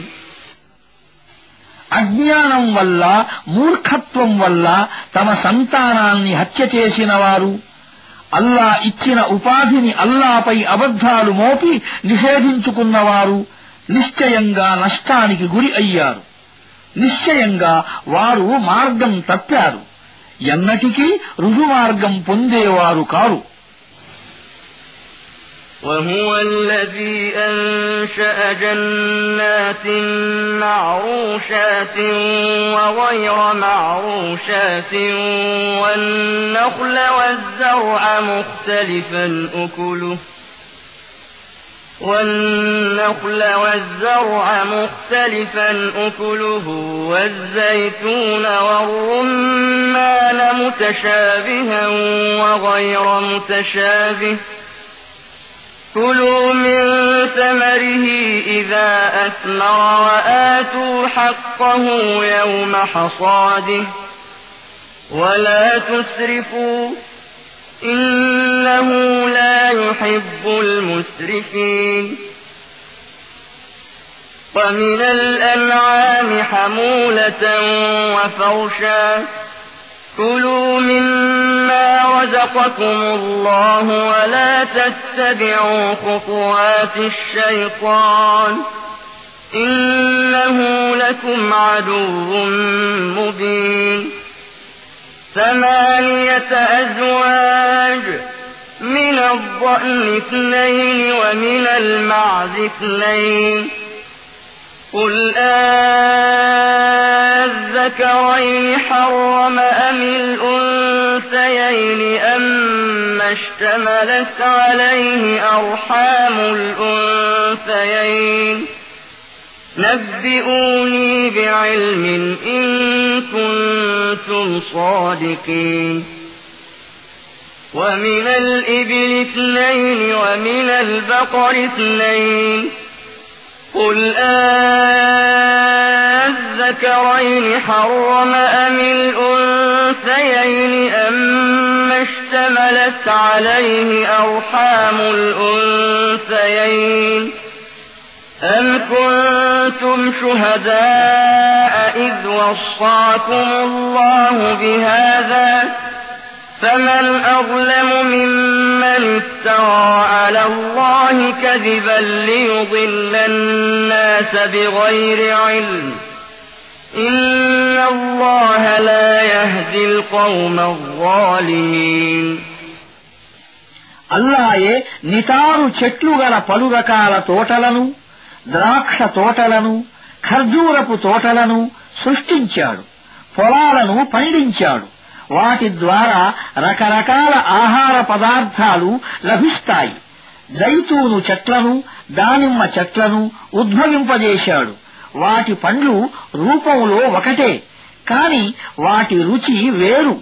Speaker 2: అజ్ఞానం వల్ల, మూర్ఖత్వం వల్ల తమ సంతానాన్ని హత్య చేసిన వారు, అల్లా ఇచ్చిన ఉపాధిని అల్లాపై అబద్ధాలు మోపి నిషేధించుకున్నవారు నిశ్చయంగా నష్టానికి గురి అయ్యారు. నిశ్చయంగా వారు మార్గం తప్పారు, ఎన్నటికీ రుజుమార్గం పొందేవారు కారు.
Speaker 1: وهو الذي أنشأ جنات معروشات وغير معروشات والنخل والزرع مختلفا أكله والزيتون والرمان متشابها وغير متشابه كلوا من ثمره إذا أثمر وآتوا حقه يوم حصاده ولا تسرفوا إنه لا يحب المسرفين ومن الأنعام حمولة وفرشا كلوا مما رزقكم الله ولا تتبعوا خطوات الشيطان إنه لكم عدو مبين 8 أزواج من الضأن 2 ومن المعز 2 قل أذكرين حرم أم الأنثيين أما اشتملت عليه أرحام الأنثيين نبئوني بعلم إن كنتم صادقين ومن الإبل 2 ومن البقر 2 قل أذكرين حرم أم الأنثيين أما اشتملت عليه أرحام الأنثيين أم كنتم شهداء إذ وصاكم الله بهذا فمن أظلم ممن افترى على الله كذبا ليضل الناس بغير علم إن الله لا يهدي القوم الظالمين
Speaker 2: అల్లాయే నిటారు చెట్లు గల పలు రకాల తోటలను ద్రాక్ష తోటలను ఖర్జూరపు తోటలను సృష్టించాడు పొలాలను పండించాడు వాటి ద్వారా రకరకాల ఆహార పదార్థాలు లభిస్తాయి జైతూను చెట్లను దానిమ్మ చెట్లను ఉద్భవింపజేశాడు వాటి పండ్లు రూపంలో ఒకటే కాని వాటి రుచి వేరు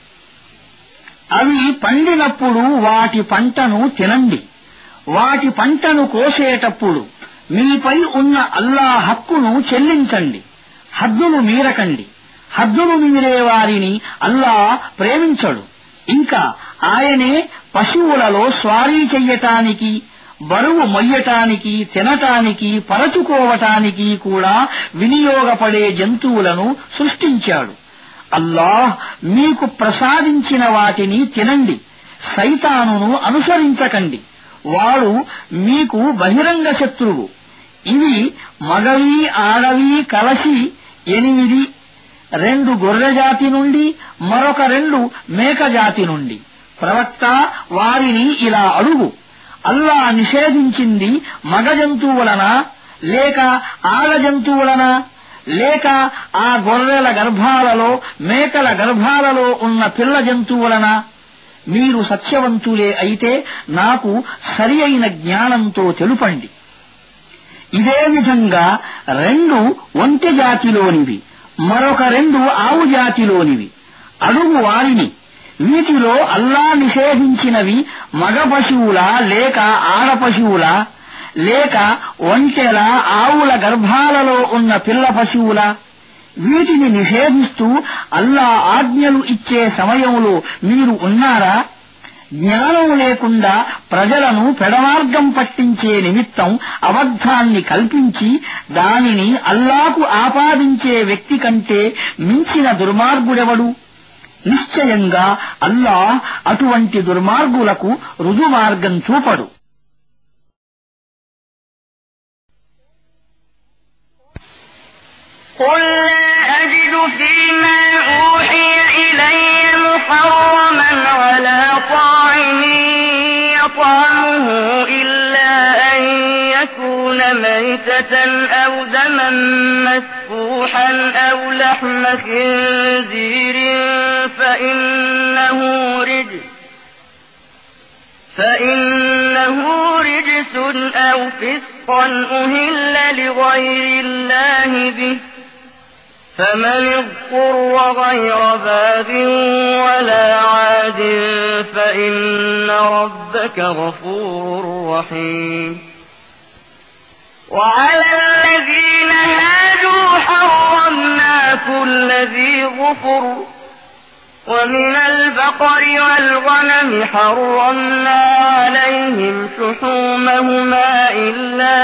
Speaker 2: అవి పండినప్పుడు వాటి పంటను తినండి వాటి పంటను కోసేటప్పుడు మీపై ఉన్న అల్లా హక్కును చెల్లించండి హద్దును మీరకండి హద్దును మీరే వారిని అల్లా ప్రేమించడు ఇంకా ఆయనే పశువులలో స్వారీ చెయ్యటానికి బరువు మొయ్యటానికి తినటానికి పరచుకోవటానికి కూడా వినియోగపడే జంతువులను సృష్టించాడు అల్లాహ్ మీకు ప్రసాదించిన వాటిని తినండి సైతానును అనుసరించకండి వాడు మీకు బహిరంగ శత్రువు ఇవి మగవి ఆడవి కలసి 8 2 గొర్రె జాతి నుండి మరొక 2 మేక జాతి నుండి ప్రవక్త వారిని ఇలా అడుగు అల్లా నిషేధించింది మగ జంతువులనా లేక ఆడ జంతువులనా లేక ఆ గొర్రెల గర్భాలలో మేకల గర్భాలలో ఉన్న పిల్ల జంతువులనా మీరు సత్యవంతులే అయితే నాకు సరి అయిన జ్ఞానంతో తెలుపండి ఇదే విధంగా 2 ఒంటె జాతిలోనివి మరొక 2 ఆవు జాతిలోనివి అడుగు వారిని వీటిలో అల్లా నిషేధించినవి మగ పశువులా లేక ఆడ పశువులా లేక ఒంటెల ఆవుల గర్భాలలో ఉన్న పిల్ల పశువులా వీటిని నిషేధిస్తూ అల్లా ఆజ్ఞలు ఇచ్చే సమయంలో మీరు ఉన్నారా జ్ఞానం లేకుండా ప్రజలను పెడమార్గం పట్టించే నిమిత్తం అబద్ధాన్ని కల్పించి దానిని అల్లాకు ఆపాదించే వ్యక్తి కంటే మించిన దుర్మార్గుడెవడు నిశ్చయంగా అల్లాహ్ అటువంటి దుర్మార్గులకు రుజుమార్గం చూపడు
Speaker 1: قل لا أجد فيما أوحي إلي محرما على طاعم يطعمه إلا أن يكون ميتة أو دما مسفوحا أو لحم خنزير فإنه رجس أو فسقا أهل لغير الله به فمن اضطر غير باغ ولا عاد فإن ربك غفور رحيم وعلى الذين هادوا حرمنا كل ذي ظفر ومن البقر والغنم حرمنا عليهم شحومهما إلا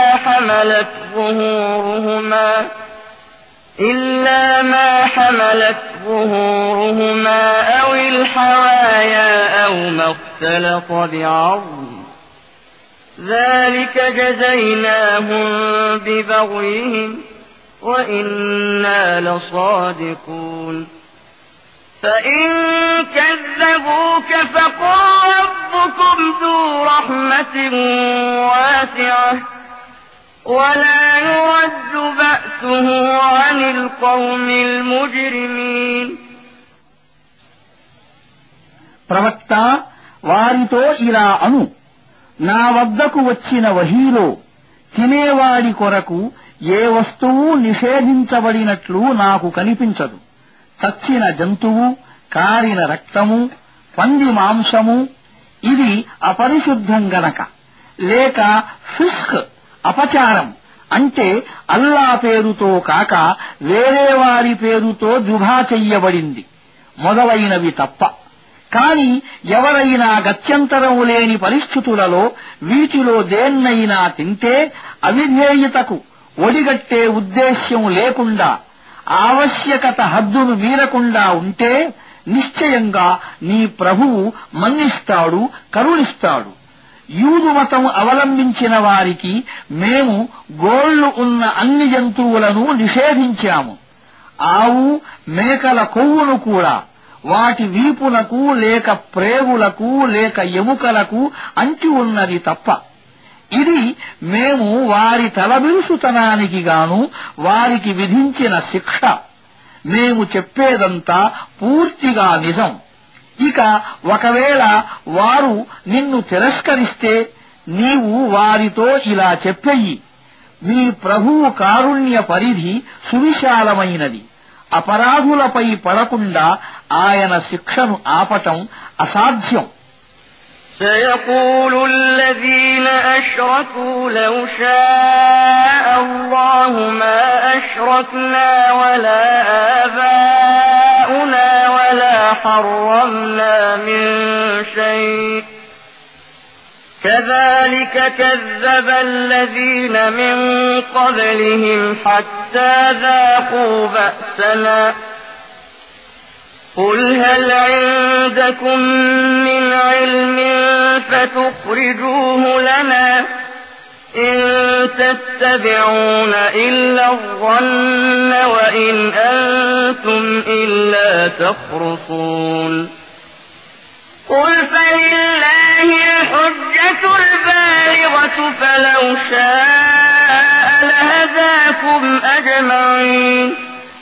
Speaker 1: ما حملت ظهورهما أو الحوايا أو ما اختلط بعظم ذلك جزيناهم ببغيهم وإنا لصادقون فإن كذبوك فقل ربكم ذو رحمة واسعة ولا يرد بأسه عن القوم المجرمين.
Speaker 2: ప్రవక్త వారితో ఇలా అను, నా వద్దకు వచ్చిన వహీలో తినేవాడి కొరకు ఏ వస్తువు నిషేధించబడినట్లు నాకు కనిపించదు. చచ్చిన జంతువు, కారిన రక్తము, పంది మాంసము ఇది అపరిశుద్ధం గనక, లేక ఫిస్క్ అపచారం అంటే అల్లా పేరుతో కాక వేరేవారి పేరుతో జుభా చెయ్యబడింది మొదలైనవి తప్ప. కాని ఎవరైనా గత్యంతరం లేని పరిస్థితులలో వీటిలో దేన్నైనా తింటే అవిధేయతకు ఒడిగట్టే ఉద్దేశ్యం లేకుండా ఆవశ్యకత హద్దును మీరకుండా ఉంటే నిశ్చయంగా నీ ప్రభువు మన్నిస్తాడు, కరుణిస్తాడు. యూదు మతం అవలంబించిన వారికి మేము గోళ్లు ఉన్న అన్ని జంతువులను నిషేధించాము. ఆవు, మేకల కొవ్వును కూడా వాటి వీపులకు లేక ప్రేగులకు లేక ఎముకలకు అంటి ఉన్నది తప్ప. ఇది మేము వారి తలబిరుసుతనానికి గాను వారికి విధించిన శిక్ష. మేము చెప్పేదంతా పూర్తిగా నిజం. ఇక ఒకవేళ వారు నిన్ను తిరస్కరిస్తే నీవు వారితో ఇలా చెప్పెయ్యి, మీ ప్రభువు కారుణ్య పరిధి సువిశాలమైనది. అపరాధులపై పడకుండా ఆయన శిక్షను ఆపటం అసాధ్యం.
Speaker 1: سيقول الذين أشركوا لو شاء الله ما أشركنا ولا آباؤنا ولا حرمنا من شيء كذلك كذب الذين من قبلهم حتى ذاقوا بأسنا قل هل عندكم من علم فتخرجوه لنا إن تتبعون إلا الظن وإن أنتم إلا تخرصون قل فلله الحجة البالغة فلو شاء لهداكم أجمعين.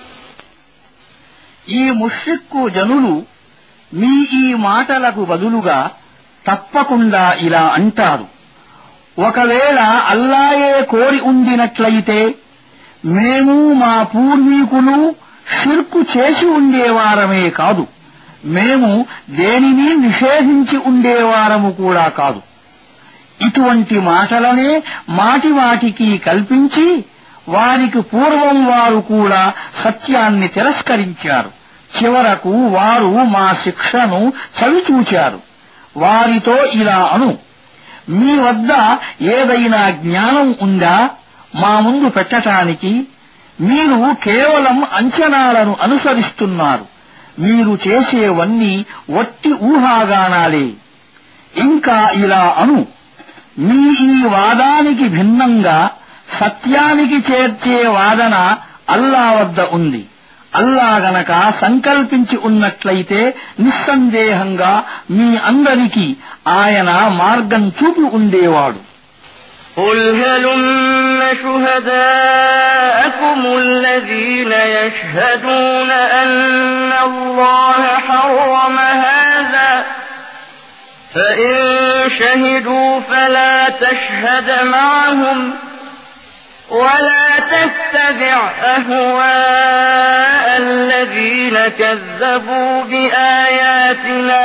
Speaker 2: ఈ ముష్రిక్కు జనులు మీ ఈ మాటలకు బదులుగా తప్పకుండా ఇలా అంటారు, ఒకవేళ అల్లాయే కోరి ఉండినట్లయితే మేము మా పూర్వీకులు షిర్కు చేసి ఉండేవారమే కాదు, మేము దేనిని నిషేధించి ఉండేవారము కూడా కాదు. ఇటువంటి మాటలనే మాటిమాటికి కల్పించి వారికి పూర్వం వారు కూడా సత్యాన్ని తిరస్కరించారు. చివరకు వారు మా శిక్షను చవిచూచారు. వారితో ఇలా అను, మీ వద్ద ఏదైనా జ్ఞానం ఉందా మా ముందు పెట్టటానికి? మీరు కేవలం అంచనాలను అనుసరిస్తున్నారు. మీరు చేసేవన్నీ వట్టి ఊహాగానాలే. ఇంకా ఇలా అను, మీ ఈ వాదానికి భిన్నంగా సత్యానికి చేర్చే వాదన అల్లా వద్ద ఉంది. అల్లా గనక సంకల్పించి ఉన్నట్లయితే నిస్సందేహంగా మీ అందరికీ ఆయన మార్గం చూపి ఉండేవాడు.
Speaker 1: قل هلم شهداءكم الذين يشهدون أن الله حرم هذا فإن شهدوا فلا تشهد معهم ولا تتبع أهواء الذين كذبوا بآياتنا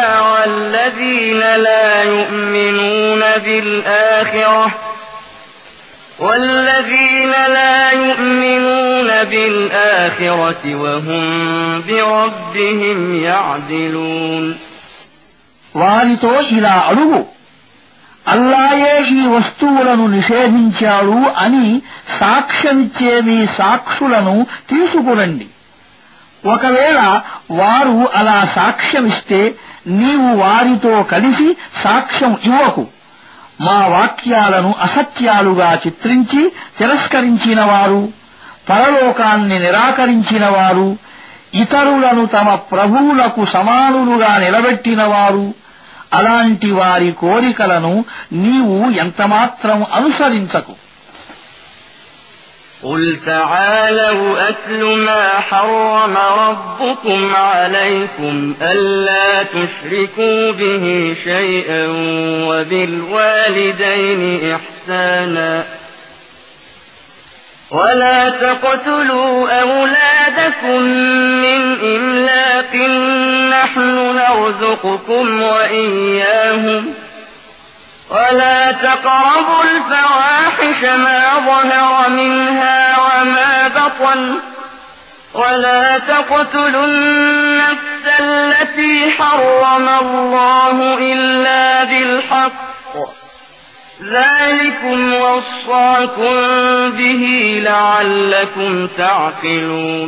Speaker 1: والذين لا يؤمنون بالآخرة والذين لا يؤمنون بالآخرة وهم بربهم يعدلون
Speaker 2: వారితో ఇలా అడుగు, అల్లాయే ఈ వస్తువులను నిషేధించాడు అని సాక్ష్యమిచ్చే మీ సాక్షులను తీసుకురండి. ఒకవేళ వారు అలా సాక్ష్యమిస్తే నీవు వారితో కలిసి సాక్ష్యం ఇవ్వకు. మా వాక్యాలను అసత్యాలుగా చిత్రించి తిరస్కరించిన వారు, పరలోకాన్ని నిరాకరించిన వారు, ఇతరులను తమ ప్రభువులకు సమానులుగా నిలబెట్టినవారు, అలాంటి వారి కోరికలను నీవు ఎంతమాత్రం అనుసరించకు.
Speaker 1: قل تعالوا أتل ما حرم ربكم عليكم ألا تشركوا به شيئا وبالوالدين إحسانا ولا تقتلوا أولادكم من إملاق نحن نرزقكم وإياهم ولا تقربوا الفواحش ما ظهر منها وما بطن ولا تقتلوا النفس التي حرم الله إلا بالحق ذلكم وصاكم به لعلكم تعقلون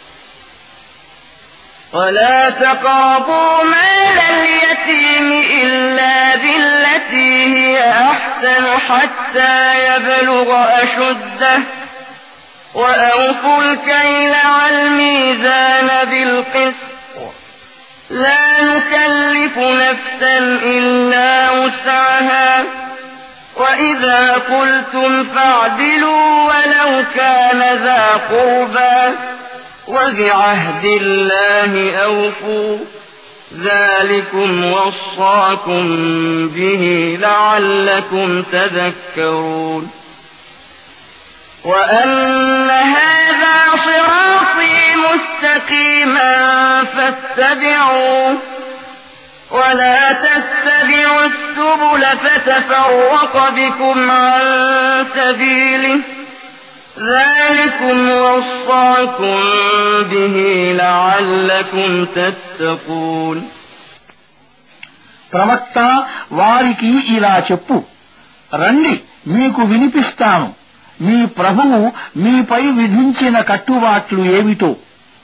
Speaker 1: ولا تقربوا مال اليتيم إلا بالتي هي أحسن حتى يبلغ أشده وأوفوا الكيل والميزان بالقسط لا نكلف نفسا إلا وسعها وإذا قلتم فاعدلوا ولو كان ذا قربى وبعهد الله أوفوا ذلكم وصاكم به لعلكم تذكرون وأن هذا صراطي مستقيما فاتبعوه ولا تتبعوا السبل فتفرق بكم عن سبيله ذلكم وصاكم به لعلكم تتقون
Speaker 2: ప్రవక్త వారికి ఇలా చెప్పు, రండి మీకు వినిపిస్తాను. మీ ప్రభువు మీపై విధించిన కట్టుబాట్లు ఏమిటో.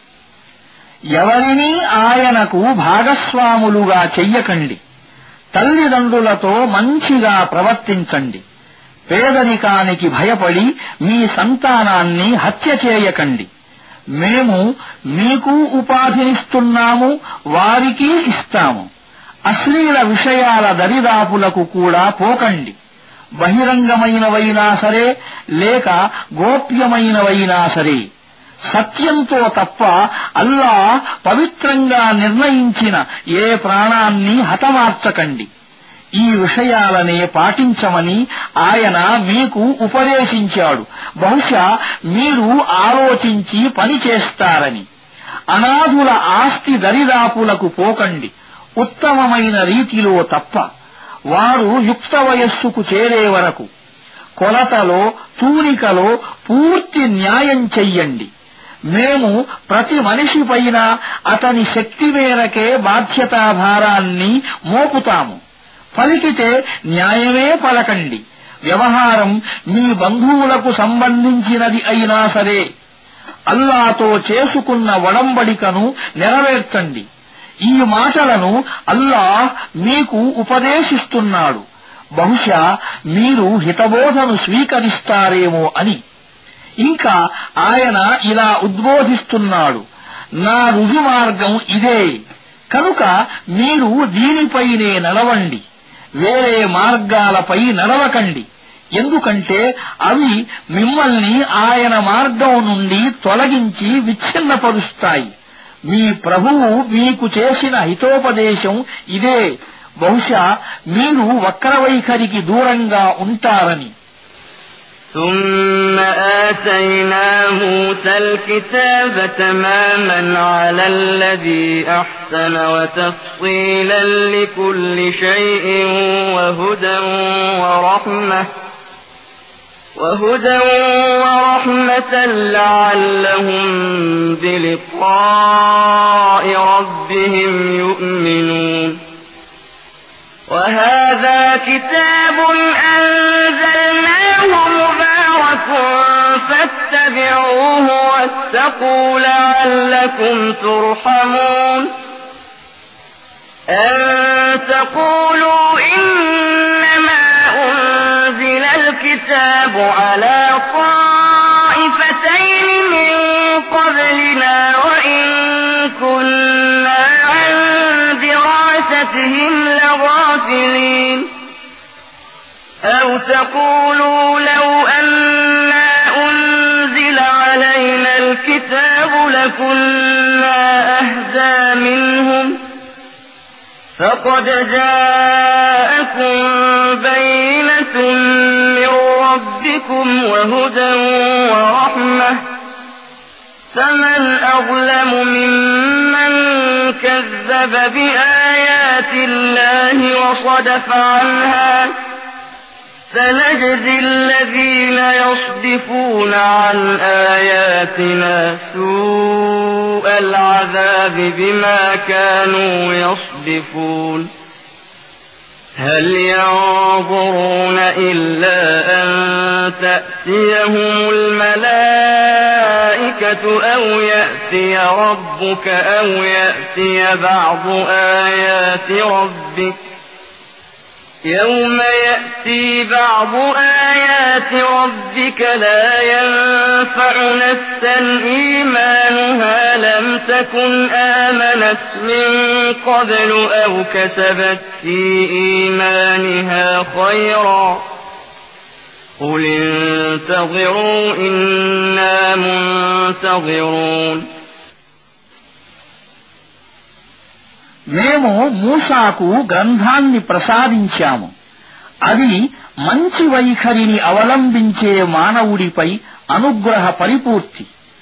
Speaker 2: ఎవరినీ ఆయనకు భాగస్వాములుగా చెయ్యకండి. తల్లిదండ్రులతో మంచిగా ప్రవర్తించండి. పేదరికానికి భయపడి మీ సంతానాన్ని హత్య చేయకండి. మేము మీకు ఉపాధినిస్తున్నాము, వారికి ఇస్తాము. అశ్లీల విషయాల దరిదాపులకు కూడా పోకండి. బహిరంగమైనవైనా సరే లేక గోప్యమైనవైనా సరే సత్యంతో తప్ప అల్లాహ్ పవిత్రంగా నిర్ణయించిన ఏ ప్రాణాన్ని హతమార్చకండి. ఈ విషయాలనే పాటించమని ఆయన మీకు ఉపదేశించాడు. బహుశా మీరు ఆలోచించి పనిచేస్తారని. అనాథుల ఆస్తి దరిదాపులకు పోకండి, ఉత్తమమైన రీతిలో తప్ప. వారు యుక్త వయస్సుకు చేరే వరకు కొలతలో తూనికలో పూర్తి న్యాయం చెయ్యండి. మేము ప్రతి మనిషిపైన అతని శక్తి మేరకే బాధ్యతాభారాన్ని మోపుతాము. పలికితే న్యాయమే పలకండి. వ్యవహారం మీ బంధువులకు సంబంధించినది అయినా సరే అల్లాతో చేసుకున్న ఒడంబడికను నెరవేర్చండి. ఈ మాటలను అల్లాహ్ మీకు ఉపదేశిస్తున్నాడు. బహుశా మీరు హితబోధను స్వీకరిస్తారేమో అని. ఇంకా ఆయన ఇలా ఉద్బోధిస్తున్నాడు, నా రుజుమార్గం ఇదే, కనుక మీరు దీనిపైనే నడవండి, వేరే మార్గాలపై నడవకండి. ఎందుకంటే అవి మిమ్మల్ని ఆయన మార్గం నుండి తొలగించి విచ్ఛిన్నపరుస్తాయి. మీ ప్రభువు మీకు చేసిన హితోపదేశం ఇదే. బహుశా మీరు వక్రవైఖరికి దూరంగా ఉంటారని.
Speaker 1: ثم آتينا موسى الكتاب تماما على الذي أحسن وتفصيلا لكل شيء وهدى وهدى ورحمة لعلهم بلقاء ربهم يؤمنون وهذا كتاب أنزلناه مبارك فاتبعوه واتقوا لعلكم ترحمون أن تقولوا إنما أنزل الكتاب على طائفتين من قبلنا وإن كنا عن دراستهم لغافلين أو تقولوا لو أنا أنزل علينا الكتاب لكنا أهدى منهم فقد جاءكم بينة من ربكم وهدى ورحمة فمن أظلم ممن كذب بآيات الله وصدف عنها سنجزي الذين يصدفون عن آياتنا سوء العذاب بما كانوا يصدفون هل ينظرون إلا أن تأتيهم الملائكة أو يأتي ربك أو يأتي بعض آيات ربك يوم يأتي بعض آيات ربك لا ينفع نفسا إيمانها لم تكن آمنت من قبل أو كسبت في إيمانها خيرا قل انتظروا إنا منتظرون
Speaker 2: మేము మూసాకు గ్రంథాన్ని ప్రసాదించాము. అది మంచి వైఖరిని అవలంబించే మానవుడిపై అనుగ్రహ పరిపూర్తి,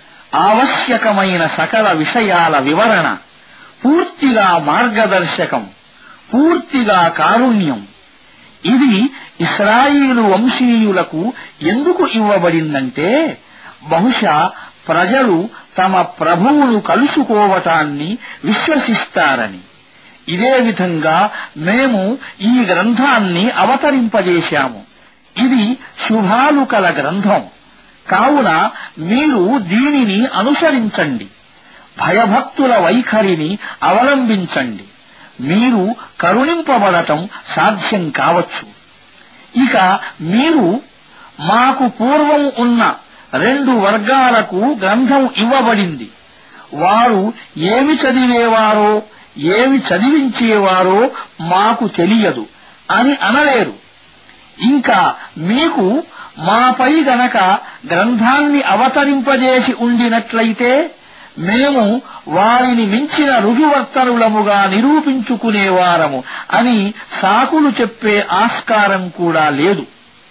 Speaker 2: ఆవశ్యకమైన సకల విషయాల వివరణ, పూర్తిగా మార్గదర్శకం, పూర్తిగా కారుణ్యం. ఇది ఇశ్రాయేలు వంశీయులకు ఎందుకు ఇవ్వబడిందంటే బహుశా ప్రజలు తమ ప్రభువును కలుసుకోవటాన్ని విశ్వసిస్తారని. ఇదే విధంగా మేము ఈ గ్రంథాన్ని అవతరింపజేశాము. ఇది శుభాలు కల గ్రంథం. కావున మీరు దీనిని అనుసరించండి, భయభక్తుల వైఖరిని అవలంబించండి. మీరు కరుణింపబడటం సాధ్యం కావచ్చు. ఇక మీరు మాకు పూర్వం ఉన్న 2 వర్గాలకు గ్రంథం ఇవ్వబడింది. వారు ఏమి చదివేవారో ఏమి చదివించేవారో మాకు తెలియదు అని అనలేరు. ఇంకా మీకు మాపై గనక గ్రంథాన్ని అవతరింపజేసి ఉండినట్లయితే మేము వారిని మించిన రుజువర్తనులముగా నిరూపించుకునేవారము అని సాకులు చెప్పే ఆస్కారం కూడా లేదు.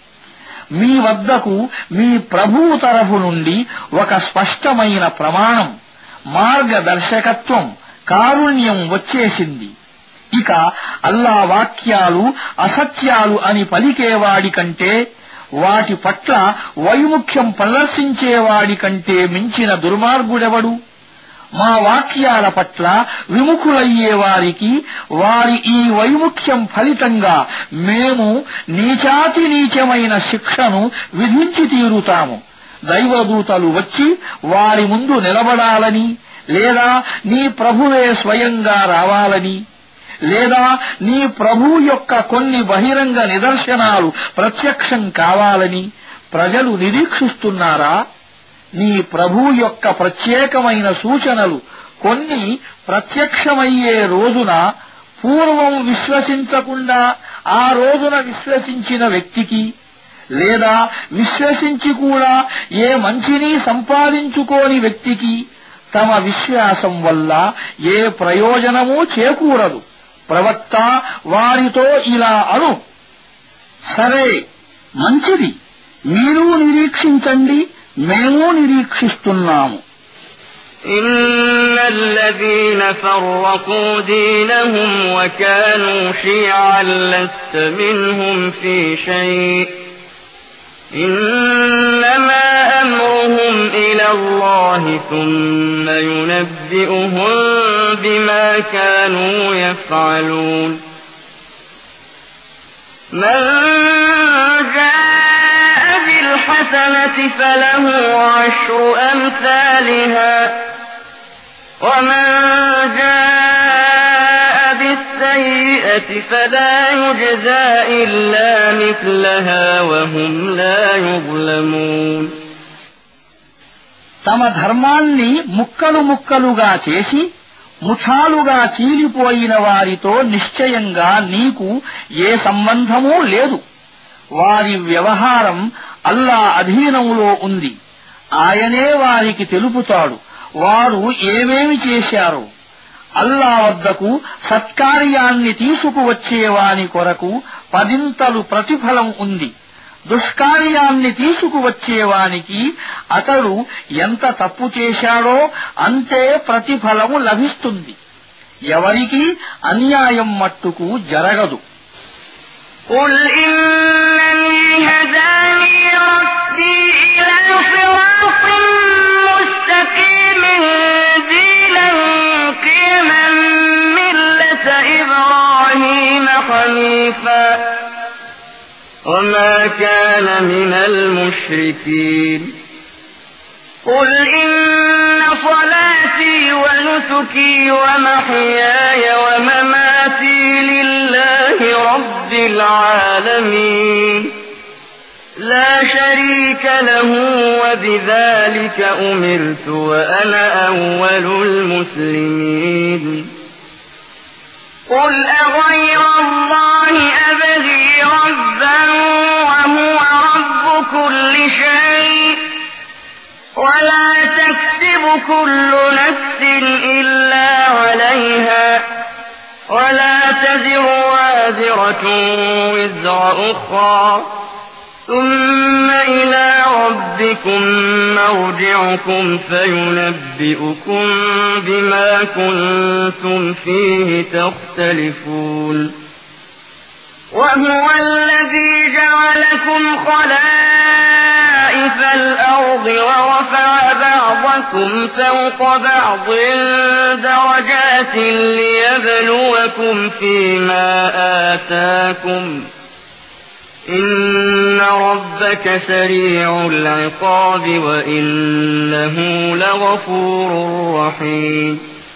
Speaker 2: మీ వద్దకు మీ ప్రభువు తరఫు నుండి ఒక స్పష్టమైన ప్రమాణం, మార్గదర్శకత్వం, కారుణ్యం వచ్చేసింది. ఇక అల్లా వాక్యాలు అసత్యాలు అని పలికేవాడి కంటే, వాటి పట్ల వైముఖ్యం ప్రదర్శించేవాడి కంటే మించిన దుర్మార్గుడెవడు? మా వాక్యాల పట్ల విముఖులయ్యేవారికి వారి ఈ వైముఖ్యం ఫలితంగా మేము నీచాతి నీచమైన శిక్షను విధించి తీరుతాము. దైవదూతలు వచ్చి వారి ముందు నిలబడాలని, లేదా నీ ప్రభువే స్వయంగా రావాలని, లేదా నీ ప్రభువు యొక్క కొన్ని బహిరంగ నిదర్శనాలు ప్రత్యక్షం కావాలని ప్రజలు నిరీక్షిస్తున్నారా? నీ ప్రభువు యొక్క ప్రత్యేకమైన సూచనలు కొన్ని ప్రత్యక్షమయ్యే రోజున పూర్వం విశ్వసించకుండా ఆ రోజున విశ్వసించిన వ్యక్తికి, లేదా విశ్వసించి కూడా ఏ మంచిని సంపాదించుకోని వ్యక్తికి తమ విశ్వాసం వల్ల ఏ ప్రయోజనమూ చేకూరదు. ప్రవక్త వారితో ఇలా అను: సరే, మంచిది, మీరు నిరీక్షించండి, మేము నిరీక్షిస్తున్నాము.
Speaker 1: إن الذين فرقوا دينهم وكانوا شيعا لست منهم في شيء إنما أمرهم إلى الله ثم ينبئهم بما كانوا يفعلون من جاء بالحسنة فله 10 أمثالها ومن جاء بالسيئة فلا يجزى إلا مثلها وهم لا يظلمون
Speaker 2: తమ ధర్మాన్ని ముక్కలు ముక్కలుగా చేసి ముఠాలుగా చీలిపోయిన వారితో నిశ్చయంగా నీకు ఏ సంబంధమూ లేదు. వారి వ్యవహారం అల్లా అధీనంలో ఉంది. ఆయనే వారికి తెలుపుతాడు వారు ఏమేమి చేశారో. అల్లా వద్దకు సత్కార్యాన్ని తీసుకువచ్చేవాని కొరకు 10 ప్రతిఫలం ఉంది. దుష్కార్యాన్ని తీసుకువచ్చేవానికి అతడు ఎంత తప్పు చేశాడో అంతే ప్రతిఫలము లభిస్తుంది. ఎవరికీ అన్యాయం మట్టుకు జరగదు.
Speaker 1: قل إنني هداني ربي إلى صراط مستقيم دينا قيما ملة إبراهيم حنيفا وما كان من المشركين قل إن صلاتي ونسكي ومحياي ومماتي لله رب العالمين لا شريك له وبذلك أمرت وأنا أول المسلمين قل أغير الله أبغي ربا وهو رب كل شيء ولا تكسب كل نفس إلا عليها ولا تزر وازرة وزر أخرى ثم إلى ربكم مرجعكم فينبئكم بما كنتم فيه تختلفون وهو الذي جعلكم خلائف الأرض ورفع بعضكم فوق بعض درجات ليبلوكم فيما آتاكم إن ربك سريع العقاب وإنه لغفور رحيم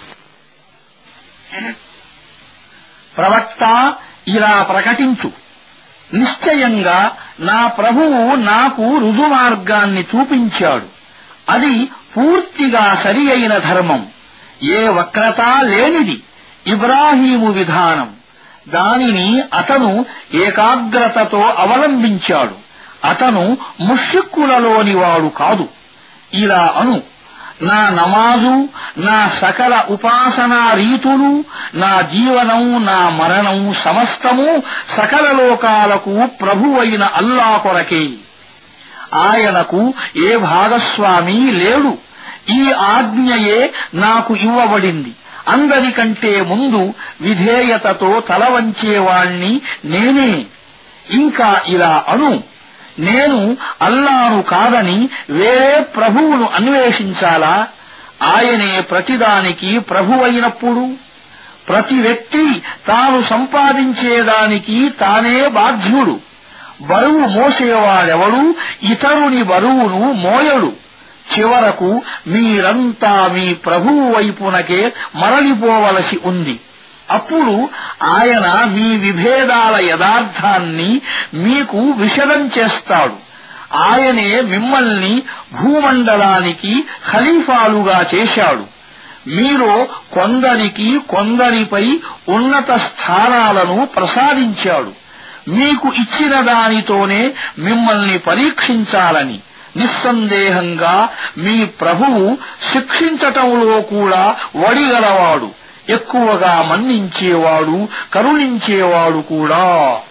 Speaker 2: ప్రవక్త ఇలా ప్రకటించు, నిశ్చయంగా నా ప్రభువు నాకు రుజుమార్గాన్ని చూపించాడు. అది పూర్తిగా సరి అయిన ధర్మం, ఏ వక్రత లేనిది ఇబ్రాహీము విధానం. దానిని అతను ఏకాగ్రతతో అవలంబించాడు. అతను ముష్రిక్కులలోనివాడు కాదు. ఇలా అను, నా నమాజు, నా సకల ఉపాసనా రీతులు, నా జీవనం, నా మరణం సమస్తము సకల లోకాలకు ప్రభువైన అల్లా కొరకే. ఆయనకు ఏ భాగస్వామి లేడు. ఈ ఆజ్ఞయే నాకు ఇవ్వబడింది. అందరికంటే ముందు విధేయతతో తలవంచేవాణ్ణి నేనే. ఇంకా ఇలా అను, నేను అల్లాను కాదని వేరే ప్రభువును అన్వేషించాలా? ఆయనే ప్రతిదానికి ప్రభువైనప్పుడు ప్రతి వ్యక్తి తాను సంపాదించేదానికి తానే బాధ్యుడు. బరువు మోసేవాడెవడు ఇతరుని బరువును మోయడు. చివరకు మీరంతా మీ ప్రభువు వైపునకే మరలిపోవలసి ఉంది. అప్పుడు ఆయన మీ విభేదాల యథార్థాన్ని మీకు విశదం చేస్తాడు. ఆయనే మిమ్మల్ని భూమండలానికి ఖలీఫాలుగా చేశాడు. మీలో కొందరిపై ఉన్నత స్థానాలను ప్రసాదించాడు. మీకు ఇచ్చిన దానితోనే మిమ్మల్ని పరీక్షించాలని. నిస్సందేహంగా మీ ప్రభువు శిక్షించటంలో కూడా వడిగలవాడు, ఎక్కువగా మన్నించేవాడు, కరుణించేవాడు కూడా.